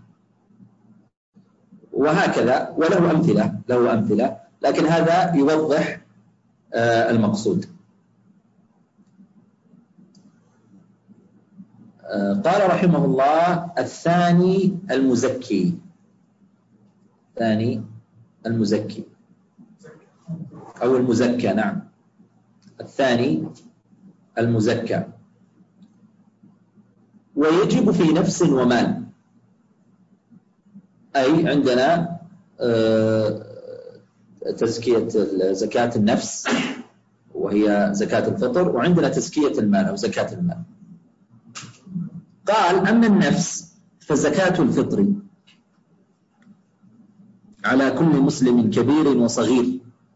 وهكذا، وله أمثلة له أمثلة لكن هذا يوضح آه المقصود. آه قال رحمه الله: الثاني المزكي. ثاني المزكي أو المزكى، نعم، الثاني المزكى. ويجب في نفس ومال، أي عندنا تزكية زكاة النفس وهي زكاة الفطر، وعندنا تزكية المال أو زكاة المال. قال: أما النفس فزكاة الفطر على كل مسلم كبير وصغير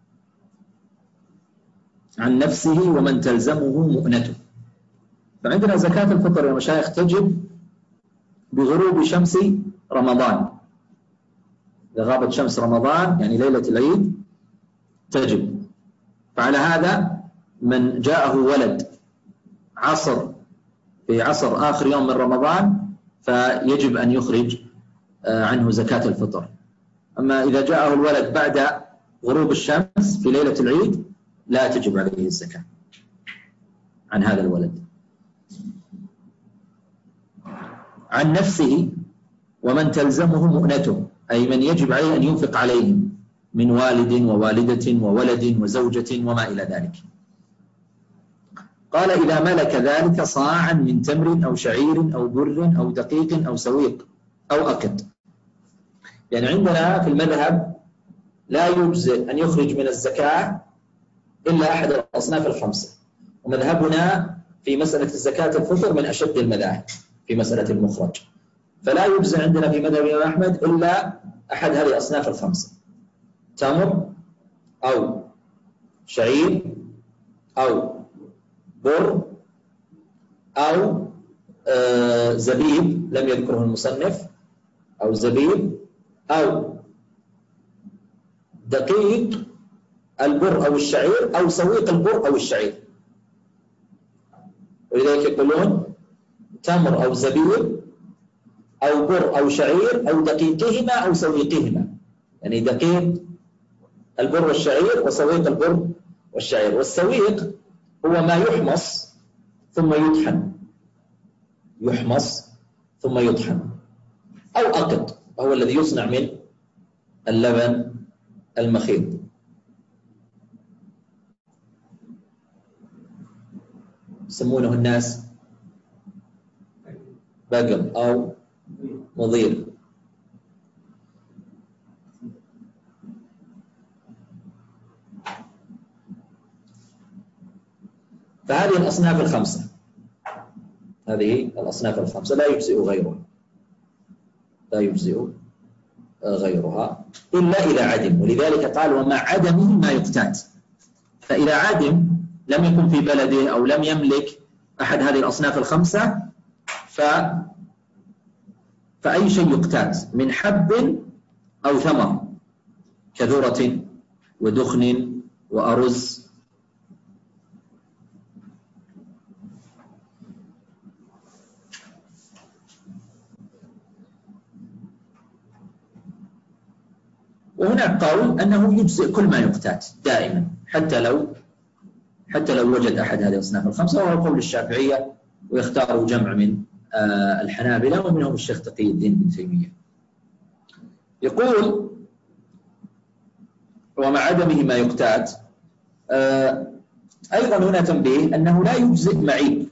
عن نفسه ومن تلزمه مؤنته. فعندنا زكاة الفطر يا مشايخ تجب بغروب شمس رمضان، إذا غابت شمس رمضان يعني ليلة العيد تجب. فعلى هذا من جاءه ولد عصر في عصر آخر يوم من رمضان فيجب أن يخرج عنه زكاة الفطر. أما إذا جاءه الولد بعد غروب الشمس في ليلة العيد لا تجب عليه الزكاة عن هذا الولد. عن نفسه ومن تلزمه مؤنته، أي من يجب عليه أن ينفق عليهم من والد ووالدة وولد وزوجة وما إلى ذلك. قال: إذا ملك ذلك صاعا من تمر أو شعير أو بر أو دقيق أو سويق أو أقط. يعني عندنا في المذهب لا يجزئ أن يخرج من الزكاة إلا أحد الأصناف الخمسة، ومذهبنا في مسألة الزكاة الفطر من أشد المذاهب في مسألة المخرج، فلا يجزئ عندنا في مذهب الإمام أحمد إلا أحد هذه الأصناف الخمسة: تمر أو شعير أو بر أو آه زبيب لم يذكره المصنف، أو زبيب أو دقيق البر أو الشعير أو سويق البر أو الشعير. ولذلك يقولون تمر أو زبيب أو بر أو شعير أو دقيقهما أو سويقهما، يعني دقيق البر والشعير وسويق البر والشعير. والسويق هو ما يحمص ثم يطحن، يحمص ثم يطحن. أو أقط وهو الذي يصنع من اللبن المخيط. يسمونه الناس بقل أو مضير. فهذه الأصناف الخمسة، هذه الأصناف الخمسة لا يجزئ غيرها، لا يجزئ غيرها إلا إذا عدم. ولذلك قال: ومع عدمه ما يقتات. فإذا عدم لم يكن في بلده أو لم يملك أحد هذه الأصناف الخمسة ف... فأي شيء يقتات من حب أو ثمر كذرة ودخن وأرز. وهناك قول أنه يجزئ كل ما يقتات دائما، حتى لو حتى لو وجد أحد هذه الأصناف الخمسة، وهو قول الشافعية، ويختاروا جمع من الحنابلة ومنهم الشيخ تقي الدين بن تيمية. يقول: ومع عدمه ما يقتات. أيضا هنا تنبيه أنه لا يجزئ معيب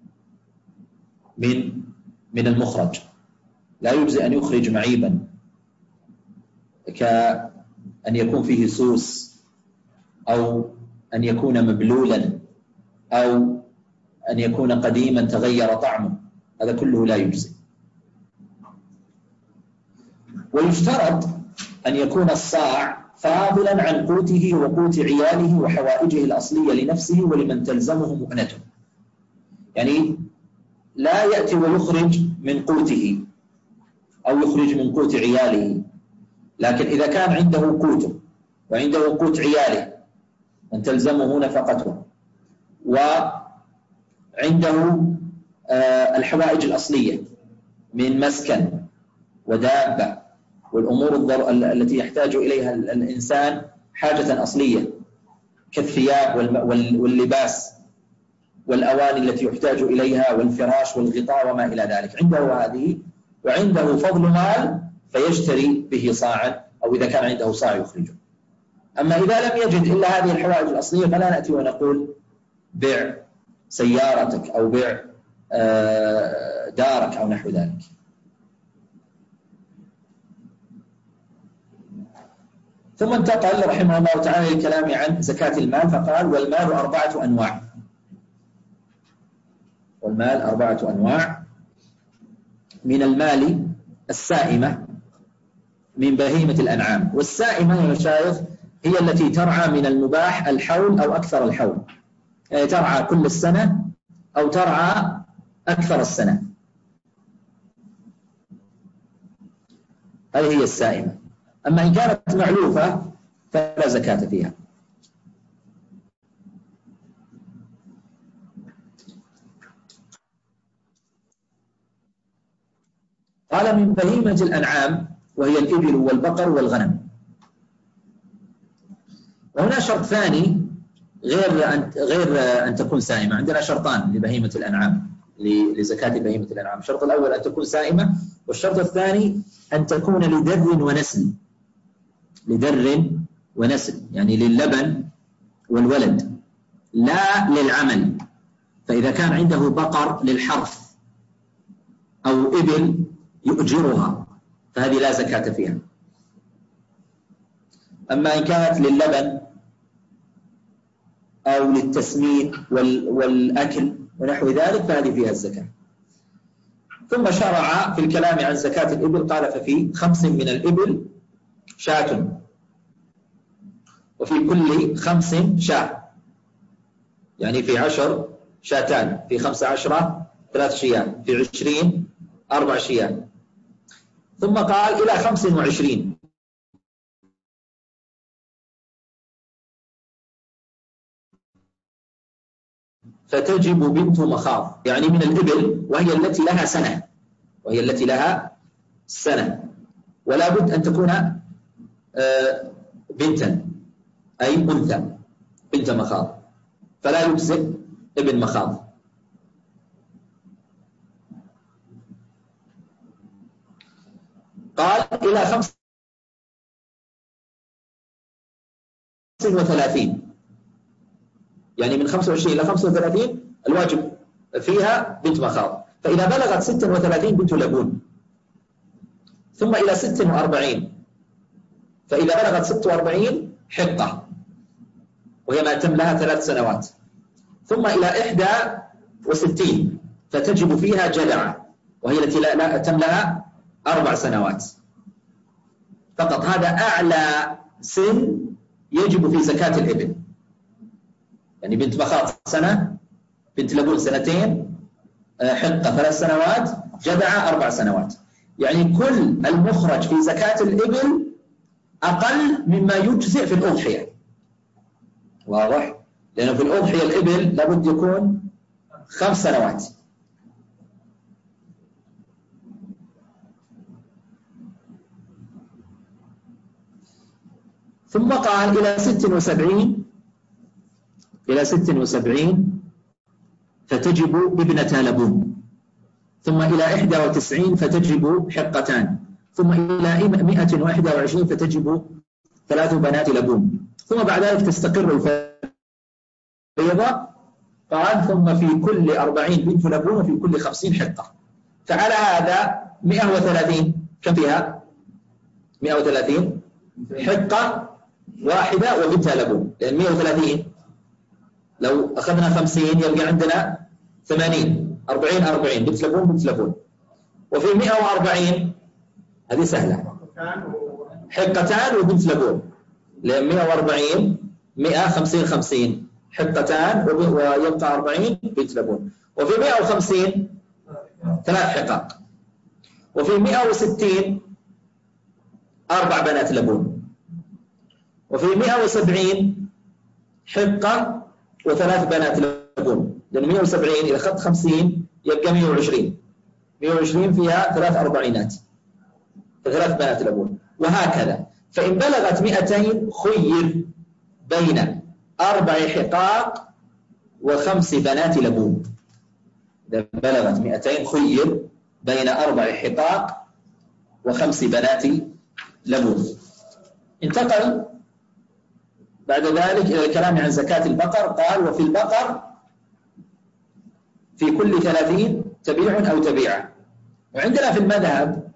من من المخرج، لا يجزئ أن يخرج معيبا كأن يكون فيه سوس، أو أن يكون مبلولا، أو أن يكون قديما تغير طعمه، هذا كله لا يجزئ. ويشترط أن يكون الصاع فاضلا عن قوته وقوت عياله وحوائجه الأصلية لنفسه ولمن تلزمه مؤنته، يعني لا يأتي ويخرج من قوته أو يخرج من قوت عياله، لكن إذا كان عنده قوته وعنده قوت عياله من تلزمه نفقته، وعنده الحوائج الأصلية من مسكن ودابة والأمور التي يحتاج إليها الإنسان حاجة أصلية كالثياب واللباس والأواني التي يحتاج إليها والفراش والغطاء وما إلى ذلك، عنده هذه، وعنده فضل مال فيشتري به صاعا، أو إذا كان عنده صاع يخرجه. أما إذا لم يجد إلا هذه الحوائج الأصلية فلا نأتي ونقول بيع سيارتك أو بيع دارك أو نحو ذلك. ثم انتقل رحمه الله تعالى للكلام عن زكاة المال، فقال: والمال أربعة أنواع. والمال أربعة أنواع: من المال السائمة من بهيمة الأنعام. والسائمة يا مشايخ هي التي ترعى من المباح الحول أو أكثر الحول، يعني ترعى كل السنة أو ترعى أكثر السنة، هذه هي السائمة. أما إن كانت معلوفة فلا زكاة فيها. قال: من بهيمة الأنعام وهي الإبل والبقر والغنم. وهنا شرط ثاني غير أن غير أن تكون سائمة. عندنا شرطان لبهيمة الأنعام، لزكاة بهيمة الأنعام. الشرط الأول أن تكون سائمة، والشرط الثاني أن تكون لدر ونسل. لدر ونسل يعني للبن والولد، لا للعمل. فإذا كان عنده بقر للحرث أو إبل يؤجرها فهذه لا زكاة فيها. أما إن كانت للبن أو للتسمين والأكل ونحو ذلك فهذه فيها الزكاة. ثم شرع في الكلام عن زكاة الإبل، قال: ففي خمس من الإبل شاة، وفي كل خمس شاة، يعني في عشر شاتان، في خمس عشرة ثلاث شياه، في عشرين أربع شياه. ثم قال: إلى خمس وعشرين، فتجب بنت مخاض، يعني من الإبل، وهي التي لها سنة، وهي التي لها سنة، ولا بد أن تكون بنتا أي أنثى، بنت مخاض، فلا يجزئ ابن مخاض. قال: إلى خمس وثلاثين، يعني من خمسة وعشرين إلى خمسة وثلاثين الواجب فيها بنت مخاض. فإذا بلغت ستة وثلاثين بنت لبون. ثم إلى ستة وأربعين، فإذا بلغت ستة وأربعين حقة، وهي ما تم لها ثلاث سنوات. ثم إلى إحدى وستين فتجب فيها جدعة، وهي التي لا, لا تم لها أربع سنوات فقط. هذا أعلى سن يجب في زكاة الإبل، يعني بنت مخاض سنة، بنت لبون سنتين، حقة ثلاث سنوات، جدعة أربع سنوات. يعني كل المخرج في زكاة الإبل أقل مما يجزئ في الأضحية. واضح؟ لأنه في الأضحية الإبل لابد يكون خمس سنوات. ثم قال: إلى ست وسبعين إلى ست وسبعين فتجب ابنة لبون، ثم إلى إحدى وتسعين فتجب حقتان، ثم إلى مئة وإحدى وعشرين فتجب ثلاث بنات لبون، ثم بعد ذلك تستقر الفريضة. قال ثم في كل أربعين بنت لبون وفي كل خمسين حقة. فعلى هذا مئة وثلاثين كم فيها؟ مئة وثلاثين حقة واحدة وبنت لبون، لأن مئة وثلاثين لو أخذنا خمسين يبقى عندنا ثمانين، أربعين أربعين بنت لبون بنت لبون. وفي مئة وأربعين هذه سهلة، حقتان وبنت لبون، لأن مئة وأربعين مئة خمسين خمسين حقتان ويبقى أربعين بنت لبون. وفي مئة وخمسين ثلاث حقق. وفي مئة وستين أربع بنات لبون. وفي مئة وسبعين حقة وثلاث بنات لبون، لأن مئة وسبعين إذا أخذت خمسين يبقى مئة وعشرين، مئة وعشرين فيها ثلاث أربعينات فثلاث بنات لبون، وهكذا. فإن بلغت مئتين خير بين أربع حقاق وخمس بنات لبون. إذا بلغت مئتين خير بين أربع حقاق وخمس بنات لبون. انتقل بعد ذلك إلى الكلام عن زكاة البقر. قال وفي البقر في كل ثلاثين تبيع أو تبيعة. وعندنا في المذهب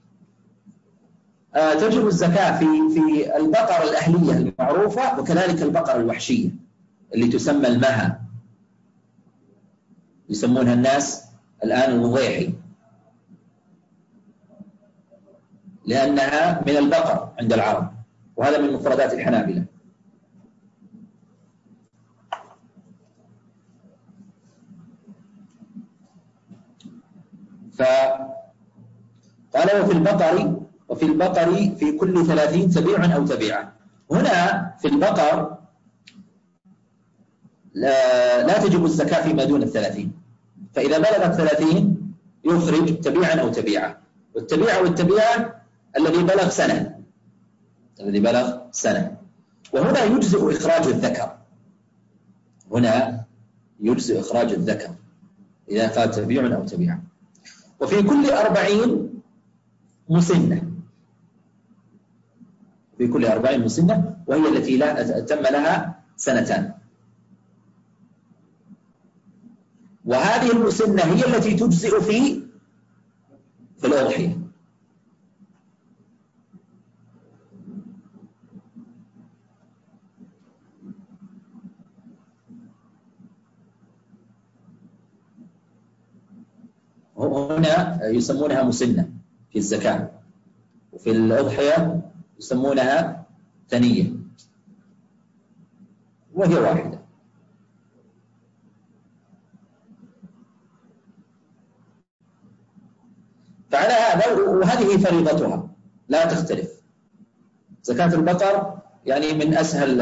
آه تجب الزكاة في في البقر الأهلية المعروفة، وكذلك البقر الوحشية اللي تسمى المها، يسمونها الناس الآن الوضيحي، لأنها من البقر عند العرب، وهذا من مفردات الحنابلة. فقال وفي البقر وفي البقر في كل ثلاثين تبيع أو تبيعة. هنا في البقر لا, لا تجب الزكاة فيما دون الثلاثين، فإذا بلغت ثلاثين يخرج تبيعا أو تبيعة. والتبيعة والتبيعة الذي بلغ سنة، الذي بلغ سنة. وهنا يجزئ إخراج الذكر، هنا يجزئ إخراج الذكر إذا قال تبيع أو تبيعة. وفي كل أربعين مسنة، في كل أربعين مسنة، وهي التي لا تم لها سنتان. وهذه المسنة هي التي تجزئ في في الأضحية. هنا يسمونها مسنة في الزكاة، وفي الأضحية يسمونها ثنية، وهي واحدة. فعلى هذا، وهذه فريضتها لا تختلف. زكاة البقر يعني من أسهل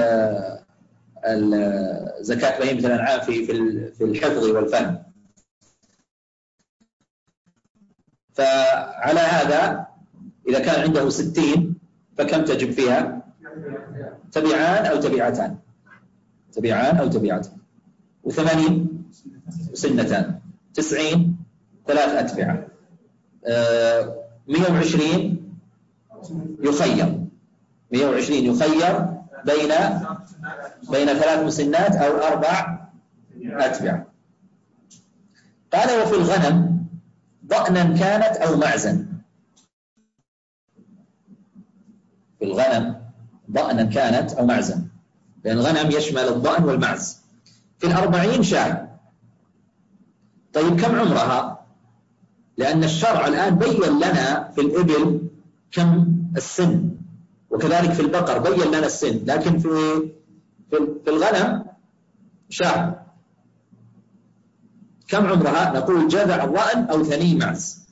زكاة بهيمة الأنعام في في الحفظ والفهم. فعلى هذا إذا كان عنده ستين فكم تجب فيها؟ تبيعان أو تبيعتان، تبيعان أو تبيعتان. وثمانين سنتان، تسعين ثلاث أتبعة، آه مئة وعشرين يخير، مئة وعشرين يخير بين بين ثلاث مسنات أو أربع أتبعة. قال وفي الغنم ضأنا كانت أو معزا. في الغنم ضأنا كانت أو معزا، لأن الغنم يشمل الضأن والمعز. في الأربعين شاة. طيب كم عمرها؟ لأن الشرع الآن بين لنا في الإبل كم السن، وكذلك في البقر بين لنا السن، لكن في في الغنم شاة. كم عمرها؟ نقول جذع ضأن أو ثني معز،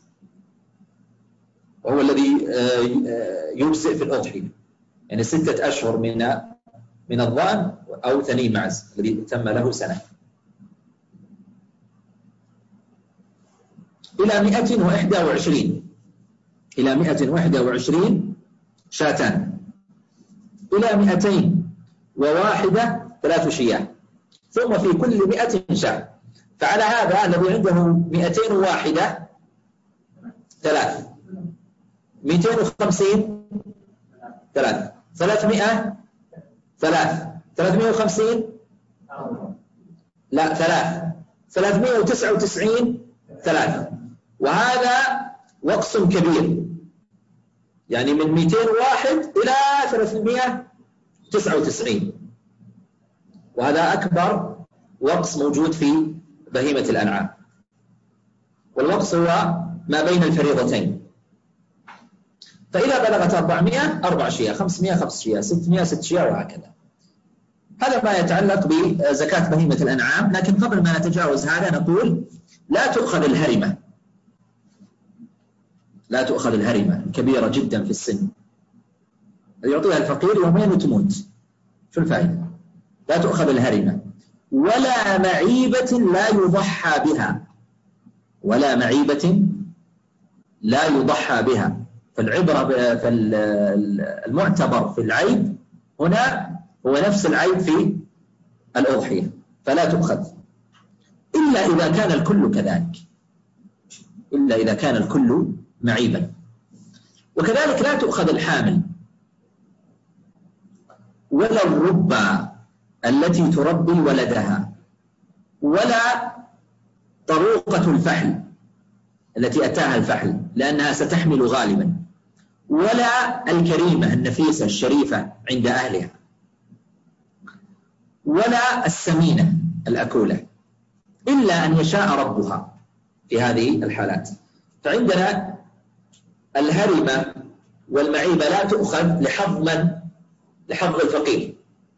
وهو الذي يجزئ في الأضحية، يعني ستة أشهر من من الضأن أو ثني معز الذي تم له سنة. إلى مئة وإحدى وعشرين، إلى مئة وإحدى وعشرين شاتان. إلى مئتين وواحدة ثلاث شياه. ثم في كل مئة شاة. فعلى هذا الذي عنده مئتين وواحدة ثلاث، مئتين وخمسين ثلاث، ثلاثمائة ثلاث، ثلاثمائة وخمسين لا ثلاث، ثلاثمائة وتسعة وتسعين ثلاث. وهذا وقص كبير، يعني من مئتين وواحد إلى ثلاثمائة وتسعة وتسعين، وهذا أكبر وقص موجود في بهيمة الأنعام. والوقص هو ما بين الفريضتين. فإذا بلغت أربعمائة أربع شياه، خمسمائة خمس شياه، ستمائة ست شياه، وهكذا. هذا ما يتعلق بزكاة بهيمة الأنعام. لكن قبل ما نتجاوز هذا نقول لا تؤخذ الهرمة، لا تؤخذ الهرمة الكبيرة جدا في السن، يعطيها الفقير يومين وتموت، شو الفائدة؟ لا تؤخذ الهرمة. ولا معيبة لا يضحى بها، ولا معيبة لا يضحى بها. فالعبرة فالمعتبر في العيب هنا هو نفس العيب في الأضحية، فلا تؤخذ إلا إذا كان الكل كذلك، إلا إذا كان الكل معيبا. وكذلك لا تؤخذ الحامل ولا الربى التي تربي ولدها، ولا طروقة الفحل التي أتاها الفحل لأنها ستحمل غالبا، ولا الكريمة النفيسة الشريفة عند أهلها، ولا السمينة الأكولة، إلا أن يشاء ربها في هذه الحالات. فعندنا الهرمة والمعيبة لا تؤخذ لحظ من؟ لحظ الفقير.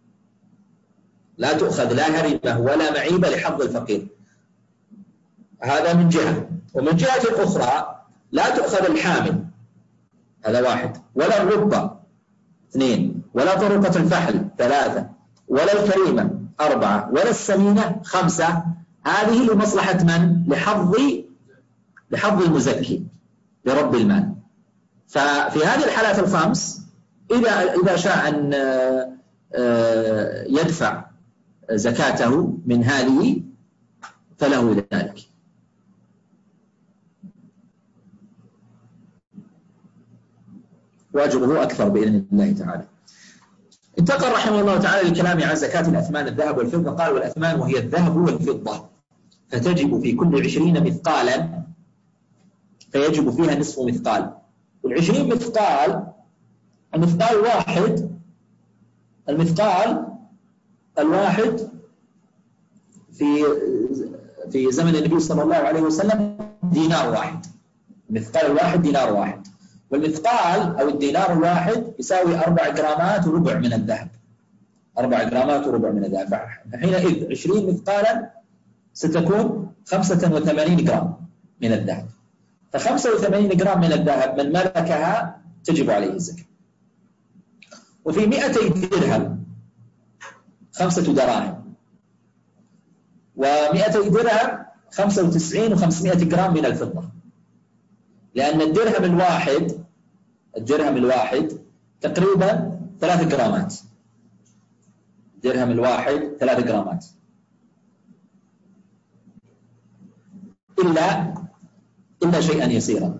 لا تؤخذ لا هرمة ولا معيبة لحظ الفقير، هذا من جهة. ومن جهة أخرى لا تؤخذ الحامل، هذا واحد، ولا الربى اثنين، ولا طرقة الفحل ثلاثة، ولا الكريمة أربعة، ولا السمينة خمسة. هذه لمصلحة من؟ لحظ لحظ المزكي لرب المال. ففي هذه الحالات الخمس إذا إذا شاء أن يدفع زكاته من هذه فله ذلك. واجبه أكثر بإذن الله تعالى. انتقل رحمه الله تعالى للكلام عن زكاة الأثمان الذهب والفضة. قال: والأثمان وهي الذهب والفضة، فتجب في كل عشرين مثقالا، فيجب فيها نصف مثقال. والعشرين مثقال، المثقال الواحد المثقال الواحد في في زمن النبي صلى الله عليه وسلم دينار واحد. المثقال الواحد دينار واحد، والمثقال أو الدينار الواحد يساوي أربع جرامات وربع من الذهب. أربع جرامات وربع من الذهب. حينئذ عشرين مثقالا ستكون خمسة وثمانين جرام من الذهب. فخمسة وثمانين جرام من الذهب من ملكها تجب عليه الزكاة. وفي مئتي درهم خمسة دراهم، ومئتي درهم خمسة وتسعين وخمسمائة جرام من الفضة، لأن الدرهم الواحد الدرهم الواحد تقريبا ثلاث جرامات. الدرهم الواحد ثلاث جرامات، إلا إلا شيئا يسيرا.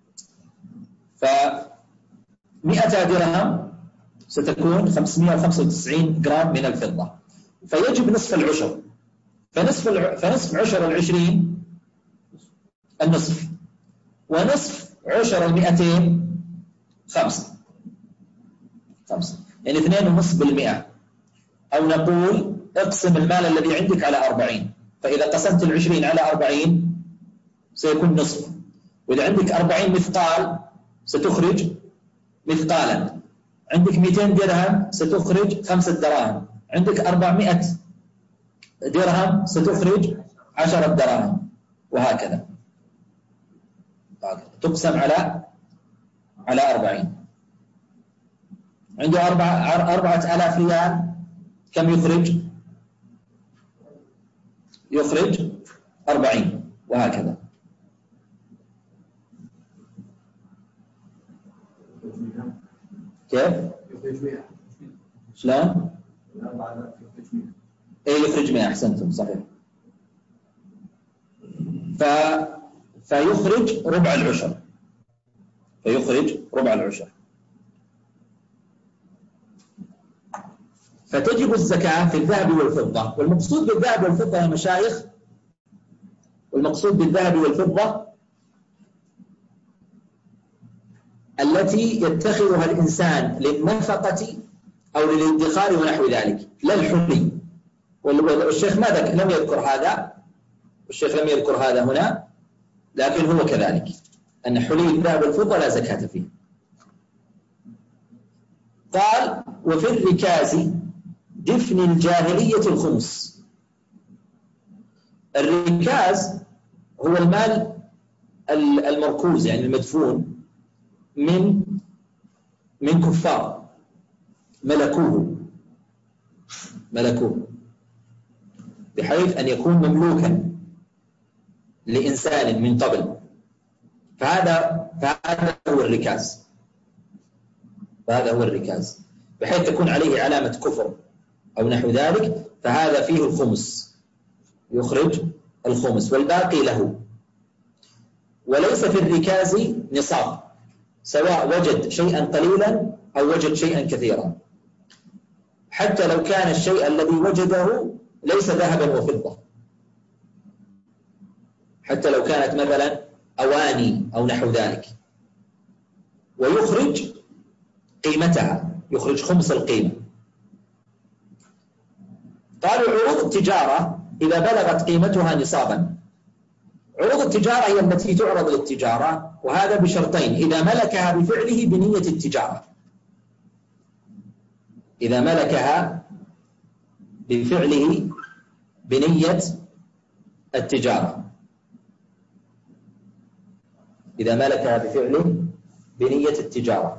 فمئة درهم ستكون خمسمائة وخمسة وتسعين جرام من الفضة، فيجب نصف العشر. فنصف فنصف عشر العشرين النصف، ونصف عشر المئتين خمسة خمسة يعني اثنين ونصف بالمئة. أو نقول اقسم المال الذي عندك على أربعين، فإذا قسمت العشرين على أربعين سيكون نصف. وإذا عندك أربعين مثقال ستخرج مثقالا. عندك مئتين درهم ستخرج خمسة دراهم. عندك أربعمائة درهم ستخرج عشرة دراهم، وهكذا. تقسم على على أربعين. عنده أربعة أربعة آلاف ريال، كم يخرج؟ يخرج أربعين، وهكذا. كيف؟ شلون؟ إيه يخرج مئة، أحسنتم صحيح. ف... فيخرج ربع العشر، فيخرج ربع العشر. فتجب الزكاة في الذهب والفضة. والمقصود بالذهب والفضة يا مشايخ، والمقصود بالذهب والفضة التي يتخذها الإنسان للنفقة أو للادخار ونحو ذلك، لا الحلي. والشيخ ما ذكر، لم يذكر هذا، الشيخ لم يذكر هذا هنا، لكن هو كذلك أن حلي الذهب والفضة لا زكاة فيه. قال: وفي الركاز دفن الجاهلية الخمس. الركاز هو المال المركوز، يعني المدفون من من كفار ملكوه ملكوه بحيث أن يكون مملوكا لإنسان من قبل، فهذا فهذا هو الركاز فهذا هو الركاز بحيث تكون عليه علامة كفر أو نحو ذلك، فهذا فيه الخمس، يخرج الخمس والباقي له. وليس في الركاز نصاب، سواء وجد شيئا قليلا أو وجد شيئا كثيرا، حتى لو كان الشيء الذي وجده ليس ذهبا وفضة، حتى لو كانت مثلا أواني أو نحو ذلك، ويخرج قيمتها، يخرج خمس القيمة. قالوا عروض التجارة إذا بلغت قيمتها نصابا. عروض التجارة هي التي تعرض للتجارة، وهذا بشرطين: إذا ملكها بفعله بنية التجارة، إذا ملكها بفعله بنية التجارة إذا ملكها بفعله بنية التجارة.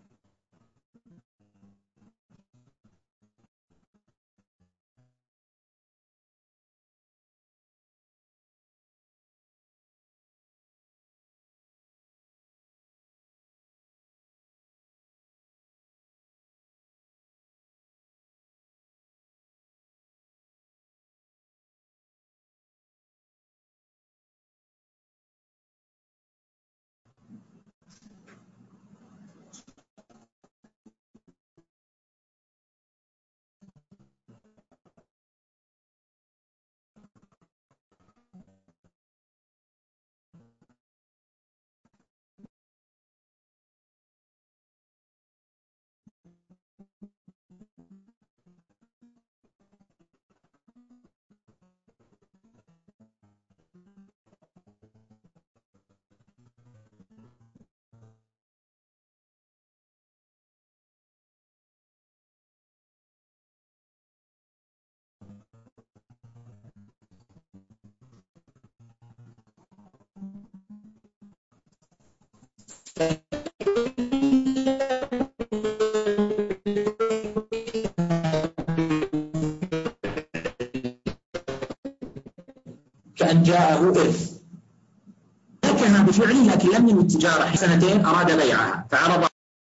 كأن جاءه إرث، ملكها بفعله لكن لم ينوي التجارة، سنتين أراد بيعها فعرض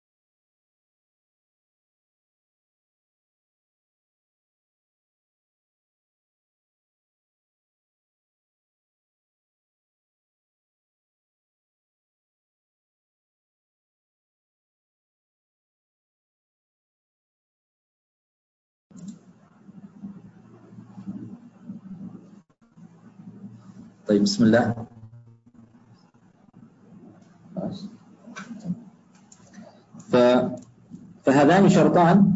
طيب بسم الله. ف... فهذان شرطان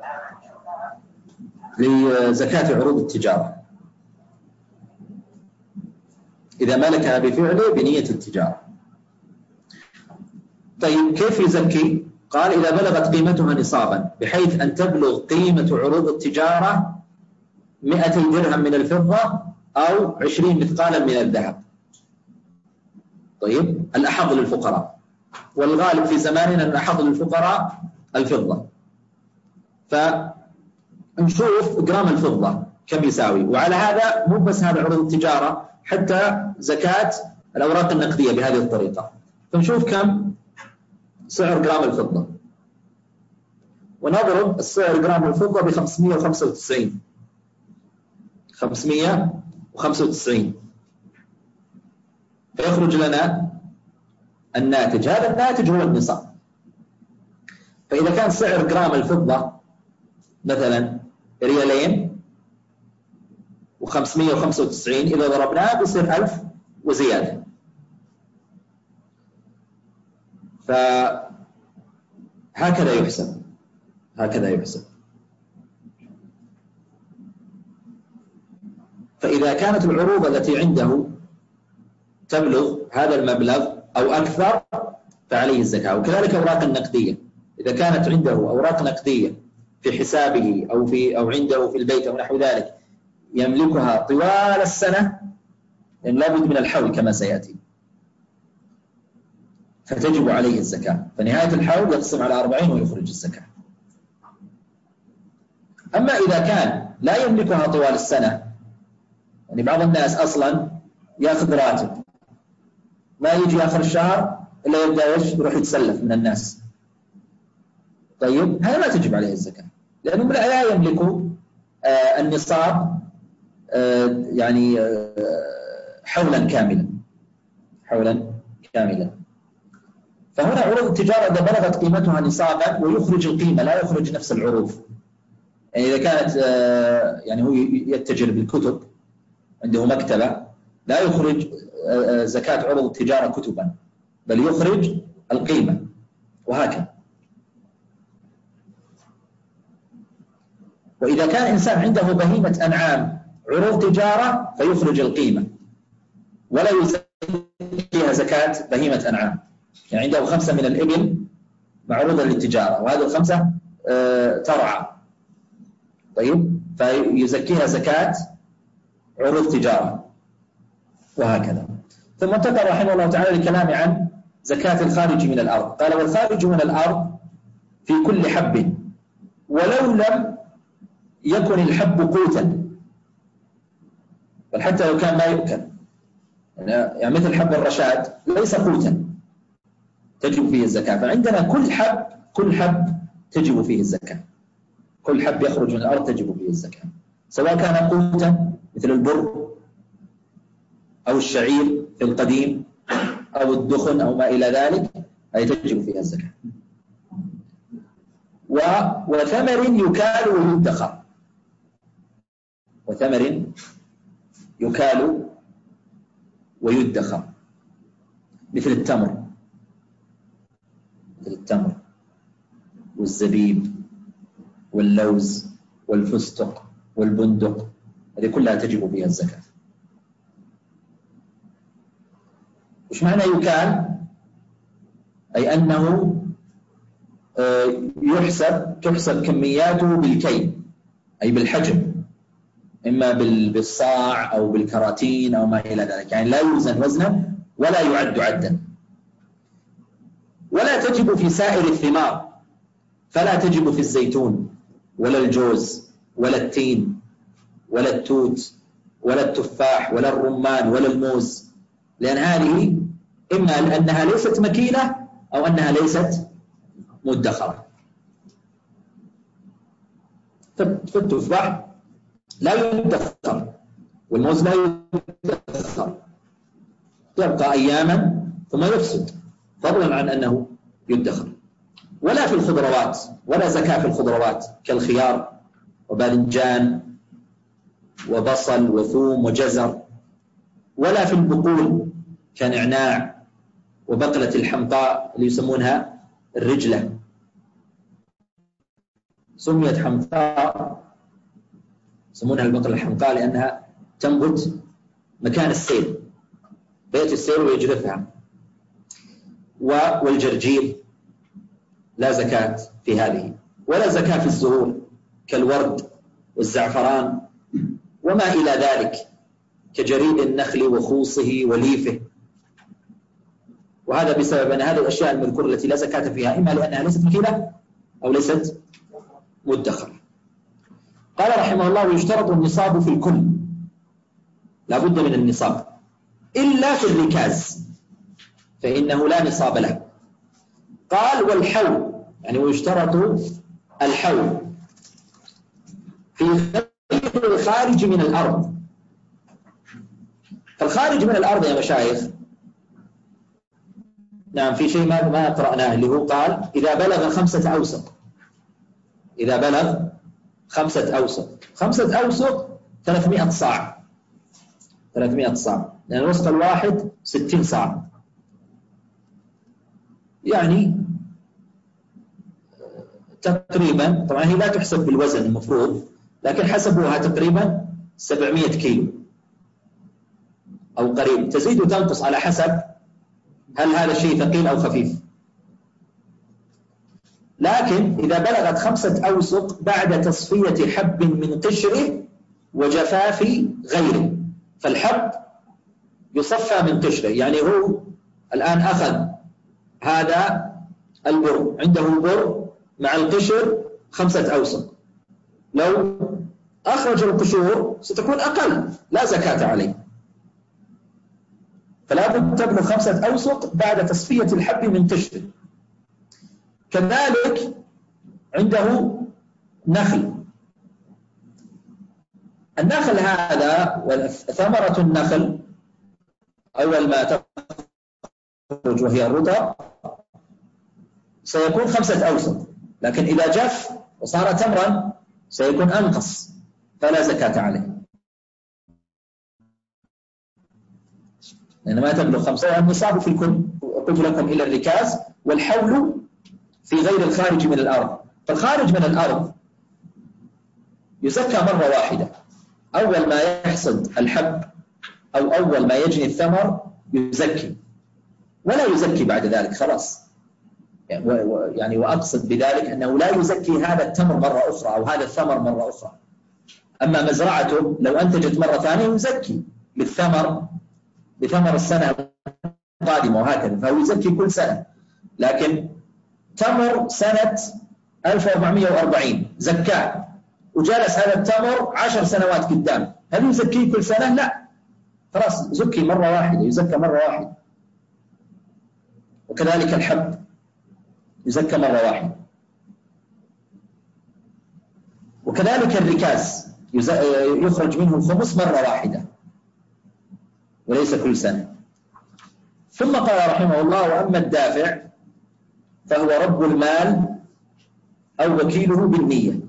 لزكاة عروض التجارة: إذا ملكها بفعله بنية التجارة. طيب كيف يزكي؟ قال: إذا بلغت قيمتها نصابا، بحيث أن تبلغ قيمة عروض التجارة مئتي درهم من الفضة أو عشرين مثقالا من الذهب. طيب الأحظ للفقراء، والغالب في زماننا أن الأحظ للفقراء الفضة. فنشوف جرام الفضة كم يساوي، وعلى هذا مو بس هذا عروض التجارة، حتى زكاة الأوراق النقدية بهذه الطريقة. فنشوف كم سعر جرام الفضة، ونضرب السعر جرام الفضة ب خمسمئة وخمسة وتسعين، خمسمائة وخمسة وتسعين، فيخرج لنا الناتج. هذا الناتج هو النصاب. فإذا كان سعر جرام الفضة مثلا ريالين وخمسمائة وخمسة وتسعين، إذا ضربناه بيصير ألف وزيادة. فهكذا يحسب، هكذا يحسب. فإذا كانت العروض التي عنده تبلغ هذا المبلغ أو أكثر فعليه الزكاة. وكذلك أوراق النقدية، إذا كانت عنده أوراق نقدية في حسابه أو في أو عنده في البيت أو نحو ذلك يملكها طوال السنة، لأن لابد من الحول كما سيأتي، فتجب عليه الزكاة. فنهاية الحول يقسم على أربعين ويخرج الزكاة. أما إذا كان لا يملكها طوال السنة، يعني بعض الناس أصلا يأخذ راتب ما يجي آخر الشهر إلا يبدأ إيش يروح يتسلف من الناس، طيب هذا لا تجب عليه الزكاة، لأنه لا يملك آه النصاب آه يعني آه حولا كاملا، حولا كاملا. فهنا عروض التجارة إذا بلغت قيمتها نصابا ويخرج القيمة، لا يخرج نفس العروض. يعني إذا كانت آه يعني هو يتجر بالكتب، عنده مكتبة، لا يخرج آه زكاة عروض التجارة كتبا، بل يخرج القيمة، وهكذا. وإذا كان إنسان عنده بهيمة أنعام عروض تجارة فيخرج القيمة ولا يزكيها زكاة بهيمة أنعام. يعني عنده خمسة من الإبل معروضة للتجارة، وهذه الخمسة ترعى، طيب فيزكيها زكاة عروض تجارة، وهكذا. ثم انتقل رحمه الله تعالى للكلام عن زكاة الخارج من الأرض. قال: والخارج من الأرض في كل حب ولو لم يكن الحب قوتا، بل حتى لو كان ما يؤكل، يعني مثل حب الرشاد ليس قوتا تجب فيه الزكاة. فعندنا كل حب كل حب تجب فيه الزكاة، كل حب يخرج من الأرض تجب فيه الزكاة، سواء كان قوتا مثل البر أو الشعير في القديم أو الدخن أو ما إلى ذلك، أي تجب فيها الزكاة. وثمر يكال ويدخر، وثمر يكال ويدخر مثل التمر، مثل التمر والزبيب واللوز والفستق والبندق، هذه كلها تجب فيها الزكاة. وش معنى يكال؟ أي أنه يحسب تحسب كمياته بالكيل، أي بالحجم، إما بالصاع أو بالكراتين أو ما إلى ذلك، يعني لا يوزن وزنا ولا يعد عدا. ولا تجب في سائر الثمار، فلا تجب في الزيتون ولا الجوز ولا التين ولا التوت ولا التفاح ولا الرمان ولا الموز، لأن هذه إما لأنها ليست مكيلة أو أنها ليست مدخرة. فالتفاح لا يدخر والموز لا يدخر، يبقى أياما ثم يفسد، فضلا عن أنه يدخر. ولا في الخضروات، ولا زكاة في الخضروات كالخيار وباذنجان وبصل وثوم وجزر. ولا في البقول كنعناع وبقلة الحمقاء اللي يسمونها الرجلة، سميت حمقاء، يسمونها البقلة الحمقاء لأنها تنبت مكان السيل، بيت السيل ويجرفها. والجرجير لا زكاة في هذه. ولا زكاة في الزهور كالورد والزعفران وما إلى ذلك كجريد النخل وخوصه وليفه. وهذا بسبب أن هذه الأشياء المذكورة التي لا زكاة فيها إما لأنها ليست مكيلة أو ليست مدخرة. قال رحمه الله: ويشترط النصاب في الكل، لا بد من النصاب، إلا في الركاز فإنه لا نصاب له. قال: والحول، يعني ويشترط الحول في غير الخارج من الأرض. فالخارج من الأرض يا مشايخ، نعم في شيء ما ما قرأناه اللي هو قال إذا بلغ خمسة أوسق، إذا بلغ خمسة أوسق، خمسة أوسق ثلاثمائة صاع، ثلاثمائة صاع، لأن الوسق الواحد ستين صاع، يعني تقريبا، طبعا هي لا تحسب بالوزن المفروض، لكن حسبوها تقريبا سبعمائة كيلو أو قريب، تزيد وتنقص على حسب هل هذا الشيء ثقيل أو خفيف. لكن إذا بلغت خمسة أوسق بعد تصفية حب من قشره وجفاف غيره، فالحب يصفى من قشره، يعني هو الآن أخذ هذا البر، عنده البر مع القشر خمسة أوسق، لو أخرج القشور ستكون أقل، لا زكاة عليه، فلا بد تبلغ خمسة أوسق بعد تصفية الحب من قشره. كذلك عنده نخل، النخل هذا وثمرة النخل أول ما تخرج وهي الرطب سيكون خمسة أوسق، لكن إذا جف وصار تمرا سيكون أنقص، فلا زكاة عليه، لأن ما تبلغ خمسة. النصاب في الكل قلت لكم إلى الركاز، والحول في غير الخارج من الأرض. فالخارج من الأرض يزكى مرة واحدة، أول ما يحصد الحب أو أول ما يجني الثمر يزكي، ولا يزكي بعد ذلك خلاص، يعني وأقصد بذلك أنه لا يزكي هذا التمر مرة أخرى أو هذا الثمر مرة أخرى. أما مزرعته لو أنتجت مرة ثانية يزكي بالثمر بثمر السنة القادمة وهكذا، فهو يزكي كل سنة. لكن تمر سنة ألف وأربعمائة وأربعين زكاه وجلس هذا التمر عشر سنوات قدام، هل يزكيه كل سنة؟ لا، خلاص زكي مرة واحدة، يزكى مرة واحدة. وكذلك الحب يزكى مرة واحدة. وكذلك الركاز يخرج منه الخمس مرة واحدة وليس كل سنة. ثم قال رحمه الله: وأما الدافع فهو رب المال أو وكيله بالنية.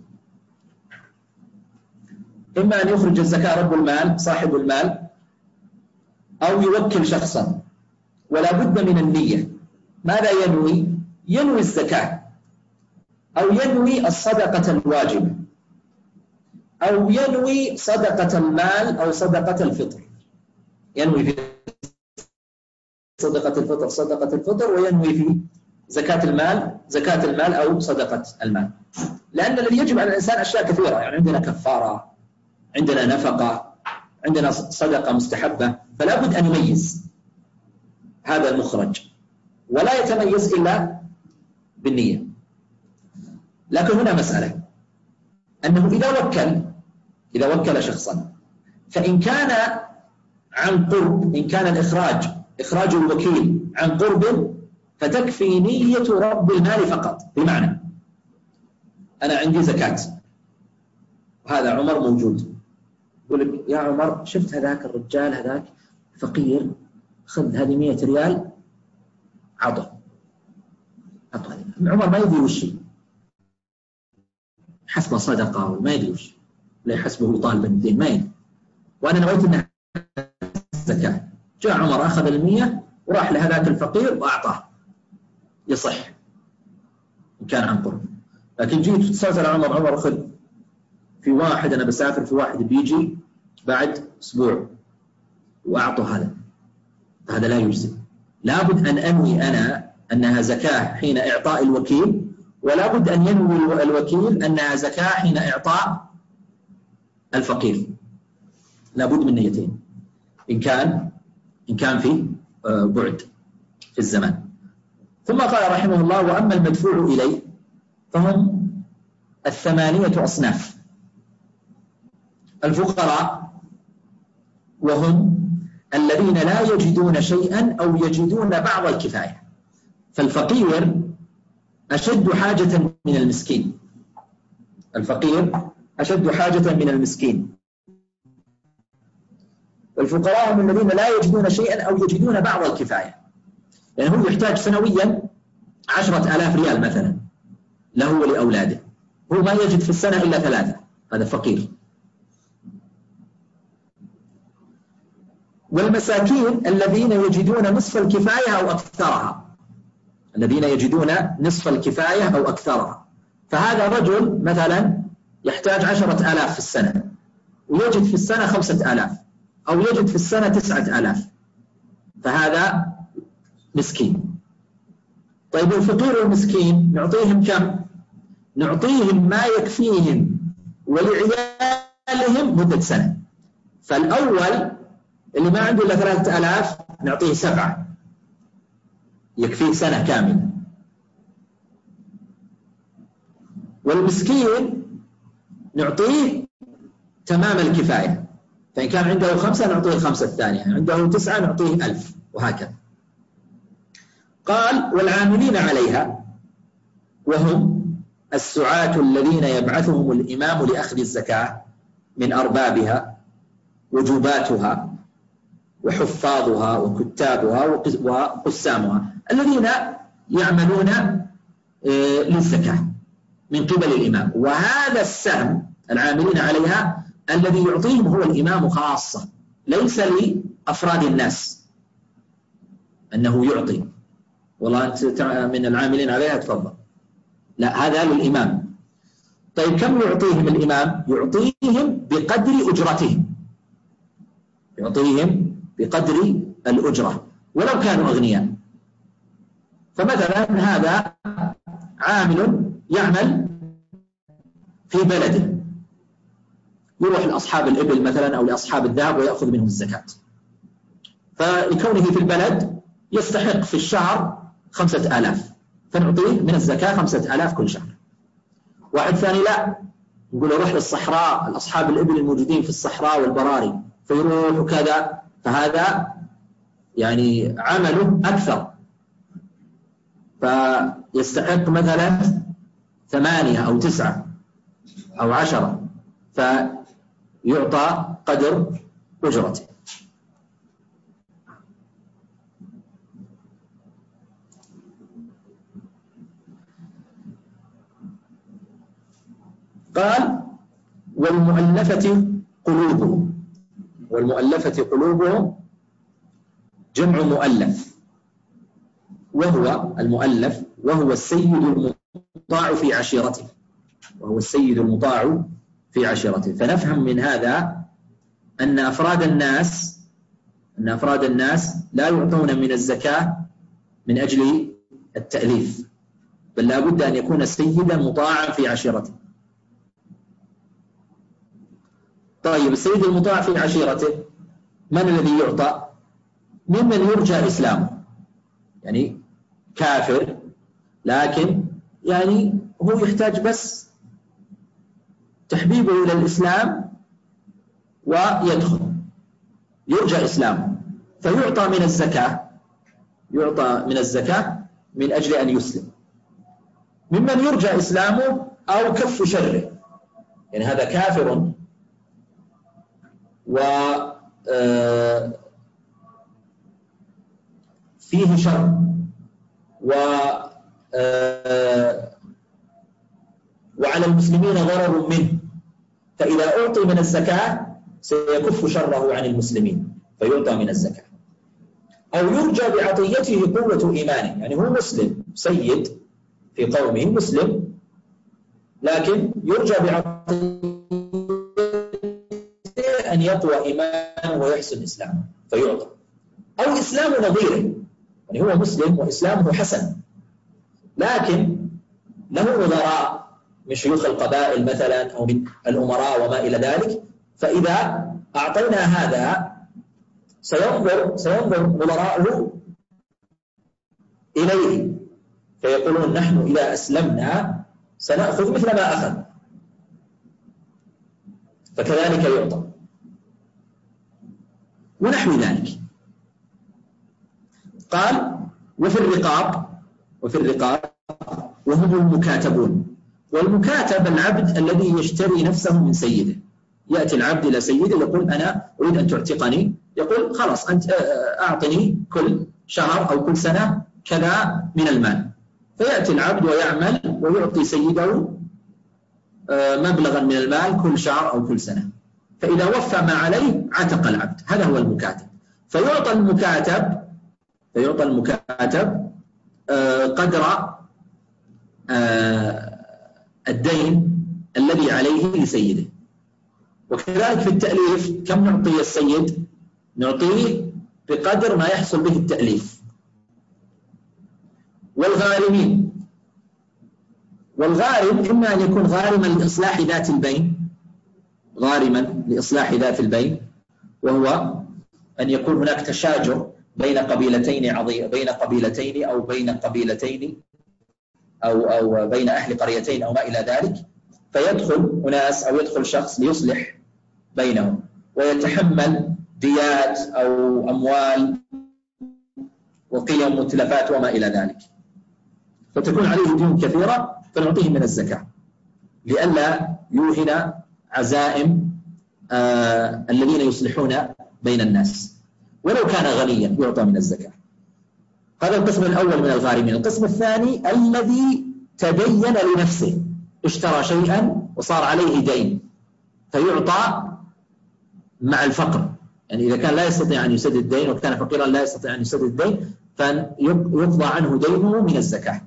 إما أن يخرج الزكاة رب المال صاحب المال، أو يوكل شخصا، ولا بد من النية. ماذا ينوي؟ ينوي الزكاة، أو ينوي الصدقة الواجبة، أو ينوي صدقة المال أو صدقة الفطر. ينوي في صدقة الفطر صدقة الفطر، وينوي في زكاة المال زكاة المال أو صدقة المال. لأن الذي يجب على الإنسان أشياء كثيرة، يعني عندنا كفارة، عندنا نفقة، عندنا صدقة مستحبة، فلا بد أن يميز هذا المخرج، ولا يتميز إلا بالنية. لكن هنا مسألة، أنه إذا وكل إذا وكل شخصا، فإن كان عن قرب، إن كان الإخراج إخراج الوكيل عن قرب، فتكفي نية رب المال فقط. بمعنى أنا عندي زكاة، هذا عمر موجود، يقول لك: يا عمر شفت هذاك الرجال هذاك فقير، خذ هذه مئة ريال عطه عطه. عمر ما يدري وش حسبه صدقة وما يدري وش، لا يحسبه طالبا الدين، ما يدري، وأنا نويت أنها زكاة. جاء عمر أخذ المية وراح لهذاك الفقير وأعطاه، يصح إن كان عن قرب. لكن جيت اتصلت على عمر: عمر خذ، في واحد أنا بسافر، في واحد بيجي بعد أسبوع، وأعطه هذا، هذا لا يجزي. لابد أن أنوي أنا أنها زكاة حين إعطاء الوكيل، ولا بد أن ينوي الوكيل أنها زكاة حين إعطاء الفقير. لابد من نيتين إن كان إن كان في بعد في الزمان. ثم قال رحمه الله: وأما المدفوع إليه فهم الثمانية أصناف: الفقراء، وهم الذين لا يجدون شيئا أو يجدون بعض الكفاية. فالفقير أشد حاجة من المسكين، الفقير أشد حاجة من المسكين. والفقراء هم الذين لا يجدون شيئا أو يجدون بعض الكفاية، يعني هو يحتاج سنويا عشرة آلاف ريال مثلا له ولأولاده، هو ما يجد في السنة إلا ثلاثة، هذا فقير. والمساكين الذين يجدون نصف الكفاية أو أكثرها، الذين يجدون نصف الكفاية أو أكثرها، فهذا رجل مثلا يحتاج عشرة آلاف في السنة ويجد في السنة خمسة آلاف أو يجد في السنة تسعة آلاف، فهذا مسكين. طيب الفقير والمسكين نعطيهم كم؟ نعطيهم ما يكفيهم ولعيالهم مدة سنة. فالأول اللي ما عنده إلا ثلاثة آلاف نعطيه سبعة يكفيه سنة كاملة، والمسكين نعطيه تمام الكفاية، فإن كان عنده خمسة نعطيه الخمسة الثانية، عنده تسعة نعطيه ألف، وهكذا. قال والعاملين عليها وهم السعاة الذين يبعثهم الإمام لأخذ الزكاة من أربابها وجباتها وحفاظها وكتابها وقسامها الذين يعملون للزكاة من قبل الإمام. وهذا السهم العاملين عليها الذي يعطيهم هو الإمام خاصة، ليس لأفراد الناس أنه يعطي والله أنت من العاملين عليها تفضل، لا، هذا للإمام. طيب كم يعطيهم الإمام؟ يعطيهم بقدر أجرتهم، يعطيهم بقدر الأجرة ولو كانوا أغنياء. فمثلا هذا عامل يعمل في بلده، يروح لأصحاب الإبل مثلا أو لأصحاب الذهب ويأخذ منهم الزكاة، فلكونه في البلد يستحق في الشهر خمسة آلاف، فنعطيه من الزكاة خمسة آلاف كل شهر. واحد ثاني لا، نقول له روح للصحراء، الأصحاب الإبل الموجودين في الصحراء والبراري، فيروح وكذا، فهذا يعني عمله أكثر، فيستحق مثلا ثمانية أو تسعة أو عشرة، فيعطى قدر أجرته. قال والمؤلفة قلوبهم، والمؤلفة قلوبهم جمع مؤلف، وهو المؤلف وهو السيد المطاع في عشيرته، وهو السيد المطاع في عشيرته. فنفهم من هذا أن أفراد الناس أن أفراد الناس لا يعطون من الزكاة من أجل التأليف، بل لا بد أن يكون سيدا مطاعا في عشيرته. طيب السيد المطاع في عشيرته من الذي يعطى؟ ممن يرجى إسلامه، يعني كافر لكن يعني هو يحتاج بس تحبيبه إلى الإسلام ويدخل، يرجى إسلامه، فيعطى من الزكاة، يعطى من الزكاة من أجل أن يسلم. ممن يرجى إسلامه أو كف شره، يعني هذا كافر و فيه شر و وعلى المسلمين ضرر منه، فإذا أعطي من الزكاة سيكف شره عن المسلمين فيعطى من الزكاة. أو يرجى بعطيته قوة إيمانه، يعني هو مسلم سيد في قومه مسلم، لكن يرجى بعطيته أن يقوى إيمانه ويحسن إسلامه فيعطى. أو إسلام نظيره، يعني هو مسلم وإسلامه حسن لكن له نظراء من شيوخ القبائل مثلا أو من الأمراء وما إلى ذلك، فإذا أعطينا هذا سينظر سينظر نظراؤه إليه فيقولون نحن إذا أسلمنا سنأخذ مثل ما أخذ، فكذلك يعطى ونحو ذلك. قال وفي الرقاب، وفي الرقاب وهم المكاتبون. والمكاتب العبد الذي يشتري نفسه من سيده، يأتي العبد إلى سيده يقول أنا أريد أن تعتقني يقول خلاص أنت أعطني كل شهر أو كل سنة كذا من المال، فيأتي العبد ويعمل ويعطي سيده مبلغا من المال كل شهر أو كل سنة، فإذا وفى ما عليه عتق العبد. هذا هو المكاتب. فيعطى المكاتب فيعطى المكاتب قدر الدين الذي عليه لسيده. وكذلك في التأليف كم نعطي السيد؟ نعطيه بقدر ما يحصل به التأليف. والغارمين، والغارم إما أن يكون غارما لإصلاح ذات البين، غارما لإصلاح ذات البين، وهو أن يكون هناك تشاجر بين قبيلتين عظيم بين قبيلتين أو بين قبيلتين أو أو بين أهل قريتين أو ما إلى ذلك، فيدخل أناس أو يدخل شخص ليصلح بينهم ويتحمل ديات أو أموال وقيم متلفات وما إلى ذلك، فتكون عليه ديون كثيرة فنعطيه من الزكاة لئلا يوهن عزائم آه الذين يصلحون بين الناس. ولو كان غنيا يعطى من الزكاة. هذا القسم الأول من الغارمين. القسم الثاني الذي تدين لنفسه، اشترى شيئا وصار عليه دين فيعطى مع الفقر، يعني إذا كان لا يستطيع أن يسدد الدين وكان فقيرا لا يستطيع أن يسدد الدين فيقضى عنه دينه من الزكاة.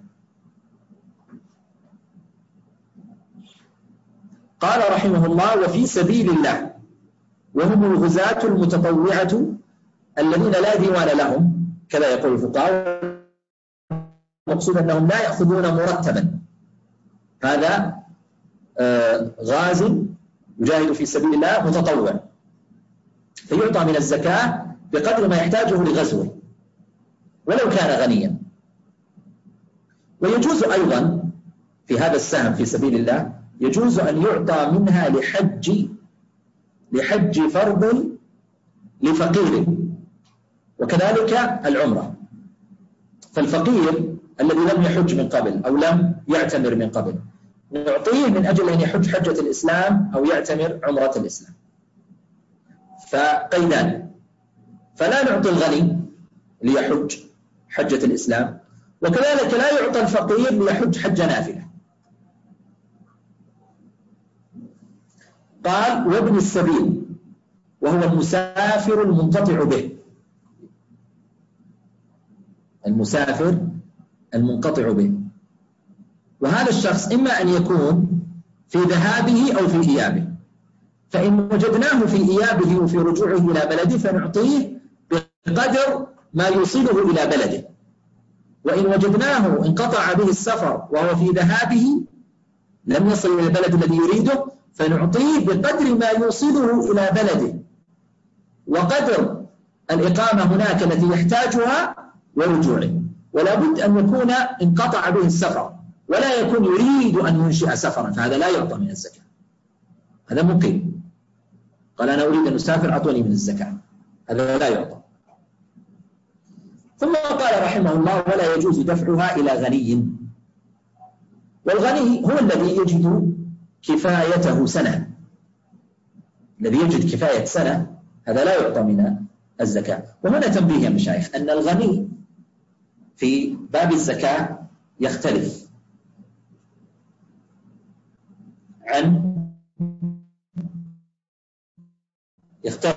قال رحمه الله: وفي سبيل الله، وهم الغزاة المتطوعة الذين لا ديوان لهم، كذا يقول الفقهاء، مقصود أنهم لا يأخذون مرتبا. هذا غاز يجاهد في سبيل الله متطوع، فيعطى من الزكاة بقدر ما يحتاجه لغزوه ولو كان غنيا. ويجوز أيضا في هذا السهم في سبيل الله يجوز أن يعطى منها لحج لحج فرض لفقير، وكذلك العمرة. فالفقير الذي لم يحج من قبل أو لم يعتمر من قبل نعطيه من أجل أن يحج حجة الإسلام أو يعتمر عمرة الإسلام، فقيدان: فلا نعطي الغني ليحج حجة الإسلام، وكذلك لا يعطى الفقير ليحج حج نافلة. قال: وابن السبيل، وهو المسافر المنقطع به، المسافر المنقطع به. وهذا الشخص إما أن يكون في ذهابه أو في إيابه، فإن وجدناه في إيابه وفي رجوعه إلى بلده فنعطيه بقدر ما يوصله إلى بلده، وإن وجدناه انقطع به السفر وهو في ذهابه لم يصل إلى البلد الذي يريده فنعطيه بقدر ما يوصله إلى بلده وقدر الإقامة هناك التي يحتاجها ورجوعه، ولا بد أن يكون انقطع به السفر ولا يكون يريد أن ينشئ سفرا، فهذا لا يعطى من الزكاة. هذا مقيم قال أنا أريد أن أسافر أعطوني من الزكاة، هذا لا يعطى. ثم قال رحمه الله: ولا يجوز دفعها إلى غني. والغني هو الذي يجد كفايته سنة، الذي يجد كفاية سنة هذا لا يعطى من الزكاة. وهنا تنبيه يا مشايخ أن الغني في باب الزكاة يختلف عن يختلف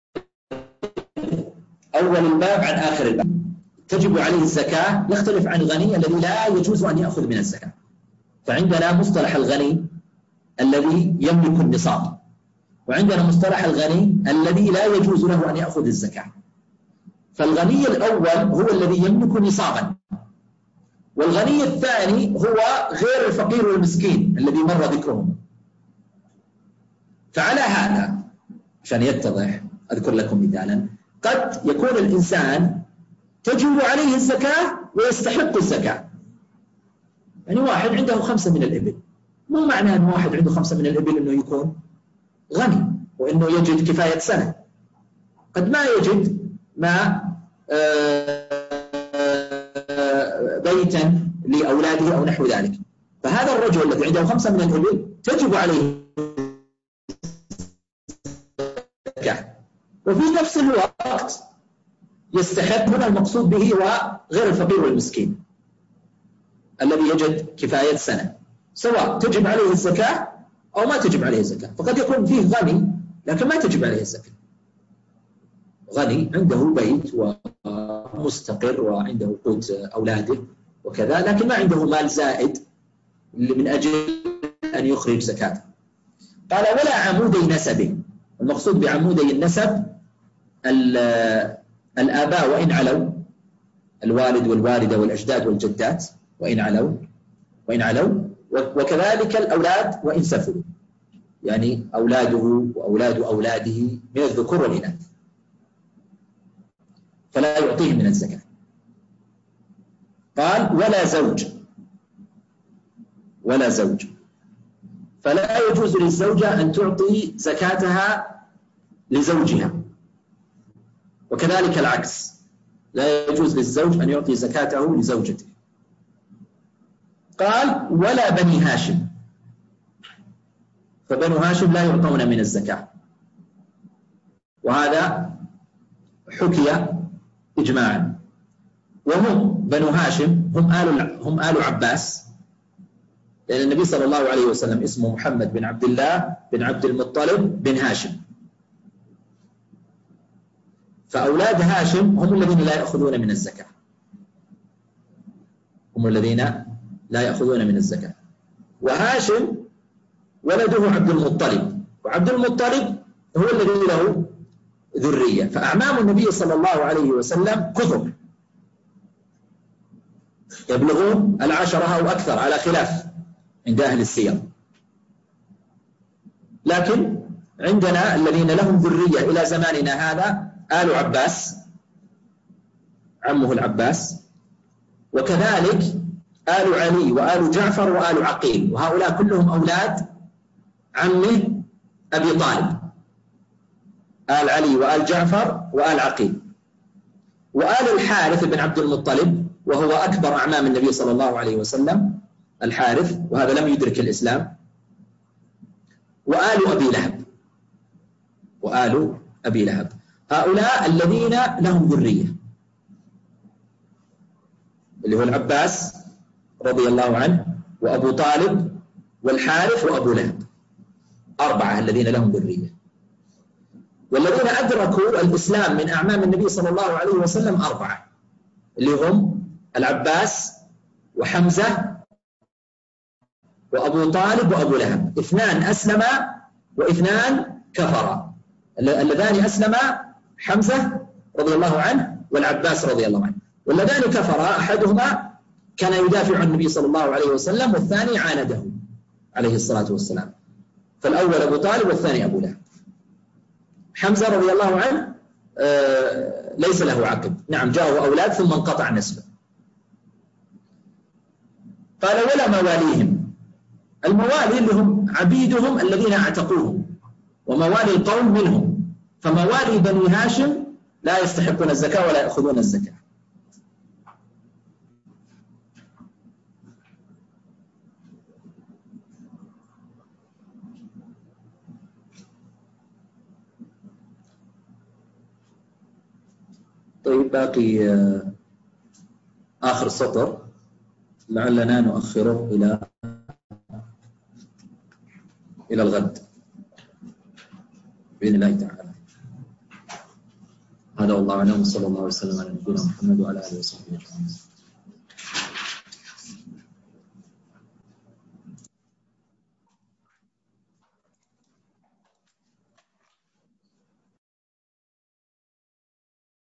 أول الباب عن آخر الباب. تجب عليه الزكاة يختلف عن الغني الذي لا يجوز أن يأخذ من الزكاة. فعندنا مصطلح الغني الذي يملك النصاب، وعندنا مصطلح الغني الذي لا يجوز له أن يأخذ الزكاة. فالغني الأول هو الذي يملك نصابا، والغني الثاني هو غير الفقير والمسكين الذي مر ذكرهم. فعلى هذا عشان يتضح أذكر لكم مثالا: قد يكون الإنسان تجب عليه الزكاة ويستحق الزكاة. يعني واحد عنده خمسة من الإبل، مو معنى أن واحد عنده خمسة من الإبل أنه يكون غني وأنه يجد كفاية سنة. قد ما يجد ما بيتا لأولاده أو نحو ذلك. فهذا الرجل الذي عنده خمسة من الإبل تجب عليه الزكاة، وفي نفس الوقت وهنا المقصود به هو غير الفقير والمسكين الذي يجد كفاية سنة، سواء تجب عليه الزكاة أو ما تجب عليه الزكاة. فقد يكون فيه غني لكن ما تجب عليه الزكاة، غني عنده بيت ومستقر وعنده قوت أولاده وكذا، لكن ما عنده مال زائد من أجل أن يخرج زكاة. قال ولا عمودي نسبه. المقصود بعمودي النسب الآباء وإن علوا، الوالد والوالدة والأجداد والجدات وإن علوا وإن علوا وكذلك الأولاد وإن سفلوا، يعني أولاده وأولاد أولاده من الذكور والإناث، فلا يعطيهم من الزكاة. قال ولا زوج، ولا زوج، فلا يجوز للزوجة أن تعطي زكاتها لزوجها، وكذلك العكس، لا يجوز للزوج أن يعطي زكاته لزوجته. قال ولا بني هاشم، فبنو هاشم لا يعطون من الزكاة، وهذا حكي إجماعا. وهم بنو هاشم هم آل هم آل عباس، لأن النبي صلى الله عليه وسلم اسمه محمد بن عبد الله بن عبد المطلب بن هاشم، فأولاد هاشم هم الذين لا يأخذون من الزكاة، هم الذين لا يأخذون من الزكاة. وهاشم ولده عبد المطلب، وعبد المطلب هو الذي له ذرية، فأعمام النبي صلى الله عليه وسلم كثر يبلغون العشرة أو أكثر على خلاف عند أهل السير، لكن عندنا الذين لهم ذرية إلى زماننا هذا آل عباس، عمه العباس، وكذلك آل علي وآل جعفر وآل عقيل، وهؤلاء كلهم أولاد عمه أبي طالب، آل علي وآل جعفر وآل عقيل. وآل الحارث بن عبد المطلب وهو أكبر أعمام النبي صلى الله عليه وسلم، الحارث، وهذا لم يدرك الإسلام. وآل أبي لهب، وآل أبي لهب، هؤلاء الذين لهم ذرية، اللي هو العباس رضي الله عنه وأبو طالب والحارث وأبو لهب، أربعة الذين لهم ذرية. والذين أدركوا الإسلام من أعمام النبي صلى الله عليه وسلم أربعة، اللي هم العباس وحمزة وأبو طالب وأبو لهب. اثنان أسلما واثنان كفرا. اللذان أسلما حمزة رضي الله عنه والعباس رضي الله عنه، واللذان كفرا أحدهما كان يدافع عن النبي صلى الله عليه وسلم والثاني عانده عليه الصلاة والسلام، فالأول أبو طالب والثاني أبو لهب. حمزة رضي الله عنه آه ليس له عقب، نعم جاءه أولاد ثم انقطع نسبه. قال ولا مواليهم، الموالي اللي هم عبيدهم الذين اعتقوهم، وموالي القوم منهم، فموالي بني هاشم لا يستحقون الزكاة ولا يأخذون الزكاة. طيب باقي آخر سطر لعلنا نؤخره إلى إلى الغد بإذن الله تعالى. هذا والله أعلم، وصلى الله وسلم على نبينا محمد وعلى آله وصحبه أجمعين.